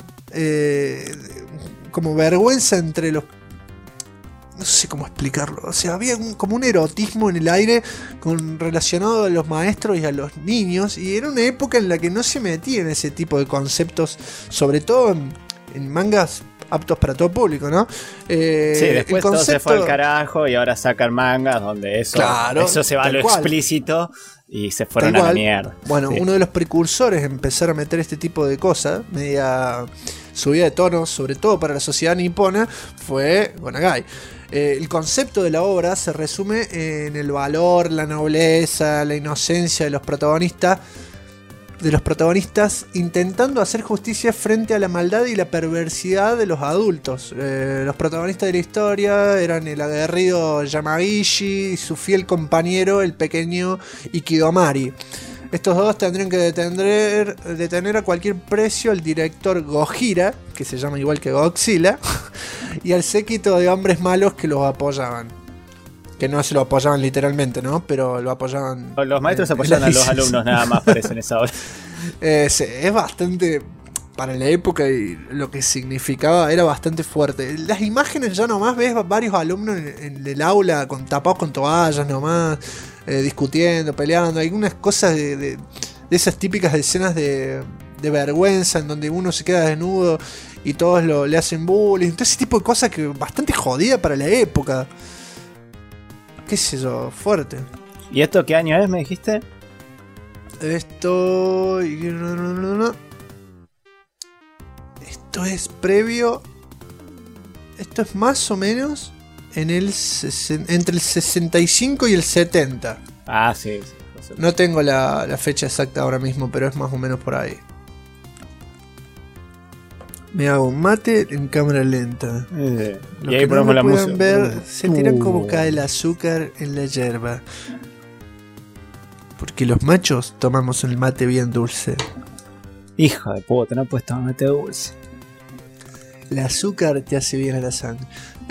como vergüenza entre los... No sé cómo explicarlo. O sea, había como un erotismo en el aire relacionado a los maestros y a los niños. Y era una época en la que no se metían ese tipo de conceptos. Sobre todo en mangas aptos para todo público, ¿no? Sí, después todo se fue al carajo y ahora sacan mangas donde eso, Claro, eso se va a lo tal cual. explícito y se fueron Tal a la cual. mierda. Bueno, Sí. uno de los precursores en empezar a meter este tipo de cosas, media subida de tono, sobre todo para la sociedad nipona, fue Gonagai. El concepto de la obra se resume en el valor, la nobleza, la inocencia de los protagonistas, intentando hacer justicia frente a la maldad y la perversidad de los adultos. Los protagonistas de la historia eran el aguerrido Yamagishi y su fiel compañero, el pequeño Ikidomari. Estos dos tendrían que detener a cualquier precio al director Gojira, que se llama igual que Godzilla, y al séquito de hombres malos que los apoyaban. Que no se lo apoyaban literalmente, ¿no? Pero lo apoyaban. Los maestros en apoyan la a los licencia. alumnos nada más, parece en esa hora. Sí, es bastante. Para la época y lo que significaba era bastante fuerte. Las imágenes ya nomás ves varios alumnos en el aula tapados con toallas nomás, discutiendo, peleando. Hay unas cosas de esas típicas escenas de vergüenza en donde uno se queda desnudo y todos le hacen bullying. Todo ese tipo de cosas que bastante jodida para la época. ¿Qué sé yo? Fuerte. ¿Y esto qué año es, me dijiste? Esto es previo. Esto es más o menos entre el 65 y el 70. Ah, sí. No tengo la fecha exacta ahora mismo, pero es más o menos por ahí. Me hago un mate en cámara lenta. Los Y ahí que ponemos no la lo puedan música. ver sentirán como cae el azúcar en la yerba. Porque los machos tomamos el mate bien dulce. Hijo de puta, no puedes tomar mate dulce. El azúcar te hace bien a la sangre.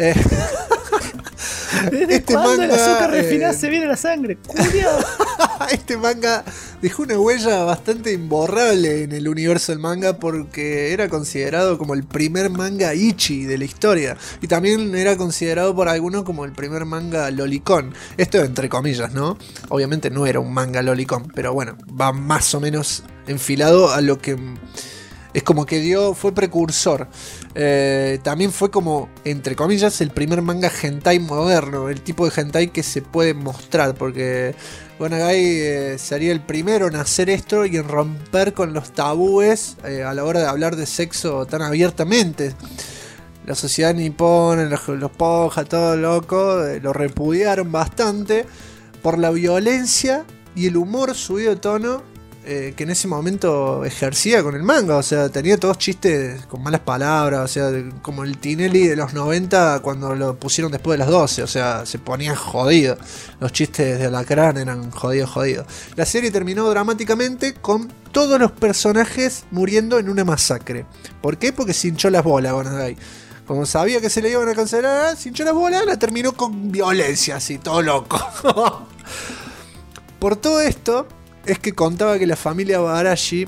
¿Desde Este cuándo el manga, azúcar refinado se viene a la sangre? ¡Culiao! Este manga dejó una huella bastante imborrable en el universo del manga porque era considerado como el primer manga ichi de la historia. Y también era considerado por algunos como el primer manga lolicón. Esto entre comillas, ¿no? Obviamente no era un manga lolicón, pero bueno, va más o menos enfilado a lo que... Es como que fue precursor. También fue como, entre comillas, el primer manga hentai moderno. El tipo de hentai que se puede mostrar. Porque Gonagai sería el primero en hacer esto y en romper con los tabúes a la hora de hablar de sexo tan abiertamente. La sociedad nipona, los ponja, todo loco, lo repudiaron bastante por la violencia y el humor subido de tono que en ese momento ejercía con el manga. O sea, tenía todos chistes con malas palabras. O sea, como el Tinelli de los 90 cuando lo pusieron después de las 12. O sea, se ponían jodidos. Los chistes de Alacrán eran jodidos. La serie terminó dramáticamente con todos los personajes muriendo en una masacre. ¿Por qué? Porque se hinchó las bolas Gonagai. Como sabía que se le iban a cancelar, se hinchó las bolas, la terminó con violencia, así, todo loco. Por todo esto es que contaba que la familia Barashi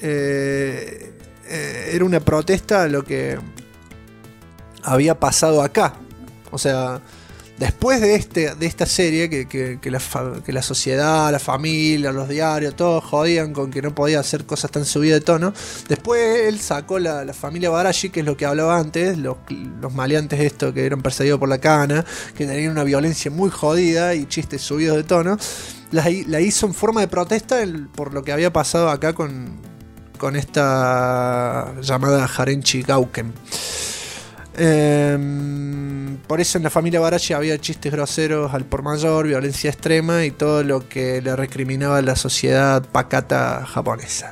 era una protesta a lo que había pasado acá. O sea, después de esta serie que la sociedad, la familia, los diarios, todos jodían con que no podía hacer cosas tan subidas de tono. Después él sacó la familia Barashi, que es lo que hablaba antes, los maleantes estos que eran perseguidos por la cana, que tenían una violencia muy jodida y chistes subidos de tono. La hizo en forma de protesta por lo que había pasado acá con esta llamada Harenchi Gauken. Por eso en la familia Barashi había chistes groseros al por mayor, violencia extrema y todo lo que le recriminaba a la sociedad pacata japonesa.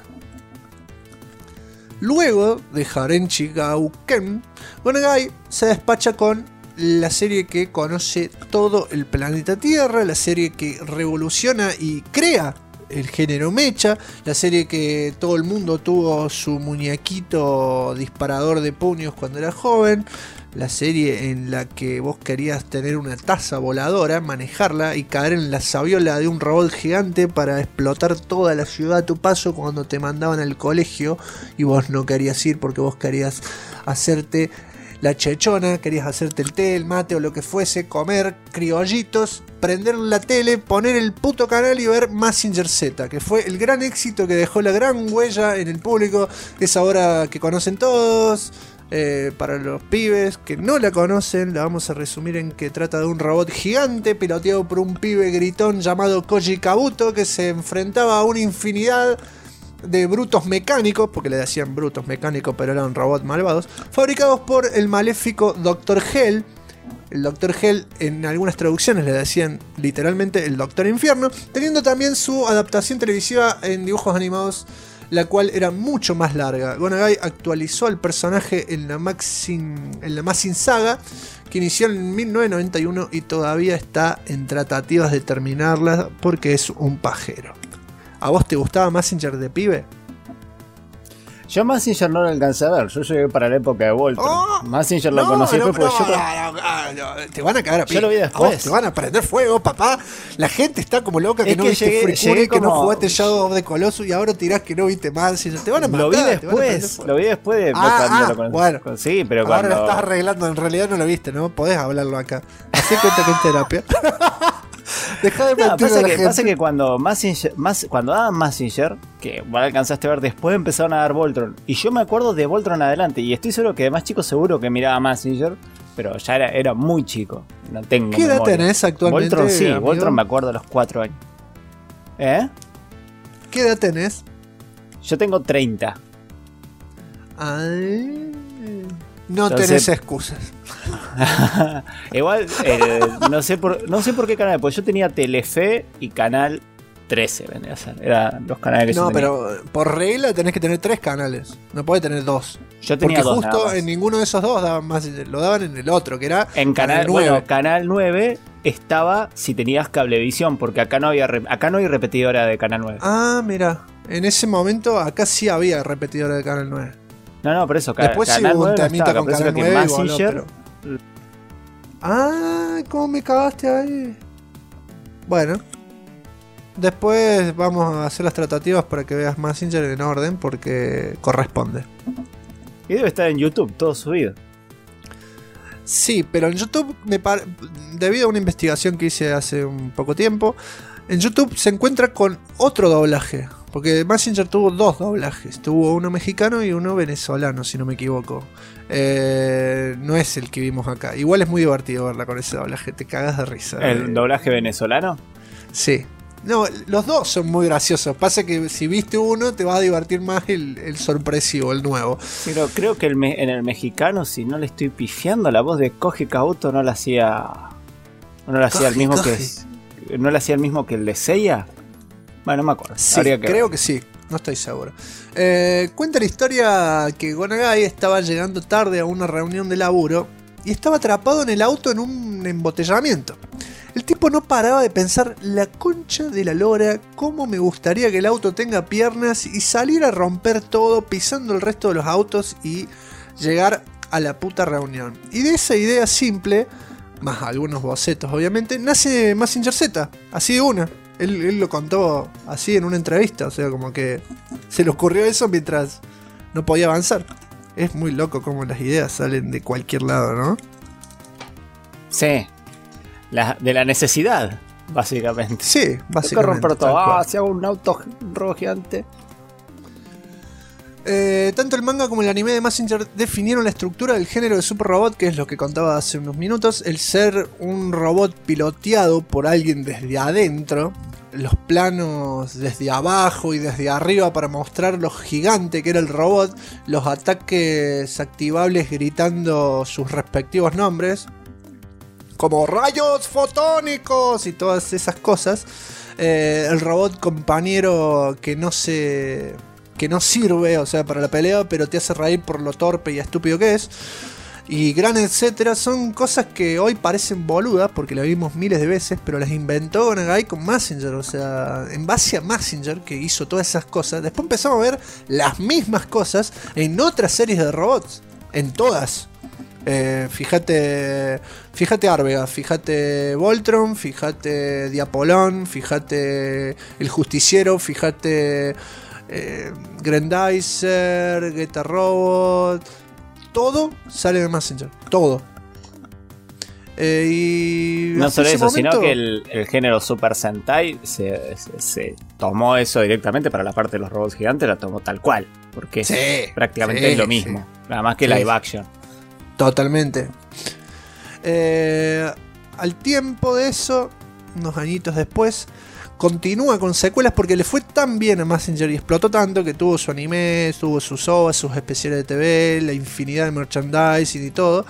Luego de Harenchi Gauken, Gonagai se despacha con la serie que conoce todo el planeta Tierra, la serie que revoluciona y crea el género mecha, la serie que todo el mundo tuvo su muñequito disparador de puños cuando era joven, la serie en la que vos querías tener una taza voladora, manejarla y caer en la sabiola de un robot gigante para explotar toda la ciudad a tu paso cuando te mandaban al colegio y vos no querías ir porque vos querías hacerte la chechona, querías hacerte el té, el mate o lo que fuese, comer criollitos, prender la tele, poner el puto canal y ver Mazinger Z, que fue el gran éxito que dejó la gran huella en el público, esa hora que conocen todos, Para los pibes que no la conocen, la vamos a resumir en que trata de un robot gigante piloteado por un pibe gritón llamado Koji Kabuto, que se enfrentaba a una infinidad de brutos mecánicos, porque le decían brutos mecánicos pero eran robots malvados, fabricados por el maléfico Dr. Hell. El Dr. Hell en algunas traducciones le decían literalmente el Doctor Infierno, teniendo también su adaptación televisiva en dibujos animados, la cual era mucho más larga. Go Nagai actualizó al personaje en la Mazin Saga, que inició en 1991 y todavía está en tratativas de terminarla porque es un pajero. ¿A vos te gustaba Mazinger de pibe? Yo Mazinger no lo alcancé a ver, yo llegué para la época de Voltron. Mazinger lo conocí después porque te van a cagar a pibe. Yo lo vi después. A vos te van a prender fuego, papá. La gente está como loca que es no que viste Free llegué que no como... jugaste Shadow of the Colossus y ahora tirás que no viste Mazinger. Te van a matar. Lo vi después de cuando lo conocí. Bueno, sí, pero ahora cuando... lo estás arreglando, en realidad no lo viste, ¿no? Podés hablarlo acá. Hacé cuenta que es terapia. Dejá de mentir a la gente. Pasa que cuando daban Mazinger, que vos alcanzaste a ver, después empezaron a dar Voltron. Y yo me acuerdo de Voltron adelante. Y estoy seguro que de más chico seguro que miraba Mazinger, pero ya era muy chico. No tengo ¿Qué edad tenés actualmente? Voltron sí, amigo? Voltron me acuerdo a los 4 años. ¿Qué edad tenés? Yo tengo 30. Ay, no Entonces, tenés excusas. Igual, no sé por qué canal, porque yo tenía Telefe y Canal 13, vendría a ser. Eran los canales que yo tenía. No, pero por regla tenés que tener 3 canales. No podés tener 2. Yo tenía porque 2 justo en ninguno de esos 2 daban más. Lo daban en el otro, que era en Canal 9. Bueno, Canal 9 estaba si tenías cablevisión, porque acá no hay repetidora de Canal 9. Ah, mira. En ese momento acá sí había repetidora de Canal 9. No, por eso. Después sí Canal hubo un 9 no temita estaba, con por eso Canal que 9 Mazinger... Ah, ¿cómo me cagaste ahí? Bueno. Después vamos a hacer las tratativas para que veas Mazinger en orden, porque corresponde. Y debe estar en YouTube, todo subido. Sí, pero en YouTube, debido a una investigación que hice hace un poco tiempo, en YouTube se encuentra con otro doblaje. Porque Mazinger tuvo 2 doblajes. Tuvo uno mexicano y uno venezolano, si no me equivoco. No es el que vimos acá. Igual es muy divertido verla con ese doblaje. Te cagas de risa. ¿El doblaje venezolano? Sí. No, los dos son muy graciosos. Pasa que si viste uno, te va a divertir más el sorpresivo, el nuevo. Pero creo que en el mexicano, si no le estoy pifiando, la voz de Koji Kabuto no la hacía. No la hacía el mismo que. ¿No la hacía el mismo que el de Seiya? Bueno, no me acuerdo. Sí, creo que sí. No estoy seguro. Cuenta la historia que Go Nagai estaba llegando tarde a una reunión de laburo y estaba atrapado en el auto en un embotellamiento. El tipo no paraba de pensar, la concha de la lora, cómo me gustaría que el auto tenga piernas y salir a romper todo pisando el resto de los autos y llegar a la puta reunión. Y de esa idea simple, más algunos bocetos obviamente, nace Mazinger Z, así de una. Él lo contó así en una entrevista, o sea, como que se le ocurrió eso mientras no podía avanzar. Es muy loco cómo las ideas salen de cualquier lado, ¿no? Sí. De la necesidad, básicamente. Sí, básicamente. Hay que romper todo. Si hago un auto rojo gigante. Tanto el manga como el anime de Mazinger definieron la estructura del género de Super Robot, que es lo que contaba hace unos minutos. El ser un robot piloteado por alguien desde adentro, los planos desde abajo y desde arriba para mostrar lo gigante que era el robot, los ataques activables gritando sus respectivos nombres, como rayos fotónicos y todas esas cosas. El robot compañero que no sirve, o sea, para la pelea, pero te hace reír por lo torpe y estúpido que es. Y gran etcétera, son cosas que hoy parecen boludas porque las vimos miles de veces, pero las inventó Go Nagai con Mazinger. O sea, en base a Mazinger, que hizo todas esas cosas, después empezamos a ver las mismas cosas en otras series de robots. En todas. Fíjate Arbega, fíjate Voltron, fíjate Diapolón, fíjate El Justiciero, fíjate Grendizer, Geta Robot, todo sale de Mazinger, todo. Y No hasta solo ese eso, sino momento- que el género Super Sentai se tomó eso directamente para la parte de los robots gigantes, la tomó tal cual. Porque Sí, prácticamente sí, es lo sí. mismo. Nada más que Sí, live sí. action. Totalmente. Al tiempo de eso, unos añitos después, continúa con secuelas porque le fue tan bien a Mazinger y explotó tanto que tuvo su anime, tuvo sus OVAs, sus especiales de TV, la infinidad de merchandising y todo.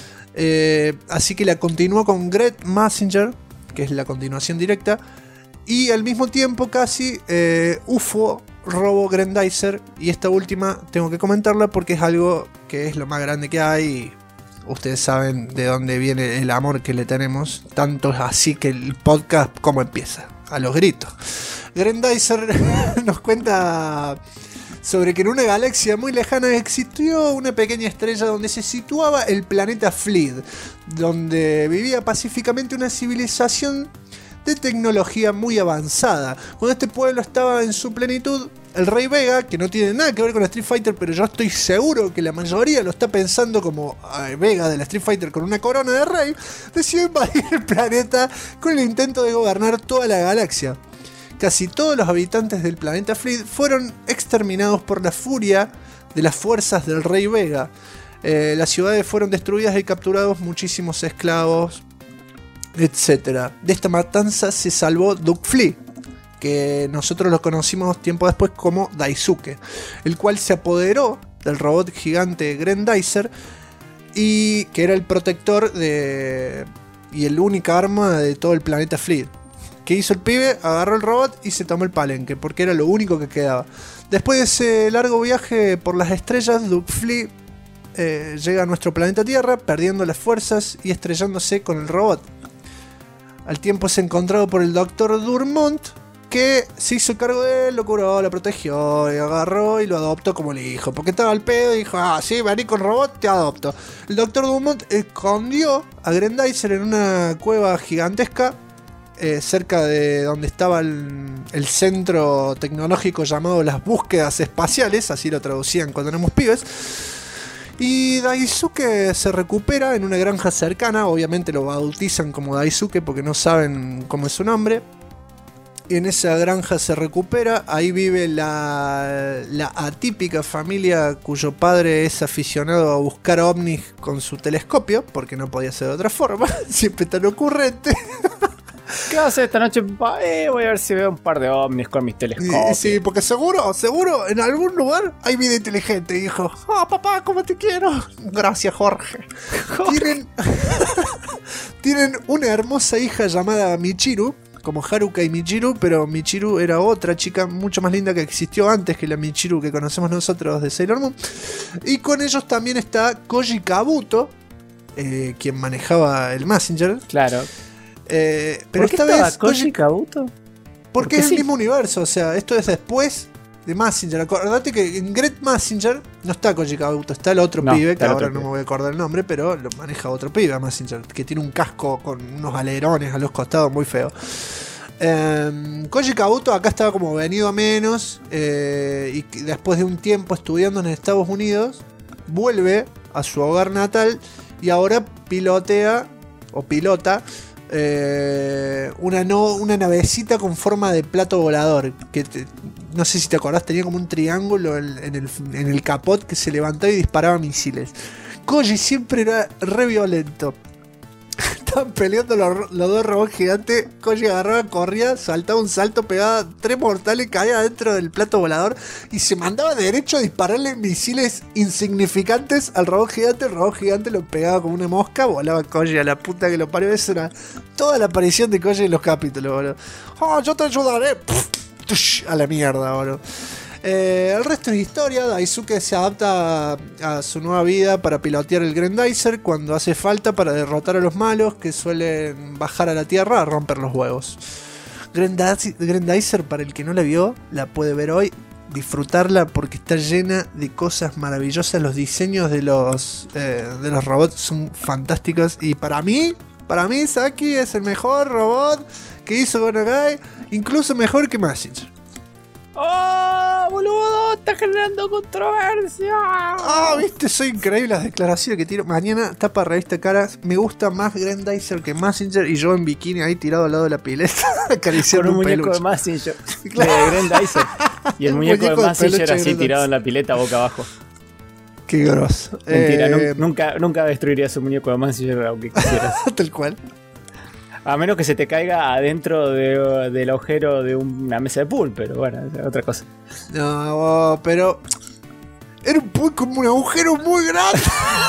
Así que la continuó con Gret Mazinger, que es la continuación directa. Y al mismo tiempo casi UFO Robo Grendizer. Y esta última tengo que comentarla porque es algo que es lo más grande que hay. Y ustedes saben de dónde viene el amor que le tenemos. Tanto es así que el podcast como empieza. A los gritos. Grendizer nos cuenta sobre que en una galaxia muy lejana existió una pequeña estrella donde se situaba el planeta Fleet, donde vivía pacíficamente una civilización de tecnología muy avanzada. Cuando este pueblo estaba en su plenitud, el Rey Vega, que no tiene nada que ver con la Street Fighter, pero yo estoy seguro que la mayoría lo está pensando como Vega de la Street Fighter con una corona de rey, decidió invadir el planeta con el intento de gobernar toda la galaxia. Casi todos los habitantes del planeta Fleet fueron exterminados por la furia de las fuerzas del Rey Vega. Las ciudades fueron destruidas y capturados muchísimos esclavos, etc. De esta matanza se salvó Duke Flea, que nosotros lo conocimos tiempo después como Daisuke, el cual se apoderó del robot gigante Grendizer y que era el protector y el única arma de todo el planeta Fleet. ¿Qué hizo el pibe? Agarró el robot y se tomó el palenque, porque era lo único que quedaba. Después de ese largo viaje por las estrellas, Duke Flea llega a nuestro planeta Tierra, perdiendo las fuerzas y estrellándose con el robot. Al tiempo es encontrado por el Dr. Durmont, que se hizo cargo de él, lo curó, lo protegió, y agarró y lo adoptó como el hijo. Porque estaba al pedo y dijo, sí, vení con robot, te adopto. El Dr. Durmont escondió a Grendizer en una cueva gigantesca, cerca de donde estaba el centro tecnológico llamado las búsquedas espaciales, así lo traducían cuando éramos pibes. Y Daisuke se recupera en una granja cercana, obviamente lo bautizan como Daisuke porque no saben cómo es su nombre. Y en esa granja se recupera, ahí vive la atípica familia cuyo padre es aficionado a buscar ovnis con su telescopio, porque no podía ser de otra forma, siempre tan ocurrente. ¿Qué haces esta noche? Voy a ver si veo un par de ovnis con mis telescopios. Sí, porque seguro, en algún lugar hay vida inteligente, hijo. Papá, ¿cómo te quiero? Gracias, Jorge. Tienen una hermosa hija llamada Michiru, como Haruka y Michiru, pero Michiru era otra chica mucho más linda que existió antes que la Michiru que conocemos nosotros de Sailor Moon. Y con ellos también está Koji Kabuto, quien manejaba el Mazinger. Claro. Pero ¿Por qué esta estaba vez Koji Kabuto? porque Porque es sí. el mismo universo, o sea, esto es después de Mazinger. Acordate que en Great Mazinger no está Koji Kabuto, está el otro No, pibe, que está el ahora otro no pibe. me voy a acordar el nombre, pero lo maneja otro pibe a Mazinger, que tiene un casco con unos alerones a los costados muy feo. Koji Kabuto acá estaba como venido a menos, y después de un tiempo estudiando en Estados Unidos, vuelve a su hogar natal y ahora pilota una navecita con forma de plato volador, que no sé si te acordás, tenía como un triángulo en el capot que se levantaba y disparaba misiles. Koji siempre era re violento. Estaban peleando los dos robots gigantes. Koji agarraba, corría, saltaba un salto, pegaba 3 mortales, caía dentro del plato volador y se mandaba derecho a dispararle misiles insignificantes al robot gigante. El robot gigante lo pegaba como una mosca, volaba Koji a la puta que lo parió. Esa era toda la aparición de Koji en los capítulos, boludo. Yo te ayudaré. A la mierda, boludo. El resto es historia. Daisuke se adapta a su nueva vida para pilotear el Grendizer cuando hace falta para derrotar a los malos que suelen bajar a la tierra a romper los huevos. Grendizer, para el que no la vio, la puede ver hoy, disfrutarla porque está llena de cosas maravillosas. Los diseños de los robots son fantásticos y para mí Saki es el mejor robot que hizo Gonagai, incluso mejor que Mazinger. ¡Oh, boludo! está generando controversia. Viste, soy increíble las declaraciones que tiro. Mañana, tapa revista Caras. Me gusta más Grandizer que Mazinger. Y yo en bikini ahí tirado al lado de la pileta, acariciando Con un muñeco peluche. de Mazinger. De Grandizer. Y el muñeco de Mazinger así Grandizer. tirado en la pileta boca abajo. Qué grosso. Mentira, nunca destruirías un muñeco de Mazinger aunque quisieras. Tal cual. A menos que se te caiga adentro del agujero de una mesa de pool, pero bueno, es otra cosa. No, pero era como un agujero muy grande.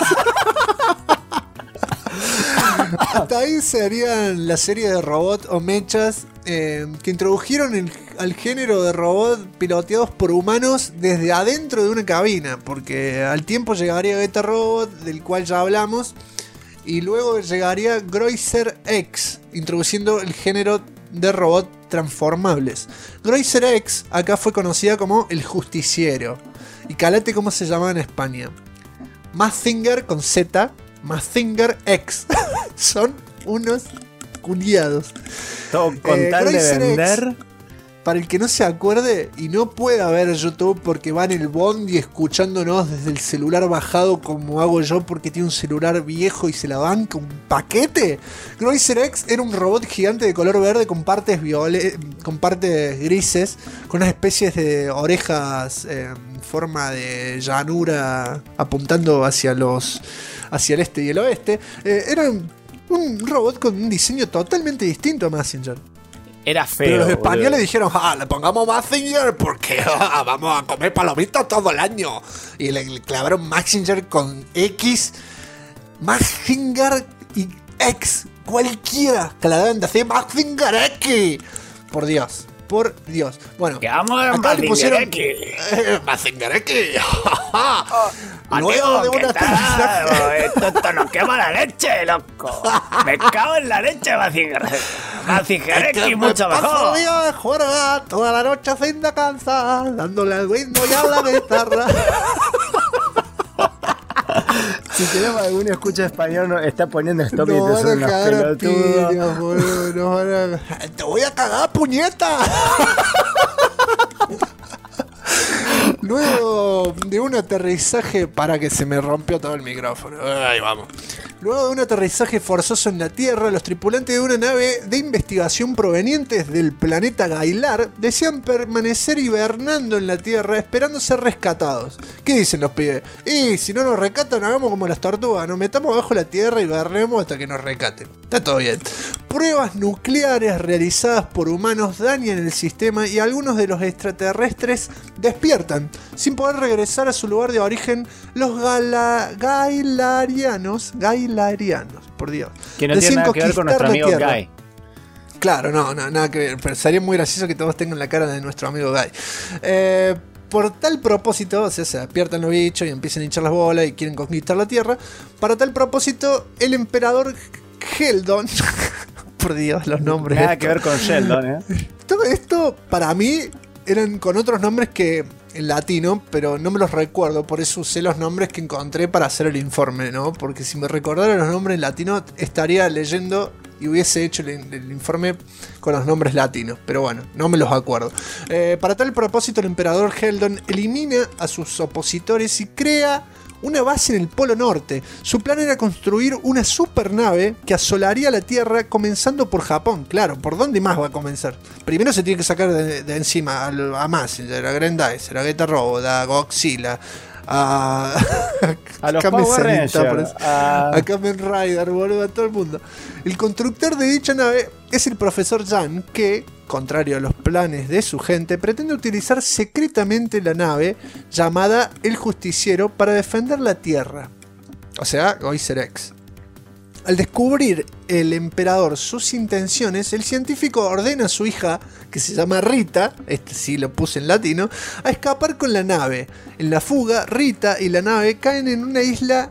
Hasta ahí serían la serie de robots o mechas que introdujeron al género de robots piloteados por humanos desde adentro de una cabina, porque al tiempo llegaría Beta Robot, del cual ya hablamos, y luego llegaría Groiser X, introduciendo el género de robots transformables. Groiser X acá fue conocida como el Justiciero. Y calate cómo se llamaba en España. Mazinger con Z, Mazinger X. Son unos culiados. Todo con tal de Groiser vender. X, para el que no se acuerde y no pueda ver YouTube porque va en el bondi escuchándonos desde el celular bajado como hago yo porque tiene un celular viejo y se la banca un paquete. Groiser X era un robot gigante de color verde con partes grises, con unas especies de orejas en forma de llanura apuntando hacia el este y el oeste. Era un robot con un diseño totalmente distinto a Mazinger. Era feo. Pero los españoles boludo. dijeron, le pongamos Mazinger porque vamos a comer palomitas todo el año. Y le clavaron Mazinger con X, Mazinger y X. Cualquiera que la deben decir Mazinger X. Por Dios. Bueno, Que vamos a acá le pusieron Mazinger X. Mazinger X. Luego de una Esto nos quema la leche, loco. Me cago en la leche, Mazinger. Mazinger X, mucho mejor. Paso día de juerga, toda la noche sin descansar, dándole al ritmo y a la guitarra. Si tenemos algún escucha español, está poniendo stop y No te van son a unos cagar a pelotudos. piñas, boludo. Nos van a... ¡Te voy a cagar, puñeta! Luego de un aterrizaje... Para que se me rompió todo el micrófono. Ahí vamos. Luego de un aterrizaje forzoso en la Tierra, los tripulantes de una nave de investigación provenientes del planeta Gailar desean permanecer hibernando en la Tierra esperando ser rescatados. ¿Qué dicen los pibes? Y si no nos rescatan, hagamos como las tortugas, nos metamos bajo la Tierra y hibernemos hasta que nos rescaten. Está todo bien. Pruebas nucleares realizadas por humanos dañan el sistema y algunos de los extraterrestres despiertan. Sin poder regresar a su lugar de origen, los gailarianos, por Dios. Que no deciden tiene nada que ver con nuestro conquistar amigo la Tierra. Guy. Claro, no, nada que ver. Pero sería muy gracioso que todos tengan la cara de nuestro amigo Guy. Por tal propósito, o sea, se despiertan los bichos y empiezan a hinchar las bolas y quieren conquistar la Tierra. Para tal propósito, el emperador Heldon... por Dios, los nombres. Nada que ver con Sheldon, Todo esto, para mí, eran con otros nombres que en latino, pero no me los recuerdo, por eso usé los nombres que encontré para hacer el informe, ¿no? Porque si me recordara los nombres en latino, estaría leyendo y hubiese hecho el informe con los nombres latinos, pero bueno, no me los acuerdo. Para tal propósito, el emperador Heldon elimina a sus opositores y crea una base en el Polo Norte. Su plan era construir una supernave que asolaría la Tierra, comenzando por Japón. Claro, ¿por dónde más va a comenzar? Primero se tiene que sacar de encima a Mazinger, a Grandizer, a Beta Robot, a Godzilla, a los Kamen Power Senita, Rangers, a Kamen Rider, boludo, a todo el mundo. El constructor de dicha nave es el profesor Jan, que, contrario a los planes de su gente, pretende utilizar secretamente la nave llamada El Justiciero para defender la Tierra. O sea, Groiser X. Al descubrir el emperador sus intenciones, el científico ordena a su hija, que se llama Rita, este sí lo puse en latino, a escapar con la nave. En la fuga, Rita y la nave caen en una isla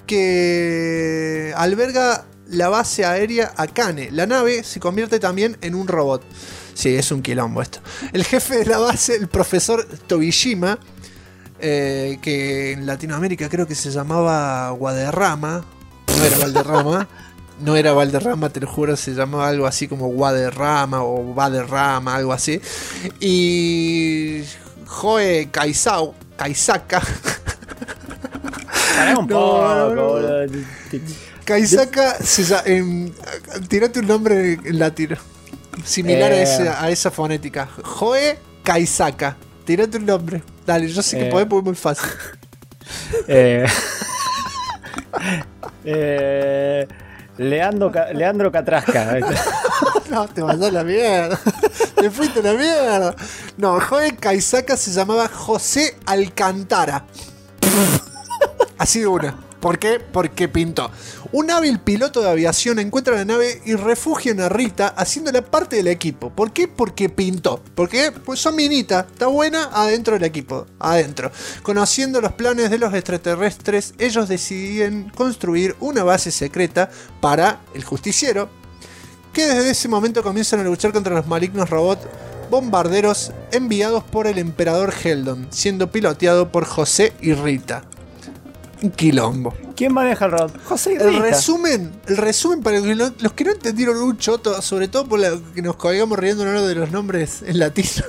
que alberga la base aérea Akane. La nave se convierte también en un robot. Sí, es un quilombo esto. El jefe de la base, el profesor Tobishima, que en Latinoamérica creo que se llamaba Guadarrama. No era Valderrama. no era Valderrama, te lo juro, se llamaba algo así como Guaderrama o Valderrama, algo así. Y Joe Kaisaka. Pará un poco, boludo. Kaisaka, tirate un nombre en latino. Similar a esa fonética. Joe Kaisaka. Tirate un nombre. Dale, yo sé que podés porque es muy fácil. Leandro Catrasca. No, te vas a la mierda. Te fuiste a la mierda. No, Joe Kaisaka se llamaba José Alcantara. Así de una. ¿Por qué? Porque pintó. Un hábil piloto de aviación encuentra la nave y refugia a Rita haciéndola parte del equipo. ¿Por qué? Porque pintó. ¿Por qué? Pues son minita. Está buena adentro del equipo. Adentro. Conociendo los planes de los extraterrestres, ellos deciden construir una base secreta para el justiciero, que desde ese momento comienzan a luchar contra los malignos robots bombarderos enviados por el emperador Heldon, siendo piloteado por José y Rita. Un quilombo. ¿Quién maneja el robot? José y Rita. El resumen para los que no entendieron un choto, sobre todo por que nos colgamos riéndonos de los nombres en latino.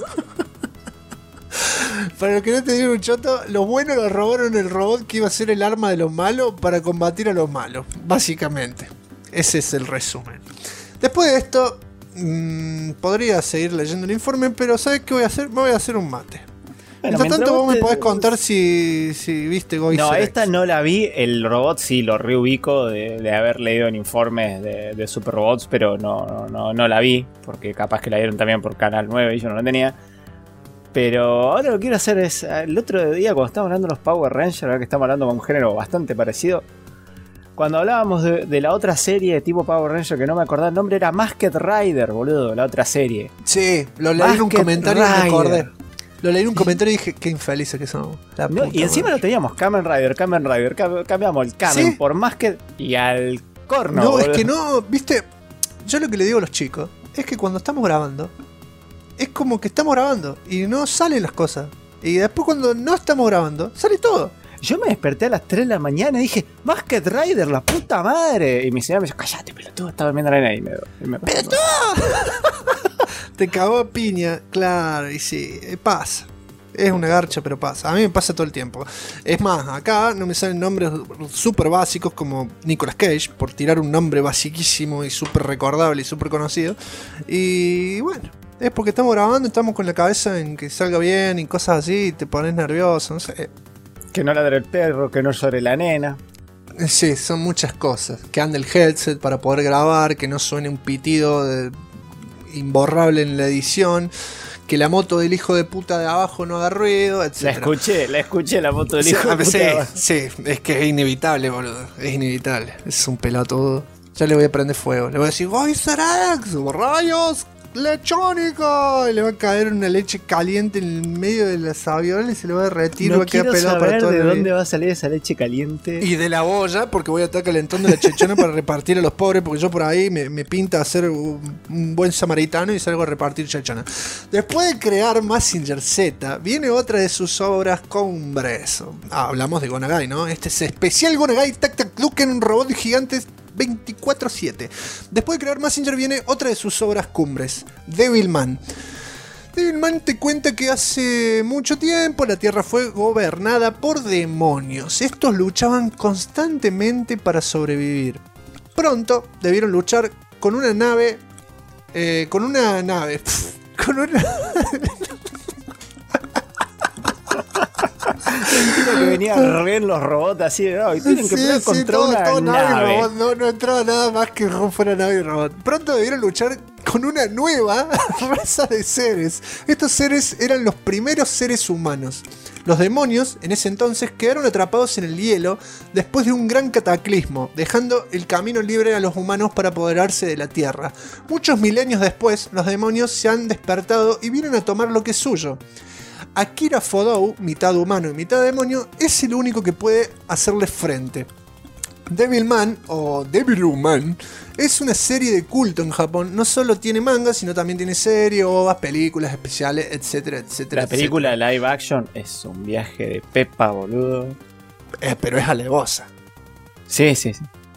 Para los que no entendieron un choto, los buenos los robaron el robot que iba a ser el arma de los malos para combatir a los malos, básicamente. Ese es el resumen. Después de esto, podría seguir leyendo el informe, pero ¿sabes qué voy a hacer? Me voy a hacer un mate. Bueno, mientras tanto, vos me podés contar si viste Goizer No, X. esta no la vi. El robot sí lo reubico de haber leído en informes de Super Robots, pero no la vi, porque capaz que la dieron también por Canal 9 y yo no la tenía. Pero ahora lo que quiero hacer es, el otro día cuando estábamos hablando de los Power Rangers, ahora que estamos hablando con un género bastante parecido, cuando hablábamos de la otra serie de tipo Power Ranger, que no me acordaba el nombre, era Masked Rider, boludo, la otra serie. Sí, lo leí en un comentario y me acordé. Lo leí en un comentario y dije, qué infelices que somos. No, y encima lo teníamos, Kamen Rider, cambiamos el Kamen, ¿sí? Por Masked y al corno. No, boludo. es que no, viste, yo lo que le digo a los chicos es que cuando estamos grabando, es como que estamos grabando y no salen las cosas. Y después cuando no estamos grabando, sale todo. Yo me desperté a las 3 de la mañana y dije, Masked Rider, la puta madre. Y mi señora me dijo, cállate, pelotudo, estaba viendo la arena y me ¡pelotudo! Te cagó a piña, claro, y sí, pasa. Es una garcha, pero pasa. A mí me pasa todo el tiempo. Es más, acá no me salen nombres súper básicos como Nicolas Cage, por tirar un nombre basiquísimo y súper recordable y súper conocido. Y bueno, es porque estamos grabando, estamos con la cabeza en que salga bien y cosas así, y te pones nervioso, no sé. Que no ladre el perro, que no llore la nena. Sí, son muchas cosas. Que ande el headset para poder grabar, que no suene un pitido imborrable en la edición, que la moto del hijo de puta de abajo no haga ruido, etc. La escuché la moto del hijo de puta sí, de abajo. Sí, es que es inevitable, boludo. Es inevitable. Es un pelotudo. Ya le voy a prender fuego. Le voy a decir, Goizer X, rayos lechónico. Y le va a caer una leche caliente en el medio de las aviones y se le va a derretir. No va a quedar quiero pelado saber para todo de el dónde día. va a salir esa leche caliente. Y de la olla, porque voy a estar calentando la chechona para repartir a los pobres, porque yo por ahí me pinta hacer un buen samaritano y salgo a repartir chechona. Después de crear Mazinger Z, viene otra de sus obras cumbres. Hablamos de Go Nagai, ¿no? Este es especial Go Nagai Tac Tac Luken, un robot gigante 24/7. Después de crear Mazinger viene otra de sus obras cumbres, Devilman. Devilman te cuenta que hace mucho tiempo la Tierra fue gobernada por demonios. Estos luchaban constantemente para sobrevivir. Pronto debieron luchar con una nave. Con una. Que venían re en los robots así, ¿no? Y tienen que pelear contra una nave. Robot. No entraba nada más que fuera nave y robot. Pronto debieron luchar con una nueva raza de seres. Estos seres eran los primeros seres humanos. Los demonios, en ese entonces, quedaron atrapados en el hielo después de un gran cataclismo, dejando el camino libre a los humanos para apoderarse de la Tierra. Muchos milenios después, los demonios se han despertado y vienen a tomar lo que es suyo. Akira Fodou, mitad humano y mitad demonio, es el único que puede hacerle frente. Devilman, o Devilman, es una serie de culto en Japón. No solo tiene manga, sino también tiene series, ovas, películas especiales, etcétera, etcétera. La película live action es un viaje de pepa, boludo. Pero es alevosa. Sí.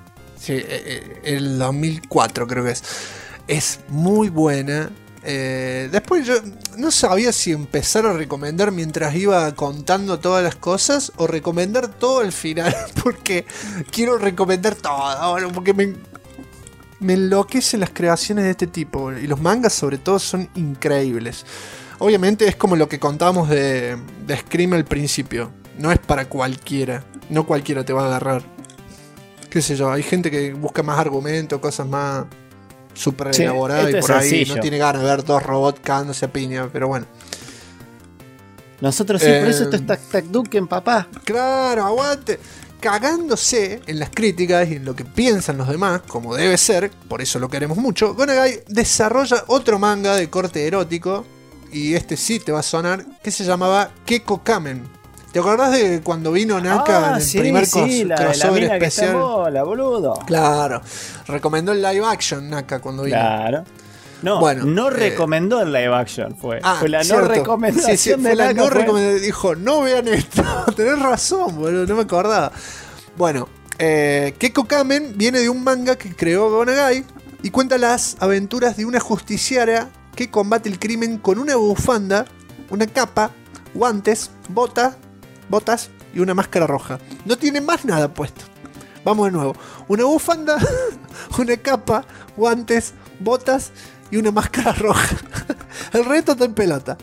Sí, el 2004 creo que es. Es muy buena. Después yo no sabía si empezar a recomendar mientras iba contando todas las cosas o recomendar todo al final, porque quiero recomendar todo, bueno, porque me enloquecen las creaciones de este tipo, y los mangas sobre todo son increíbles. Obviamente es como lo que contábamos de Scream al principio, no es para cualquiera, no cualquiera te va a agarrar. Qué sé yo, hay gente que busca más argumentos, cosas más súper elaborada y por ahí sencillo. No tiene ganas de ver dos robots cagándose a piña, pero bueno. Nosotros sí, por eso esto es Tac Duken, papá. Claro, aguante. Cagándose en las críticas y en lo que piensan los demás, como debe ser, por eso lo queremos mucho, Go Nagai desarrolla otro manga de corte erótico, y este sí te va a sonar, que se llamaba Keko Kamen. ¿Te acordás de cuando vino Naka en el primer crossover especial? Que está en bola, boludo. Claro, recomendó el live action Naka cuando vino. Claro. No, bueno, no recomendó el live action, fue la cierto. No recomendación. Sí, fue la no recomendación. Dijo, no vean esto. Tenés razón, boludo, no me acordaba. Bueno, Keko Kamen viene de un manga que creó Go Nagai y cuenta las aventuras de una justiciera que combate el crimen con una bufanda, una capa, guantes, botas y una máscara roja. No tiene más nada puesto. Vamos de nuevo. Una bufanda, una capa, guantes, botas y una máscara roja. El resto está en pelota.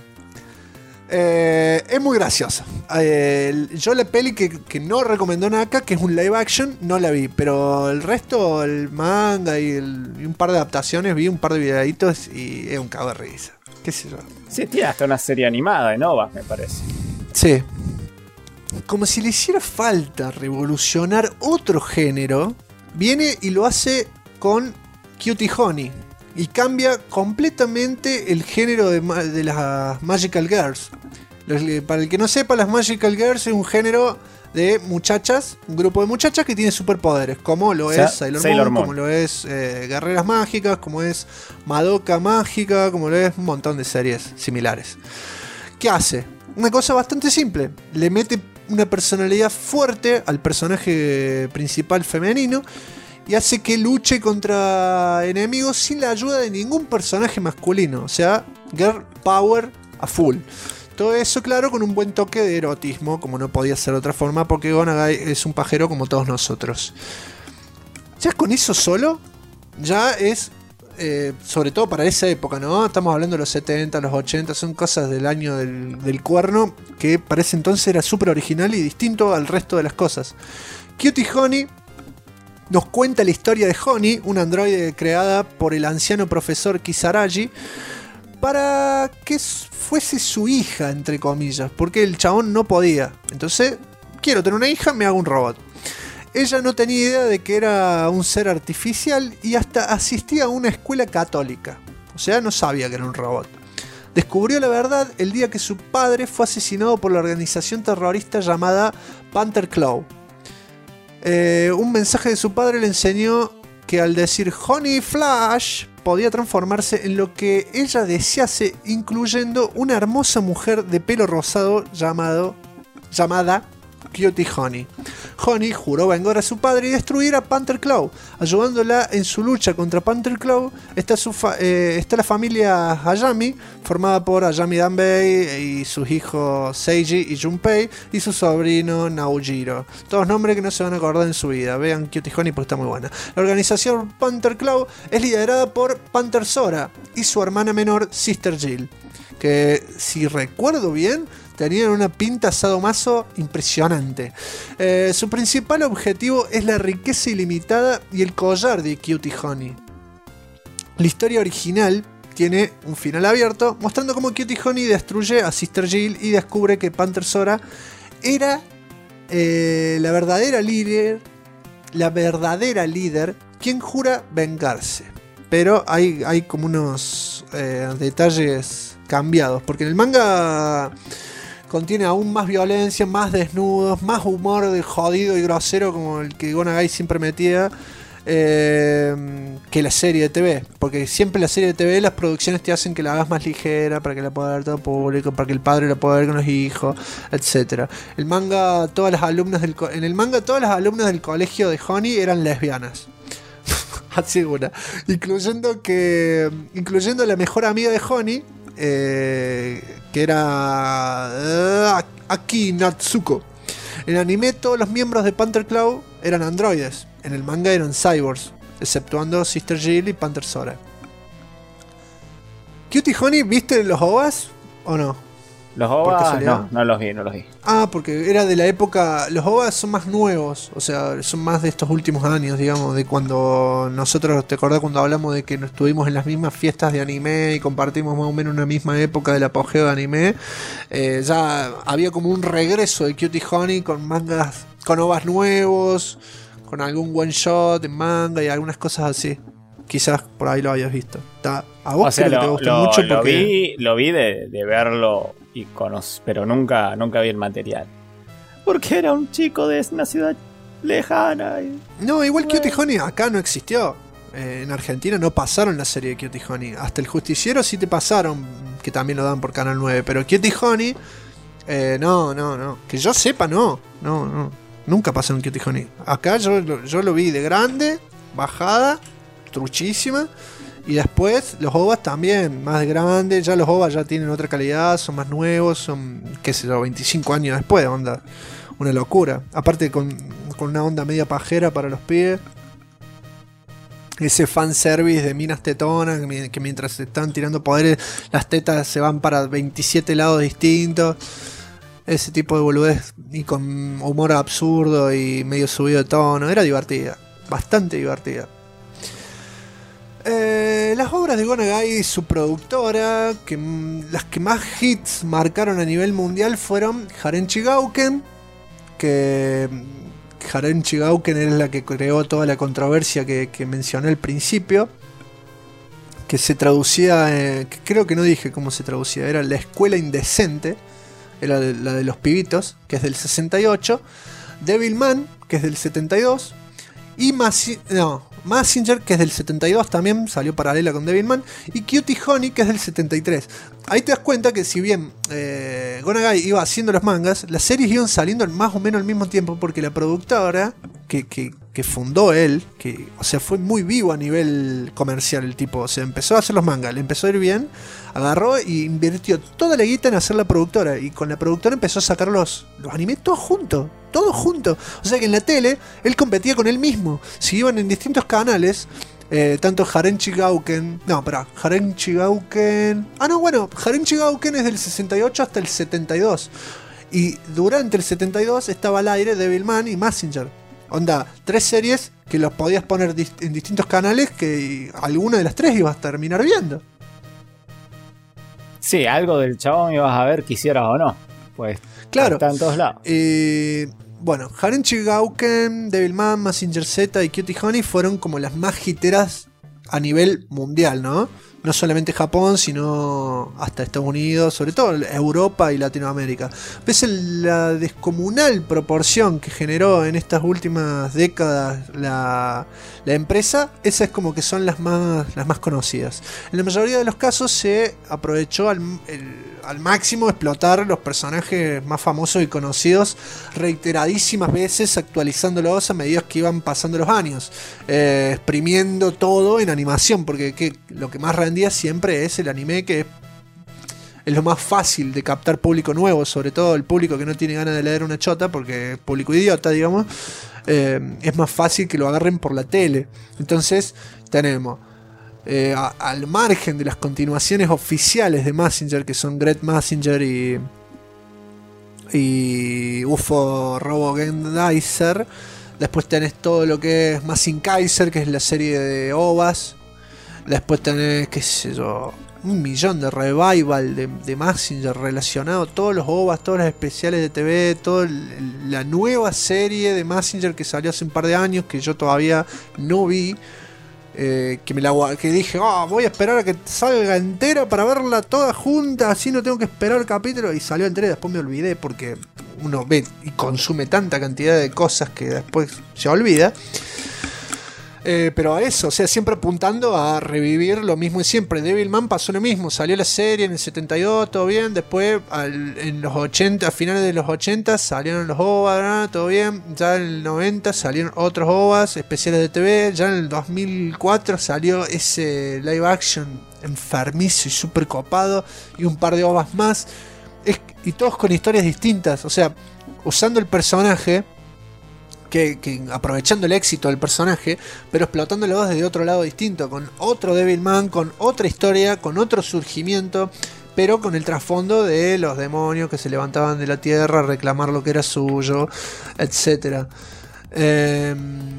Es muy gracioso. Yo la peli que no recomendó Naka, que es un live action, no la vi. Pero el resto, el manga y un par de adaptaciones, vi un par de videitos y es un cago de risa. ¿Qué sé yo? Sí, tiene hasta una serie animada de Nova, me parece. Sí. Como si le hiciera falta revolucionar otro género, viene y lo hace con Cutie Honey. Y cambia completamente el género de las Magical Girls. Para el que no sepa, las Magical Girls es un género de muchachas, un grupo de muchachas que tiene superpoderes, como lo es Sailor Moon, como lo es Guerreras Mágicas, como es Madoka Mágica, como lo es un montón de series similares. ¿Qué hace? Una cosa bastante simple, le mete una personalidad fuerte al personaje principal femenino y hace que luche contra enemigos sin la ayuda de ningún personaje masculino. O sea, girl power a full. Todo eso, claro, con un buen toque de erotismo, como no podía ser de otra forma, porque Go Nagai es un pajero como todos nosotros. Ya con eso solo, ya es, sobre todo para esa época, ¿no? Estamos hablando de los 70, los 80, son cosas del año del cuerno, que para ese entonces era súper original y distinto al resto de las cosas. Cutie Honey nos cuenta la historia de Honey, una androide creada por el anciano profesor Kisaragi, para que fuese su hija, entre comillas, porque el chabón no podía. Entonces, quiero tener una hija, me hago un robot. Ella no tenía idea de que era un ser artificial y hasta asistía a una escuela católica. O sea, no sabía que era un robot. Descubrió la verdad el día que su padre fue asesinado por la organización terrorista llamada Panther Claw. Un mensaje de su padre le enseñó que al decir Honey Flash podía transformarse en lo que ella desease, incluyendo una hermosa mujer de pelo rosado llamada Cutie Honey. Honey juró vengar a su padre y destruir a Panther Claw. Ayudándola en su lucha contra Panther Claw está la familia Hayami, formada por Ayami Danbei y sus hijos Seiji y Junpei, y su sobrino Naojiro. Todos nombres que no se van a acordar en su vida. Vean Cutie Honey porque está muy buena. La organización Panther Claw es liderada por Panther Sora y su hermana menor Sister Jill, que si recuerdo bien tenían una pinta sadomaso impresionante. Su principal objetivo es la riqueza ilimitada y el collar de Cutie Honey. La historia original tiene un final abierto, mostrando cómo Cutie Honey destruye a Sister Jill y descubre que Panther Sora era la verdadera líder quien jura vengarse. Pero hay como unos detalles cambiados, porque en el manga contiene aún más violencia, más desnudos, más humor de jodido y grosero como el que Go Nagai siempre metía, que la serie de TV. Porque siempre la serie de TV, las producciones te hacen que la hagas más ligera para que la pueda ver todo público, para que el padre la pueda ver con los hijos, etc. En el manga todas las alumnas del colegio de Honey eran lesbianas. Así una. Incluyendo la mejor amiga de Honey, que era Aki Natsuko. En el anime todos los miembros de Panther Claw eran androides. En el manga eran cyborgs, exceptuando Sister Jill y Panther Sora. Cutie Honey, ¿viste los OVAs o no? Los ¿Por OVAs casualidad? no los vi. Ah, porque era de la época. Los OVAs son más nuevos, o sea, son más de estos últimos años, digamos, de cuando nosotros, ¿te acordás cuando hablamos de que nos estuvimos en las mismas fiestas de anime y compartimos más o menos una misma época del apogeo de anime? Ya había como un regreso de Cutie Honey con mangas, con OVAs nuevos, con algún one shot en manga y algunas cosas así. Quizás por ahí lo hayas visto. A vos O sea, creo que te gustó mucho porque... lo vi de verlo y pero nunca vi el material. Porque era un chico de una ciudad lejana. No, igual Cutie Honey acá no existió. En Argentina no pasaron la serie de Cutie Honey. Hasta El Justiciero sí te pasaron, que también lo dan por Canal 9. Pero Cutie Honey, no. Que yo sepa, no. Nunca pasaron Cutie Honey. Acá yo lo vi de grande, bajada, truchísima. Y después los OVAs también, más grandes. Ya los OVAs ya tienen otra calidad, son más nuevos, son, qué sé yo, 25 años después, onda. Una locura. Aparte con una onda media pajera para los pibes. Ese fanservice de minas tetonas, que mientras se están tirando poderes, las tetas se van para 27 lados distintos. Ese tipo de boludez, y con humor absurdo y medio subido de tono. Era divertida, bastante divertida. Las obras de Go Nagai y su productora, las que más hits marcaron a nivel mundial fueron Harenchi Gauken, que Harenchi Gauken es la que creó toda la controversia que mencioné al principio, que se traducía, que creo que no dije cómo se traducía, era La Escuela Indecente, era la de los pibitos, que es del 68, Devilman, que es del 72, y Mazinger, que es del 72 también, salió paralela con Devilman, y Cutie Honey, que es del 73. Ahí te das cuenta que si bien Go Nagai iba haciendo los mangas, las series iban saliendo más o menos al mismo tiempo, porque la productora que fundó él, o sea, fue muy vivo a nivel comercial el tipo, o sea, empezó a hacer los mangas, le empezó a ir bien, agarró y invirtió toda la guita en hacer la productora, y con la productora empezó a sacar los animes todos juntos. O sea que en la tele él competía con él mismo. Si iban en distintos canales, tanto Harenchi Gauken. Harenchi Gauken es del 68 hasta el 72. Y durante el 72 estaba al aire Devilman y Mazinger. Onda, 3 series que los podías poner en distintos canales, que alguna de las 3 ibas a terminar viendo. Sí, algo del chabón ibas a ver, quisieras o no. Pues claro, está en todos lados. Bueno, Harenchi Gauken, Devilman, Mazinger Z y Cutie Honey fueron como las más hiteras a nivel mundial, ¿no? No solamente Japón, sino hasta Estados Unidos, sobre todo Europa y Latinoamérica. Pese a la descomunal proporción que generó en estas últimas décadas la empresa, esas es como que son las más conocidas. En la mayoría de los casos se aprovechó al máximo explotar los personajes más famosos y conocidos reiteradísimas veces, actualizándolos a medida que iban pasando los años, exprimiendo todo en animación, porque lo que más rendía siempre es el anime, que es lo más fácil de captar público nuevo, sobre todo el público que no tiene ganas de leer una chota, porque público idiota, digamos, es más fácil que lo agarren por la tele. Entonces tenemos al margen de las continuaciones oficiales de Mazinger, que son Great Mazinger y UFO Robo Gendizer, después tenés todo lo que es Mazin Kaiser, que es la serie de OVAs. Después tenés, qué sé yo, un millón de revival de Mazinger relacionado, todos los OVAs, todos los especiales de TV, toda la nueva serie de Mazinger que salió hace un par de años, que yo todavía no vi. Que dije, voy a esperar a que salga entera para verla toda junta, así no tengo que esperar el capítulo, y salió entera y después me olvidé, porque uno ve y consume tanta cantidad de cosas que después se olvida. Pero a eso, o sea, siempre apuntando a revivir lo mismo de siempre. Devilman pasó lo mismo, salió la serie en el 72, todo bien. Después, en los 80, a finales de los 80, salieron los OVAs, todo bien. Ya en el 90 salieron otros OVAs especiales de TV. Ya en el 2004 salió ese live action enfermizo y súper copado. Y un par de OVAs más. Y todos con historias distintas, o sea, usando el personaje. Que aprovechando el éxito del personaje, pero explotándolo desde otro lado distinto, con otro Devilman, con otra historia, con otro surgimiento, pero con el trasfondo de los demonios que se levantaban de la tierra a reclamar lo que era suyo, etc. El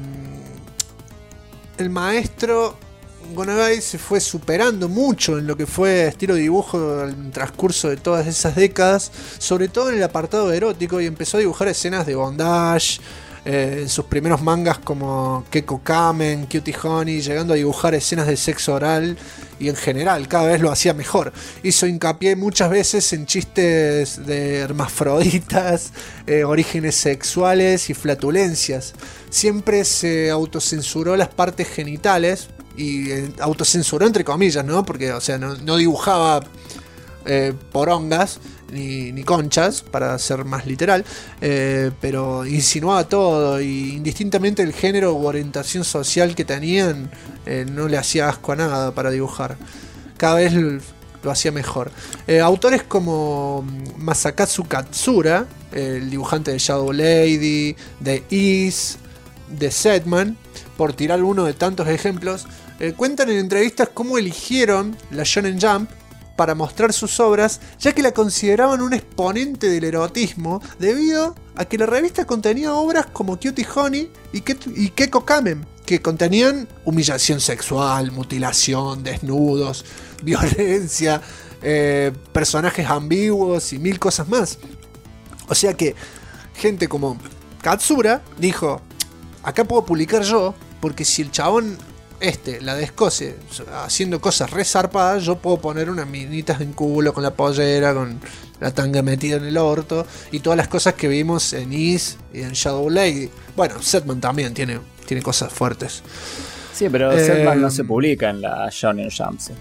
maestro Gonagai se fue superando mucho en lo que fue estilo de dibujo en el transcurso de todas esas décadas, sobre todo en el apartado erótico, y empezó a dibujar escenas de bondage. En sus primeros mangas como Keko Kamen, Cutie Honey, llegando a dibujar escenas de sexo oral, y en general cada vez lo hacía mejor. Hizo hincapié muchas veces en chistes de hermafroditas, orígenes sexuales y flatulencias. Siempre se autocensuró las partes genitales, y autocensuró entre comillas, ¿no? Porque, o sea, no dibujaba porongas ni conchas, para ser más literal, pero insinuaba todo, y indistintamente el género u orientación social que tenían, no le hacía asco a nada para dibujar. Cada vez lo hacía mejor. Autores como Masakatsu Katsura, el dibujante de Shadow Lady, de Is, de Setman, por tirar uno de tantos ejemplos, cuentan en entrevistas cómo eligieron la Shonen Jump para mostrar sus obras, ya que la consideraban un exponente del erotismo, debido a que la revista contenía obras como Cutie Honey y Keko Kamen, que contenían humillación sexual, mutilación, desnudos, violencia, personajes ambiguos y mil cosas más. O sea que gente como Katsura dijo: acá puedo publicar yo, porque si el chabón la descose haciendo cosas re zarpadas, yo puedo poner unas minitas en culo con la pollera, con la tanga metida en el orto, y todas las cosas que vimos en Is y en Shadow Lady. Bueno, Setman también tiene cosas fuertes. Sí, pero Setman no se publica en la Shonen Jump. ¿Sí?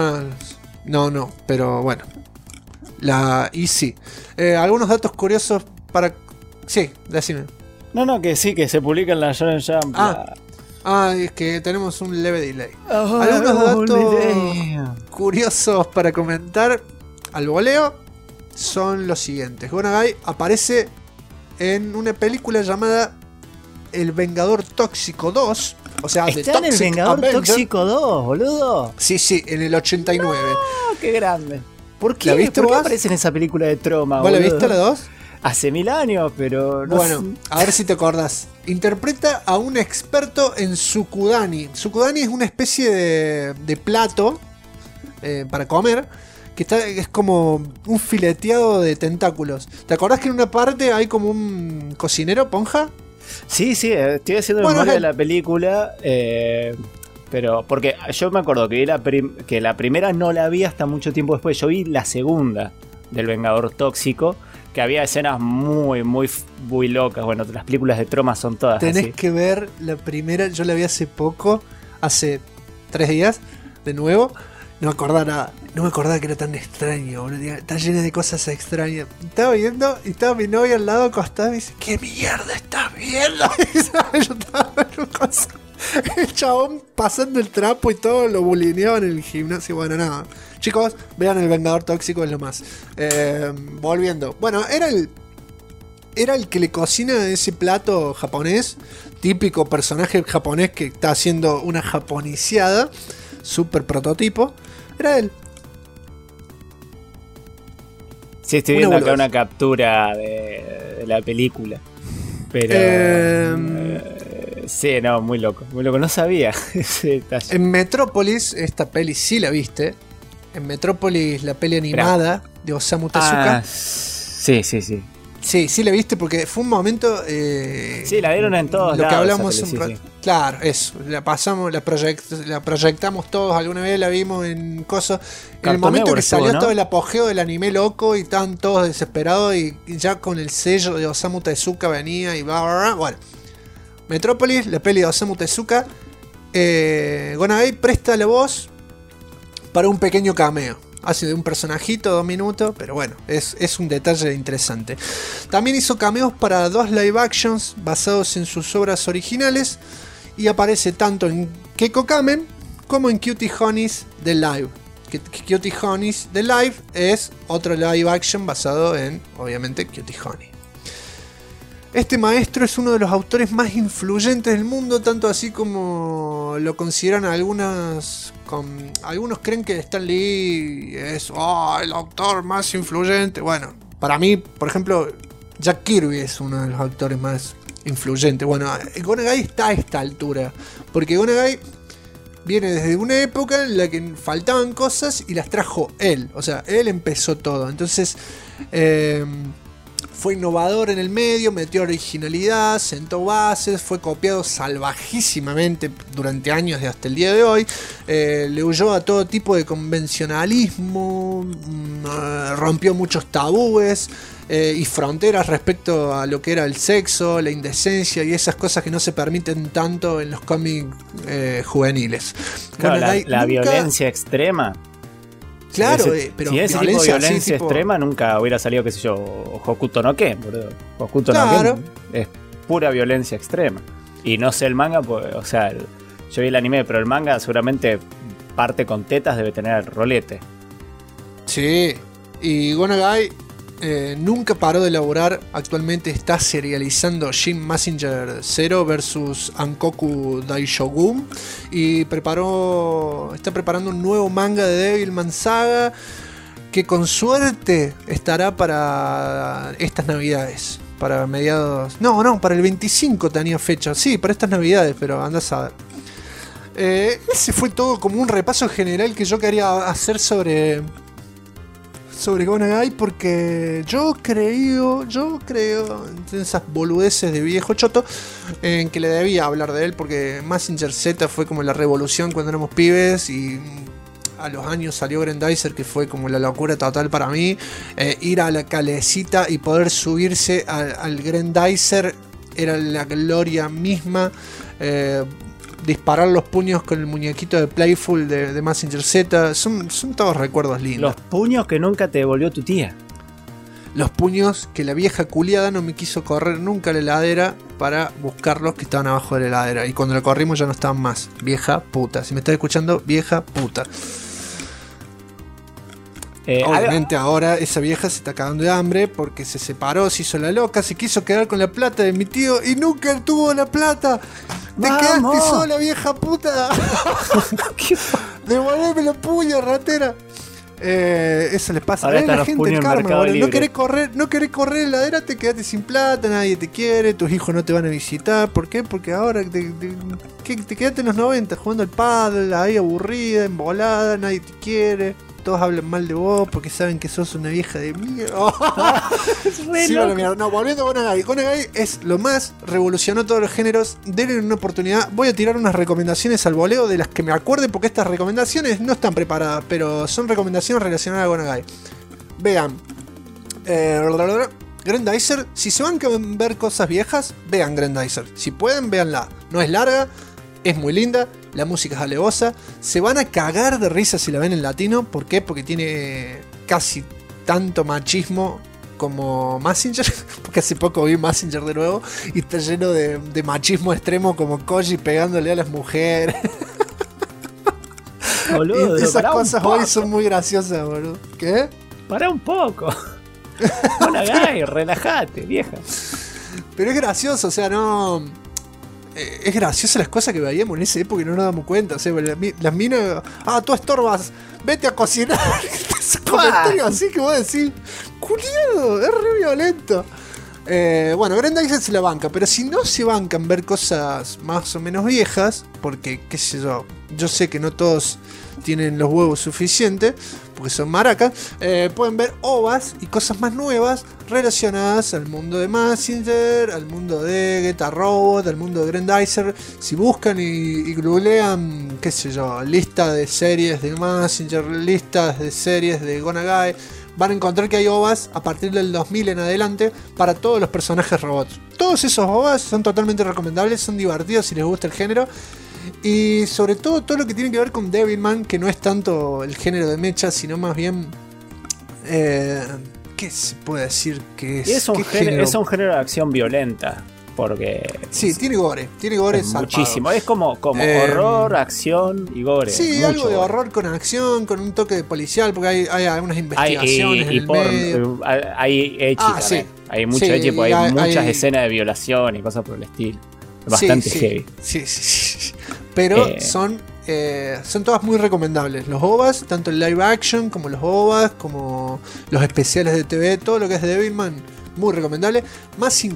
No, pero bueno. Y sí. Algunos datos curiosos para... Sí, decime. No, que sí, que se publica en la Shonen Jump. Es que tenemos un leve delay. Algunos datos curiosos para comentar al voleo son los siguientes. Gonagai aparece en una película llamada El Vengador Tóxico 2. O sea, ¿está en El Vengador Tóxico 2, boludo? Sí, en el 89. ¡Qué grande! ¿Por qué? ¿La viste ¿Por qué vos? aparece en esa película de Troma, ¿Vos boludo? la viste la 2? Hace 1000 años, pero no sé. A ver si te acordás. Interpreta a un experto en Tsukudani. Tsukudani es una especie de plato para comer, que es como un fileteado de tentáculos. ¿Te acordás que en una parte hay como un cocinero, Ponja? Sí, estoy haciendo memoria de la película, pero porque yo me acuerdo que que la primera no la vi hasta mucho tiempo después. Yo vi la segunda del Vengador Tóxico, que había escenas muy locas. Bueno, las películas de Troma son todas Tenés así. que ver la primera, yo la vi hace poco, hace 3 días, de nuevo. No me acordaba nada, no me acordaba que era tan extraño, boludo. Está llena de cosas extrañas. Estaba viendo y estaba mi novia al lado acostada y me dice: ¿qué mierda estás viendo? Yo estaba viendo cosas. El chabón pasando el trapo y todo lo bulineaban en el gimnasio. Bueno, nada. Chicos, vean El Vengador Tóxico, es lo más. Volviendo. Bueno, era el que le cocina ese plato japonés. Típico personaje japonés que está haciendo una japoniciada. Super prototipo. Era él. Sí, estoy viendo acá una captura de la película. Pero... sí, no, muy loco. No sabía ese detalle. En Metrópolis, esta peli sí la viste. En Metrópolis, la peli animada de Osamu Tezuka. Sí. Sí la viste porque fue un momento... sí, la vieron en todos lo lados. Que hablamos sí. Claro, eso. La pasamos, la proyectamos todos. Alguna vez la vimos en cosas. En el momento que salió, ¿no?, todo el apogeo del anime loco y estaban todos desesperados, y ya con el sello de Osamu Tezuka venía y bla. Bueno, Metrópolis, la peli de Osamu Tezuka, Gonagai presta la voz para un pequeño cameo. Hace de un personajito 2 minutos, pero bueno, es un detalle interesante. También hizo cameos para 2 live actions basados en sus obras originales y aparece tanto en Keiko Kamen como en Cutie Honey's The Live. Cutie Honey's The Live es otro live action basado en, obviamente, Cutie Honey. Este maestro es uno de los autores más influyentes del mundo, tanto así como lo consideran algunos creen que Stan Lee es el autor más influyente. Bueno, para mí, por ejemplo, Jack Kirby es uno de los autores más influyentes. Bueno, Gonagai está a esta altura, porque Gonagai viene desde una época en la que faltaban cosas y las trajo él. O sea, él empezó todo. Entonces, fue innovador en el medio, metió originalidad, sentó bases, fue copiado salvajísimamente durante años y hasta el día de hoy. Le huyó a todo tipo de convencionalismo, rompió muchos tabúes y fronteras respecto a lo que era el sexo, la indecencia y esas cosas que no se permiten tanto en los cómics juveniles. Claro, la violencia extrema. Claro, pero si ese tipo de violencia extrema nunca hubiera salido, qué sé yo, Hokuto no Ken, boludo. Hokuto no Ken es pura violencia extrema. Y no sé el manga, pues, o sea, yo vi el anime, pero el manga seguramente parte con tetas, debe tener rolete. Sí, y Gonagai nunca paró de elaborar. Actualmente está serializando Shin Mazinger 0 versus Ankoku Daishogun y está preparando un nuevo manga de Devilman Saga que con suerte estará para estas navidades, para mediados, para el 25 tenía fecha, sí, para estas navidades, pero andás a ver. Ese fue todo como un repaso general que yo quería hacer sobre Gonagai, porque yo creo en esas boludeces de viejo choto en que le debía hablar de él, porque Mazinger Z fue como la revolución cuando éramos pibes y a los años salió Grendizer, que fue como la locura total para mí. Ir a la calecita y poder subirse al Grendizer era la gloria misma. Disparar los puños con el muñequito de Playful de Mazinger Z. Son todos recuerdos lindos. Los puños que nunca te devolvió tu tía. Los puños que la vieja culiada no me quiso correr nunca a la heladera para buscarlos, que estaban abajo de la heladera. Y cuando la corrimos ya no estaban más. Vieja puta. Si me estás escuchando, vieja puta. Obviamente ahora esa vieja se está cagando de hambre porque se separó, se hizo la loca, se quiso quedar con la plata de mi tío y nunca tuvo la plata. Te quedaste sola, vieja puta. Devolveme los puños, ratera. Eso les pasa a la gente en karma. No querés correr en la heladera, te quedaste sin plata, nadie te quiere, tus hijos no te van a visitar. ¿Por qué? Porque ahora te quedaste en los 90 jugando al paddle, ahí aburrida, embolada, nadie te quiere. Todos hablan mal de vos porque saben que sos una vieja de mierda. Sí, no, volviendo a Gonagai. Gonagai es lo más, revolucionó todos los géneros. Denle una oportunidad. Voy a tirar unas recomendaciones al voleo de las que me acuerde, porque estas recomendaciones no están preparadas, pero son recomendaciones relacionadas a Gonagai. Vean Grendizer. Si se van a ver cosas viejas, vean Grendizer. Si pueden, véanla. No es larga, es muy linda. La música es alevosa. Se van a cagar de risa si la ven en latino. ¿Por qué? Porque tiene casi tanto machismo como Mazinger. Porque hace poco vi Mazinger de nuevo y está lleno de machismo extremo, como Koji pegándole a las mujeres. Boludo, y esas cosas hoy son muy graciosas, boludo. ¿Qué? Pará un poco. Gonagai, relájate, vieja. Pero es gracioso, o sea, no... Es gracioso las cosas que veíamos en esa época y no nos damos cuenta. O sea, las minas. Tú estorbas, vete a cocinar. Ese comentario así que vos decís, culiado, es re violento. Bueno, Grendizer se la banca, pero si no se bancan ver cosas más o menos viejas, porque, qué sé yo sé que no todos tienen los huevos suficientes, porque son maracas, pueden ver ovas y cosas más nuevas relacionadas al mundo de Mazinger, al mundo de Geta Robot, al mundo de Grendizer. Si buscan y googlean, qué sé yo, lista de series de Mazinger, listas de series de Gonagai, van a encontrar que hay ovas a partir del 2000 en adelante para todos los personajes robots. Todos esos ovas son totalmente recomendables, son divertidos si les gusta el género. Y sobre todo lo que tiene que ver con Devilman, que no es tanto el género de mecha, sino más bien... ¿qué se puede decir que es? Y es un género de acción violenta. Porque... Sí, tiene gore muchísimo. Es como horror, acción y gore. Sí, mucho algo de gore. horror con acción, con un toque de policial, porque hay algunas investigaciones en el medio. Hay ecchi también. Sí. Hay mucho Sí, ecchi, porque hay muchas hay- escenas de violación y cosas por el estilo. Bastante heavy. Sí. Pero son todas muy recomendables. Los OVAs, tanto el live action como los OVAs, como los especiales de TV, todo lo que es de Devilman, muy recomendable. Mazinger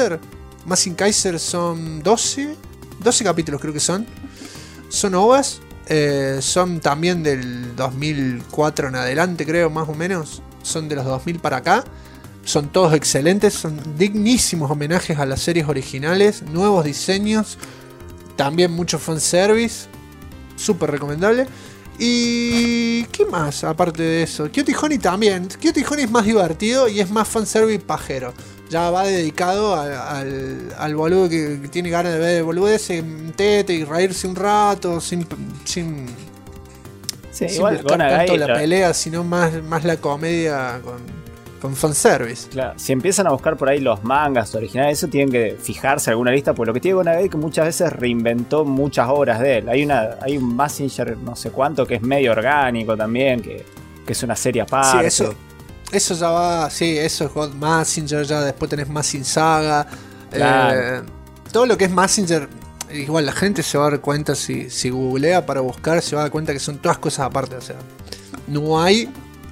Kaiser son 12 capítulos creo que son. Son OVAs. Son también del 2004 en adelante, creo, más o menos. Son de los 2000 para acá. Son todos excelentes. Son dignísimos homenajes a las series originales. Nuevos diseños. También mucho fanservice. Súper recomendable. Y... ¿qué más aparte de eso? Cutie Honey también. Cutie Honey es más divertido y es más fanservice pajero. Ya va dedicado al boludo que tiene ganas de ver boludeces en tete y reírse un rato sin Sí, sin igual buscar Gonagai, tanto la pelea, sino más la comedia con fanservice. claro, si empiezan a buscar por ahí los mangas originales, eso tienen que fijarse en alguna lista, porque lo que tiene Gonagai es que muchas veces reinventó muchas obras de él. Hay un Mazinger no sé cuánto que es medio orgánico también, que es una serie aparte. Sí, eso ya va, sí, eso es God Mazinger, ya después tenés Mazinger Saga. Claro. Todo lo que es Mazinger, igual la gente se va a dar cuenta si googlea para buscar, se va a dar cuenta que son todas cosas aparte. O sea, no hay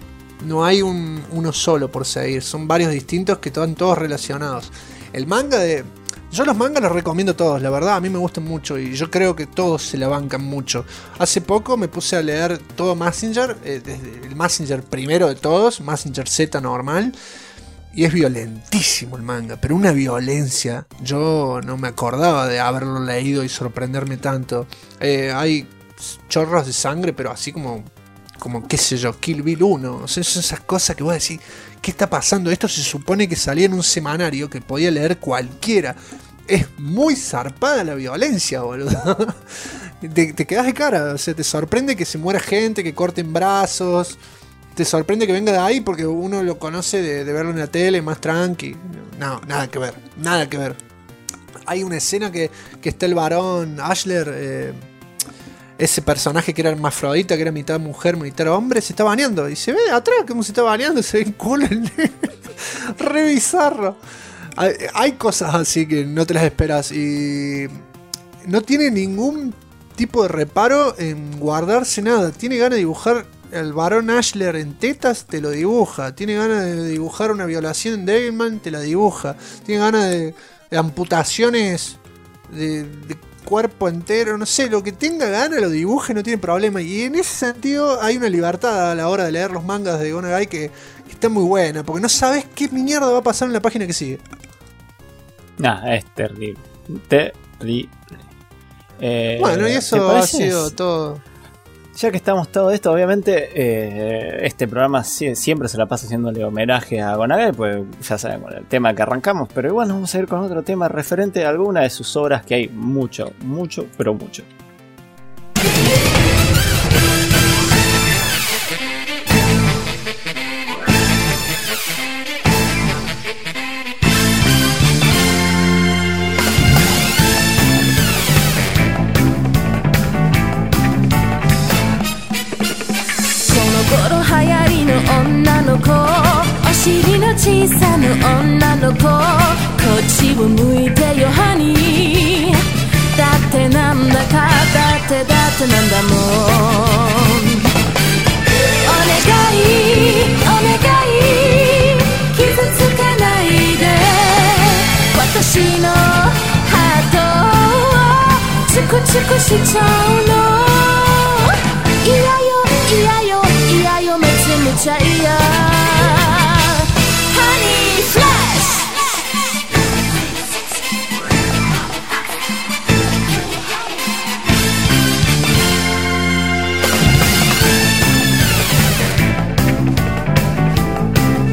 uno solo por seguir, son varios distintos que están todos relacionados. El manga yo los mangas los recomiendo todos, la verdad, a mí me gustan mucho y yo creo que todos se la bancan mucho. Hace poco me puse a leer todo Mazinger, desde el Mazinger primero de todos, Mazinger Z normal, y es violentísimo el manga, pero una violencia, yo no me acordaba de haberlo leído y sorprenderme tanto. Hay chorros de sangre, pero así como qué sé yo, Kill Bill 1, o sea, son esas cosas que vos decís, ¿qué está pasando? Esto se supone que salía en un semanario que podía leer cualquiera. Es muy zarpada la violencia, boludo. Te quedás de cara, o sea, te sorprende que se muera gente, que corten brazos. Te sorprende que venga de ahí porque uno lo conoce de verlo en la tele, más tranqui. No, nada que ver. Hay una escena que está el varón Ashler, ese personaje que era hermafrodita, que era mitad mujer, mitad hombre, se está bañando. Y se ve atrás como se está bañando, se ve el culo. Re bizarro. Hay cosas así que no te las esperas. Y no tiene ningún tipo de reparo en guardarse nada. Tiene ganas de dibujar el varón Ashler en tetas, te lo dibuja. Tiene ganas de dibujar una violación en Devilman, te la dibuja. Tiene ganas de amputaciones de cuerpo entero, no sé, lo que tenga ganas lo dibuje, no tiene problema. Y en ese sentido hay una libertad a la hora de leer los mangas de Gonagai que está muy buena, porque no sabes qué mierda va a pasar en la página que sigue. Nah, es terrible. Bueno, y eso ha sido todo. Ya que estamos todo esto, obviamente este programa siempre se la pasa haciéndole homenaje a Gonagai, pues ya saben con el tema que arrancamos, pero igual nos vamos a ir con otro tema referente a alguna de sus obras, que hay mucho, pero mucho. 尻の小さな女の子こっちを向いてよハニーだってなんだかだってなんだもんお願い傷つけないで私のハートをチクチクしちゃうの嫌よめちゃめちゃ嫌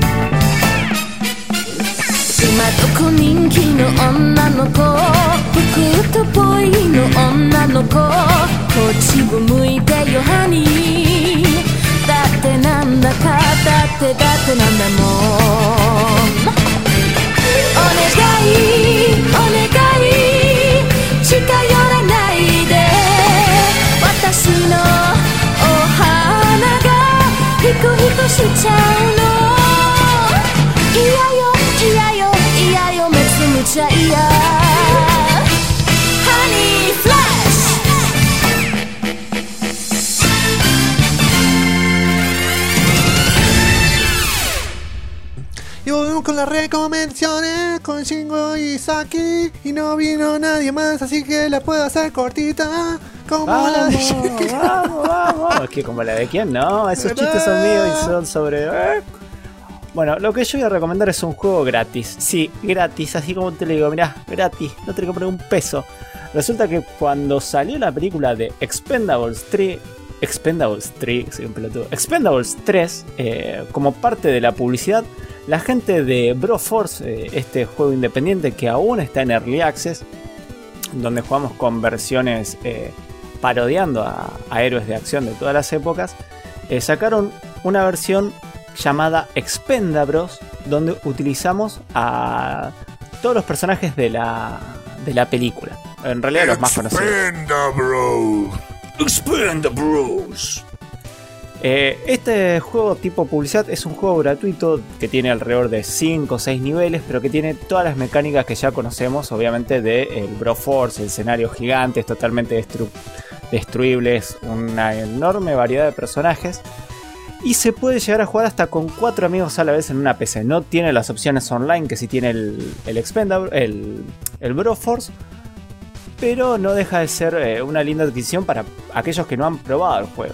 今どこ人気の女の子二クっぽいの女の子こっちを向いてよハニーだってなんだかだってなんだもんお願いお願い近寄らないで私のお花がヒクヒクしちゃうの嫌よ嫌よ嫌よめつむちゃ嫌ハニーフラッシュ Y volvemos con las recomendaciones con Shingo y Saki. Y no vino nadie más, así que la puedo hacer cortita. Como la de Shingo. Vamos. ¿Qué, como la de quién? No, esos chistes son míos y son sobre... Bueno, lo que yo voy a recomendar es un juego gratis. Sí, gratis, así como te lo digo, mirá, gratis, no te lo compré un peso. Resulta que cuando salió la película de Expendables 3, soy un pelotudo. Expendables 3, como parte de la publicidad, la gente de Broforce, este juego independiente que aún está en Early Access, donde jugamos con versiones parodiando a héroes de acción de todas las épocas, sacaron una versión llamada Expendabros, donde utilizamos a todos los personajes de la película. En realidad los más conocidos. Expendabros. Este juego tipo publicidad es un juego gratuito que tiene alrededor de 5 o 6 niveles, pero que tiene todas las mecánicas que ya conocemos, obviamente, de el Broforce, el escenario gigante, es totalmente destruible, es una enorme variedad de personajes. Y se puede llegar a jugar hasta con 4 amigos a la vez en una PC. No tiene las opciones online que sí tiene el Expendable, el Broforce, pero no deja de ser una linda adquisición para aquellos que no han probado el juego.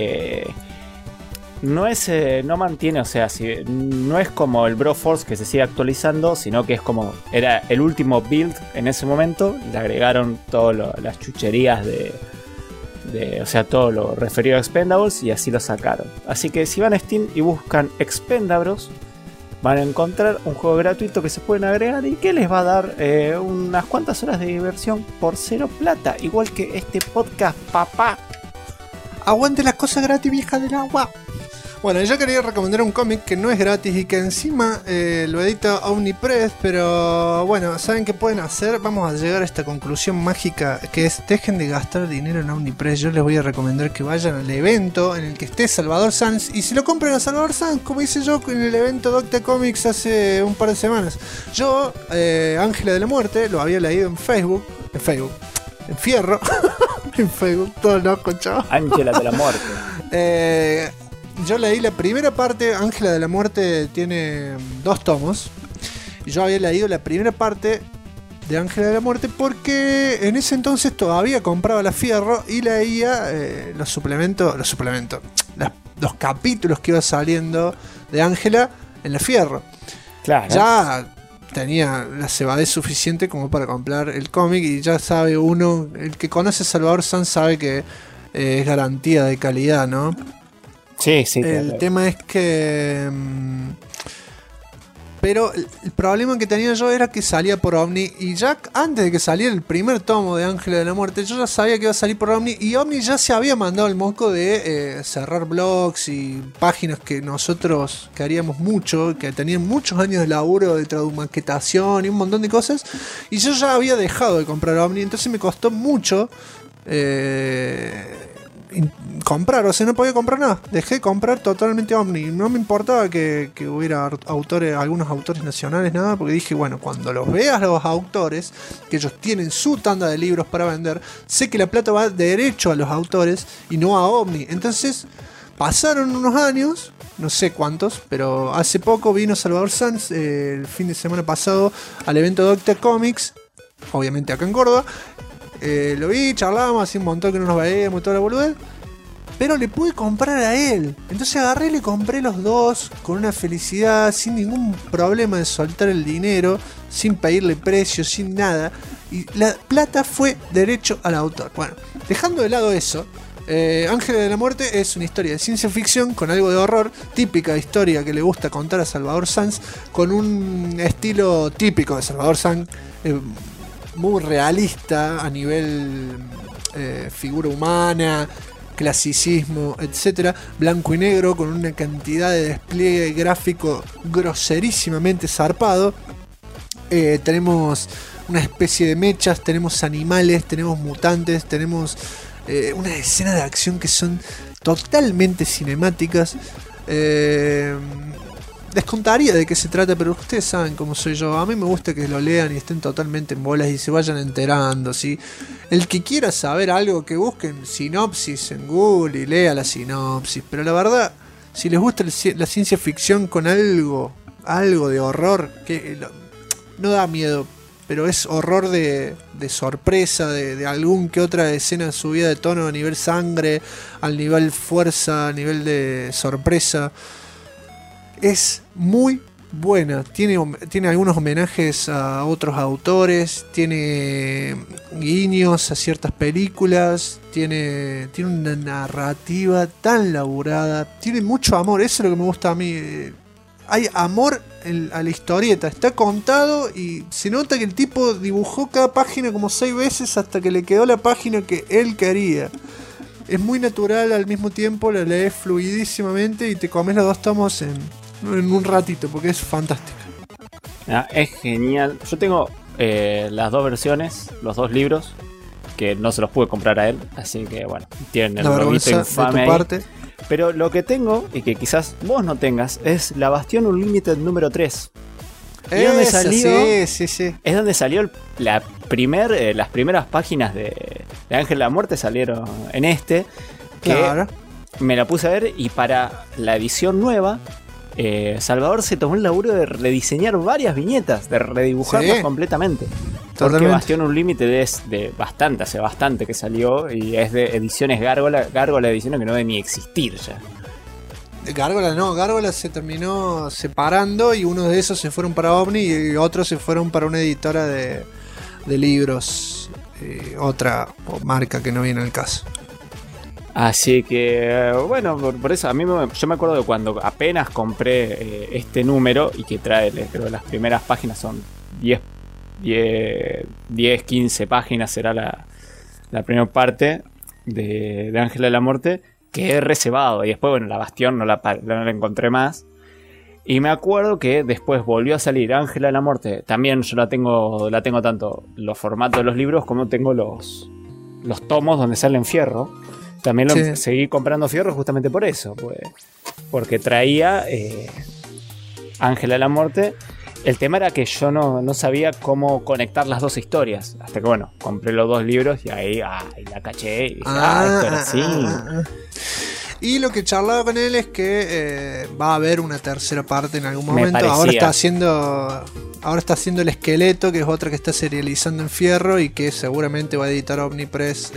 No mantiene, o sea, no es como el Broforce que se sigue actualizando, sino que es como era el último build en ese momento. Le agregaron todas las chucherías o sea, todo lo referido a Expendables y así lo sacaron. Así que si van a Steam y buscan Expendabros, van a encontrar un juego gratuito que se pueden agregar y que les va a dar unas cuantas horas de diversión por 0 plata, igual que este podcast, papá. Aguante las cosas gratis, vieja del agua. Bueno, yo quería recomendar un cómic que no es gratis y que encima lo edita Omnipress, pero bueno, ¿saben qué pueden hacer? Vamos a llegar a esta conclusión mágica que es: dejen de gastar dinero en Omnipress. Yo les voy a recomendar que vayan al evento en el que esté Salvador Sanz y se lo compren a Salvador Sanz, como hice yo en el evento Docta Comics hace un par de semanas. Yo, Ángela de la Muerte, lo había leído en Fierro, en Facebook, todo loco, chaval. Ángela de la Muerte. Yo leí la primera parte. Ángela de la Muerte tiene 2 tomos. Y yo había leído la primera parte de Ángela de la Muerte porque en ese entonces todavía compraba la Fierro y leía los capítulos que iba saliendo de Ángela en la Fierro. Claro. Ya tenía la cebadez suficiente como para comprar el cómic y ya sabe uno, el que conoce a Salvador Sanz sabe que es garantía de calidad, ¿no? Sí, el tema es que... pero el problema que tenía yo era que salía por Omni. Y ya antes de que saliera el primer tomo de Ángela de la Muerte, yo ya sabía que iba a salir por Omni. Y Omni ya se había mandado el moco de cerrar blogs y páginas que nosotros queríamos mucho, que tenían muchos años de laburo de tradumaquetación y un montón de cosas. Y yo ya había dejado de comprar Omni. Entonces me costó mucho comprar, o sea, no podía comprar nada. Dejé de comprar totalmente Omni. No me importaba que hubiera algunos autores nacionales, nada, porque dije, bueno, cuando los veas los autores, que ellos tienen su tanda de libros para vender, sé que la plata va derecho a los autores y no a Omni. Entonces pasaron unos años, no sé cuántos, pero hace poco vino Salvador Sanz el fin de semana pasado al evento Docta Comics, obviamente acá en Córdoba. Lo vi, charlábamos, hace un montón que no nos veíamos, toda la boludez. Pero le pude comprar a él. Entonces agarré y le compré los dos con una felicidad, sin ningún problema de soltar el dinero, sin pedirle precio, sin nada. Y la plata fue derecho al autor. Bueno, dejando de lado eso, Ángela de la Muerte es una historia de ciencia ficción con algo de horror, típica historia que le gusta contar a Salvador Sanz, con un estilo típico de Salvador Sanz. muy realista a nivel figura humana, clasicismo, etcétera, blanco y negro, con una cantidad de despliegue gráfico groserísimamente zarpado. Tenemos una especie de mechas, tenemos animales, tenemos mutantes, tenemos unas escenas de acción que son totalmente cinemáticas. Les contaría de qué se trata, pero ustedes saben cómo soy yo. A mí me gusta que lo lean y estén totalmente en bolas y se vayan enterando, ¿sí? El que quiera saber algo, que busquen sinopsis en Google y lea la sinopsis. Pero la verdad, si les gusta la ciencia ficción con algo de horror, que no da miedo, pero es horror de sorpresa, de algún que otra escena subida de tono a nivel sangre, al nivel fuerza, a nivel de sorpresa. Es muy buena, tiene algunos homenajes a otros autores, tiene guiños a ciertas películas, tiene una narrativa tan laburada, tiene mucho amor, eso es lo que me gusta a mí. Hay amor a la historieta, está contado y se nota que el tipo dibujó cada página como 6 veces hasta que le quedó la página que él quería. Es muy natural al mismo tiempo, la lees fluidísimamente y te comes los 2 tomos en un ratito, porque es fantástico. Es genial. Yo tengo las 2 versiones, los 2 libros, que no se los pude comprar a él, así que bueno, tienen el loguito infame ahí. Parte. Pero lo que tengo, y que quizás vos no tengas, es la Bastión Unlimited número 3. ¿Y dónde salió? Sí. Es donde salió las primeras páginas de Ángel de la Muerte salieron en que claro. Me la puse a ver, y para la edición nueva Salvador se tomó el laburo de rediseñar varias viñetas, de redibujarlas completamente. Porque Bastión Unlimited es de bastante, hace bastante que salió, y es de ediciones Gárgola ediciones que no debe ni existir ya. Gárgola se terminó separando y unos de esos se fueron para Omni y otros se fueron para una editora de libros, otra marca que no viene al caso. Así que, bueno, por eso yo me acuerdo de cuando apenas compré este número, y que trae, creo que las primeras páginas son 10, 15 páginas, será la primera parte de Ángel de la Muerte, que he reservado. Y después, bueno, la Bastión no la encontré más. Y me acuerdo que después volvió a salir Ángel de la Muerte. También yo la tengo tanto los formatos de los libros como tengo los tomos donde salen fierro. También seguí comprando fierro justamente por eso, pues, porque traía Ángel de la Muerte. El tema era que yo no sabía cómo conectar las 2 historias. Hasta que, bueno, compré los 2 libros y ahí la caché y dije, esto era así. Y lo que charlaba con él es que va a haber una tercera parte en algún momento. Ahora está haciendo El Esqueleto, que es otra que está serializando en fierro y que seguramente va a editar Omnipress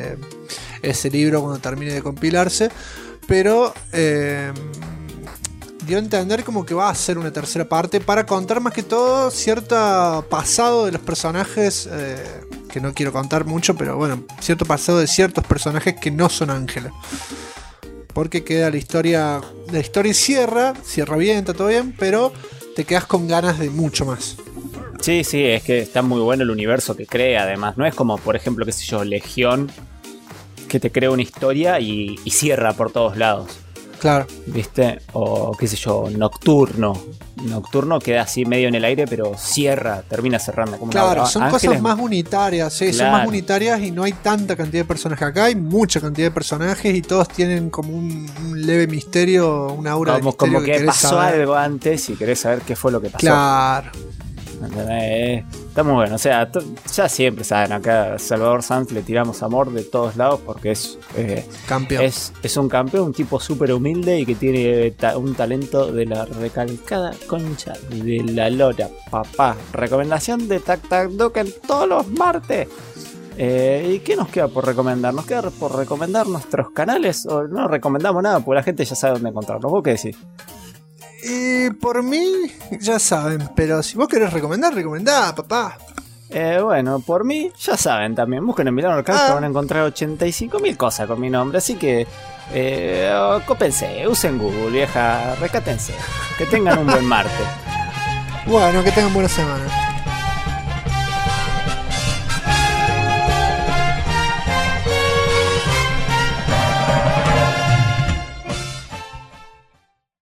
ese libro cuando termine de compilarse. Pero dio a entender como que va a ser una tercera parte para contar más que todo cierto pasado de los personajes, que no quiero contar mucho, pero bueno, cierto pasado de ciertos personajes que no son Ángela. Porque queda la historia cierra bien, está todo bien, pero te quedas con ganas de mucho más. Sí, es que está muy bueno el universo que crea, además. No es como, por ejemplo, qué sé yo, Legión, que te crea una historia y cierra por todos lados. Claro. ¿Viste? O qué sé yo, Nocturno queda así medio en el aire, pero termina cerrando. Como claro, son cosas más unitarias, sí, claro. Son más unitarias y no hay tanta cantidad de personajes. Acá hay mucha cantidad de personajes y todos tienen como un leve misterio, una aura de misterio. Como que pasó saber algo antes y querés saber qué fue lo que pasó. Claro. Está muy bueno, o sea, ya siempre saben, acá a Salvador Sanz le tiramos amor de todos lados porque es campeón. Es un campeón, un tipo súper humilde y que tiene un talento de la recalcada concha de la lora, papá. Recomendación de Tac Tac Doken todos los martes. ¿Y qué nos queda por recomendar? ¿Nos queda por recomendar nuestros canales? ¿O no recomendamos nada? Porque la gente ya sabe dónde encontrarnos. ¿Vos qué decís? Por mí, ya saben, pero si vos querés recomendá, papá. Bueno, por mí, ya saben también. Busquen en Milano Arcade, van a encontrar 85.000 cosas con mi nombre. Así que, cópense, usen Google, vieja, rescátense. Que tengan un buen martes. Bueno, que tengan buena semana.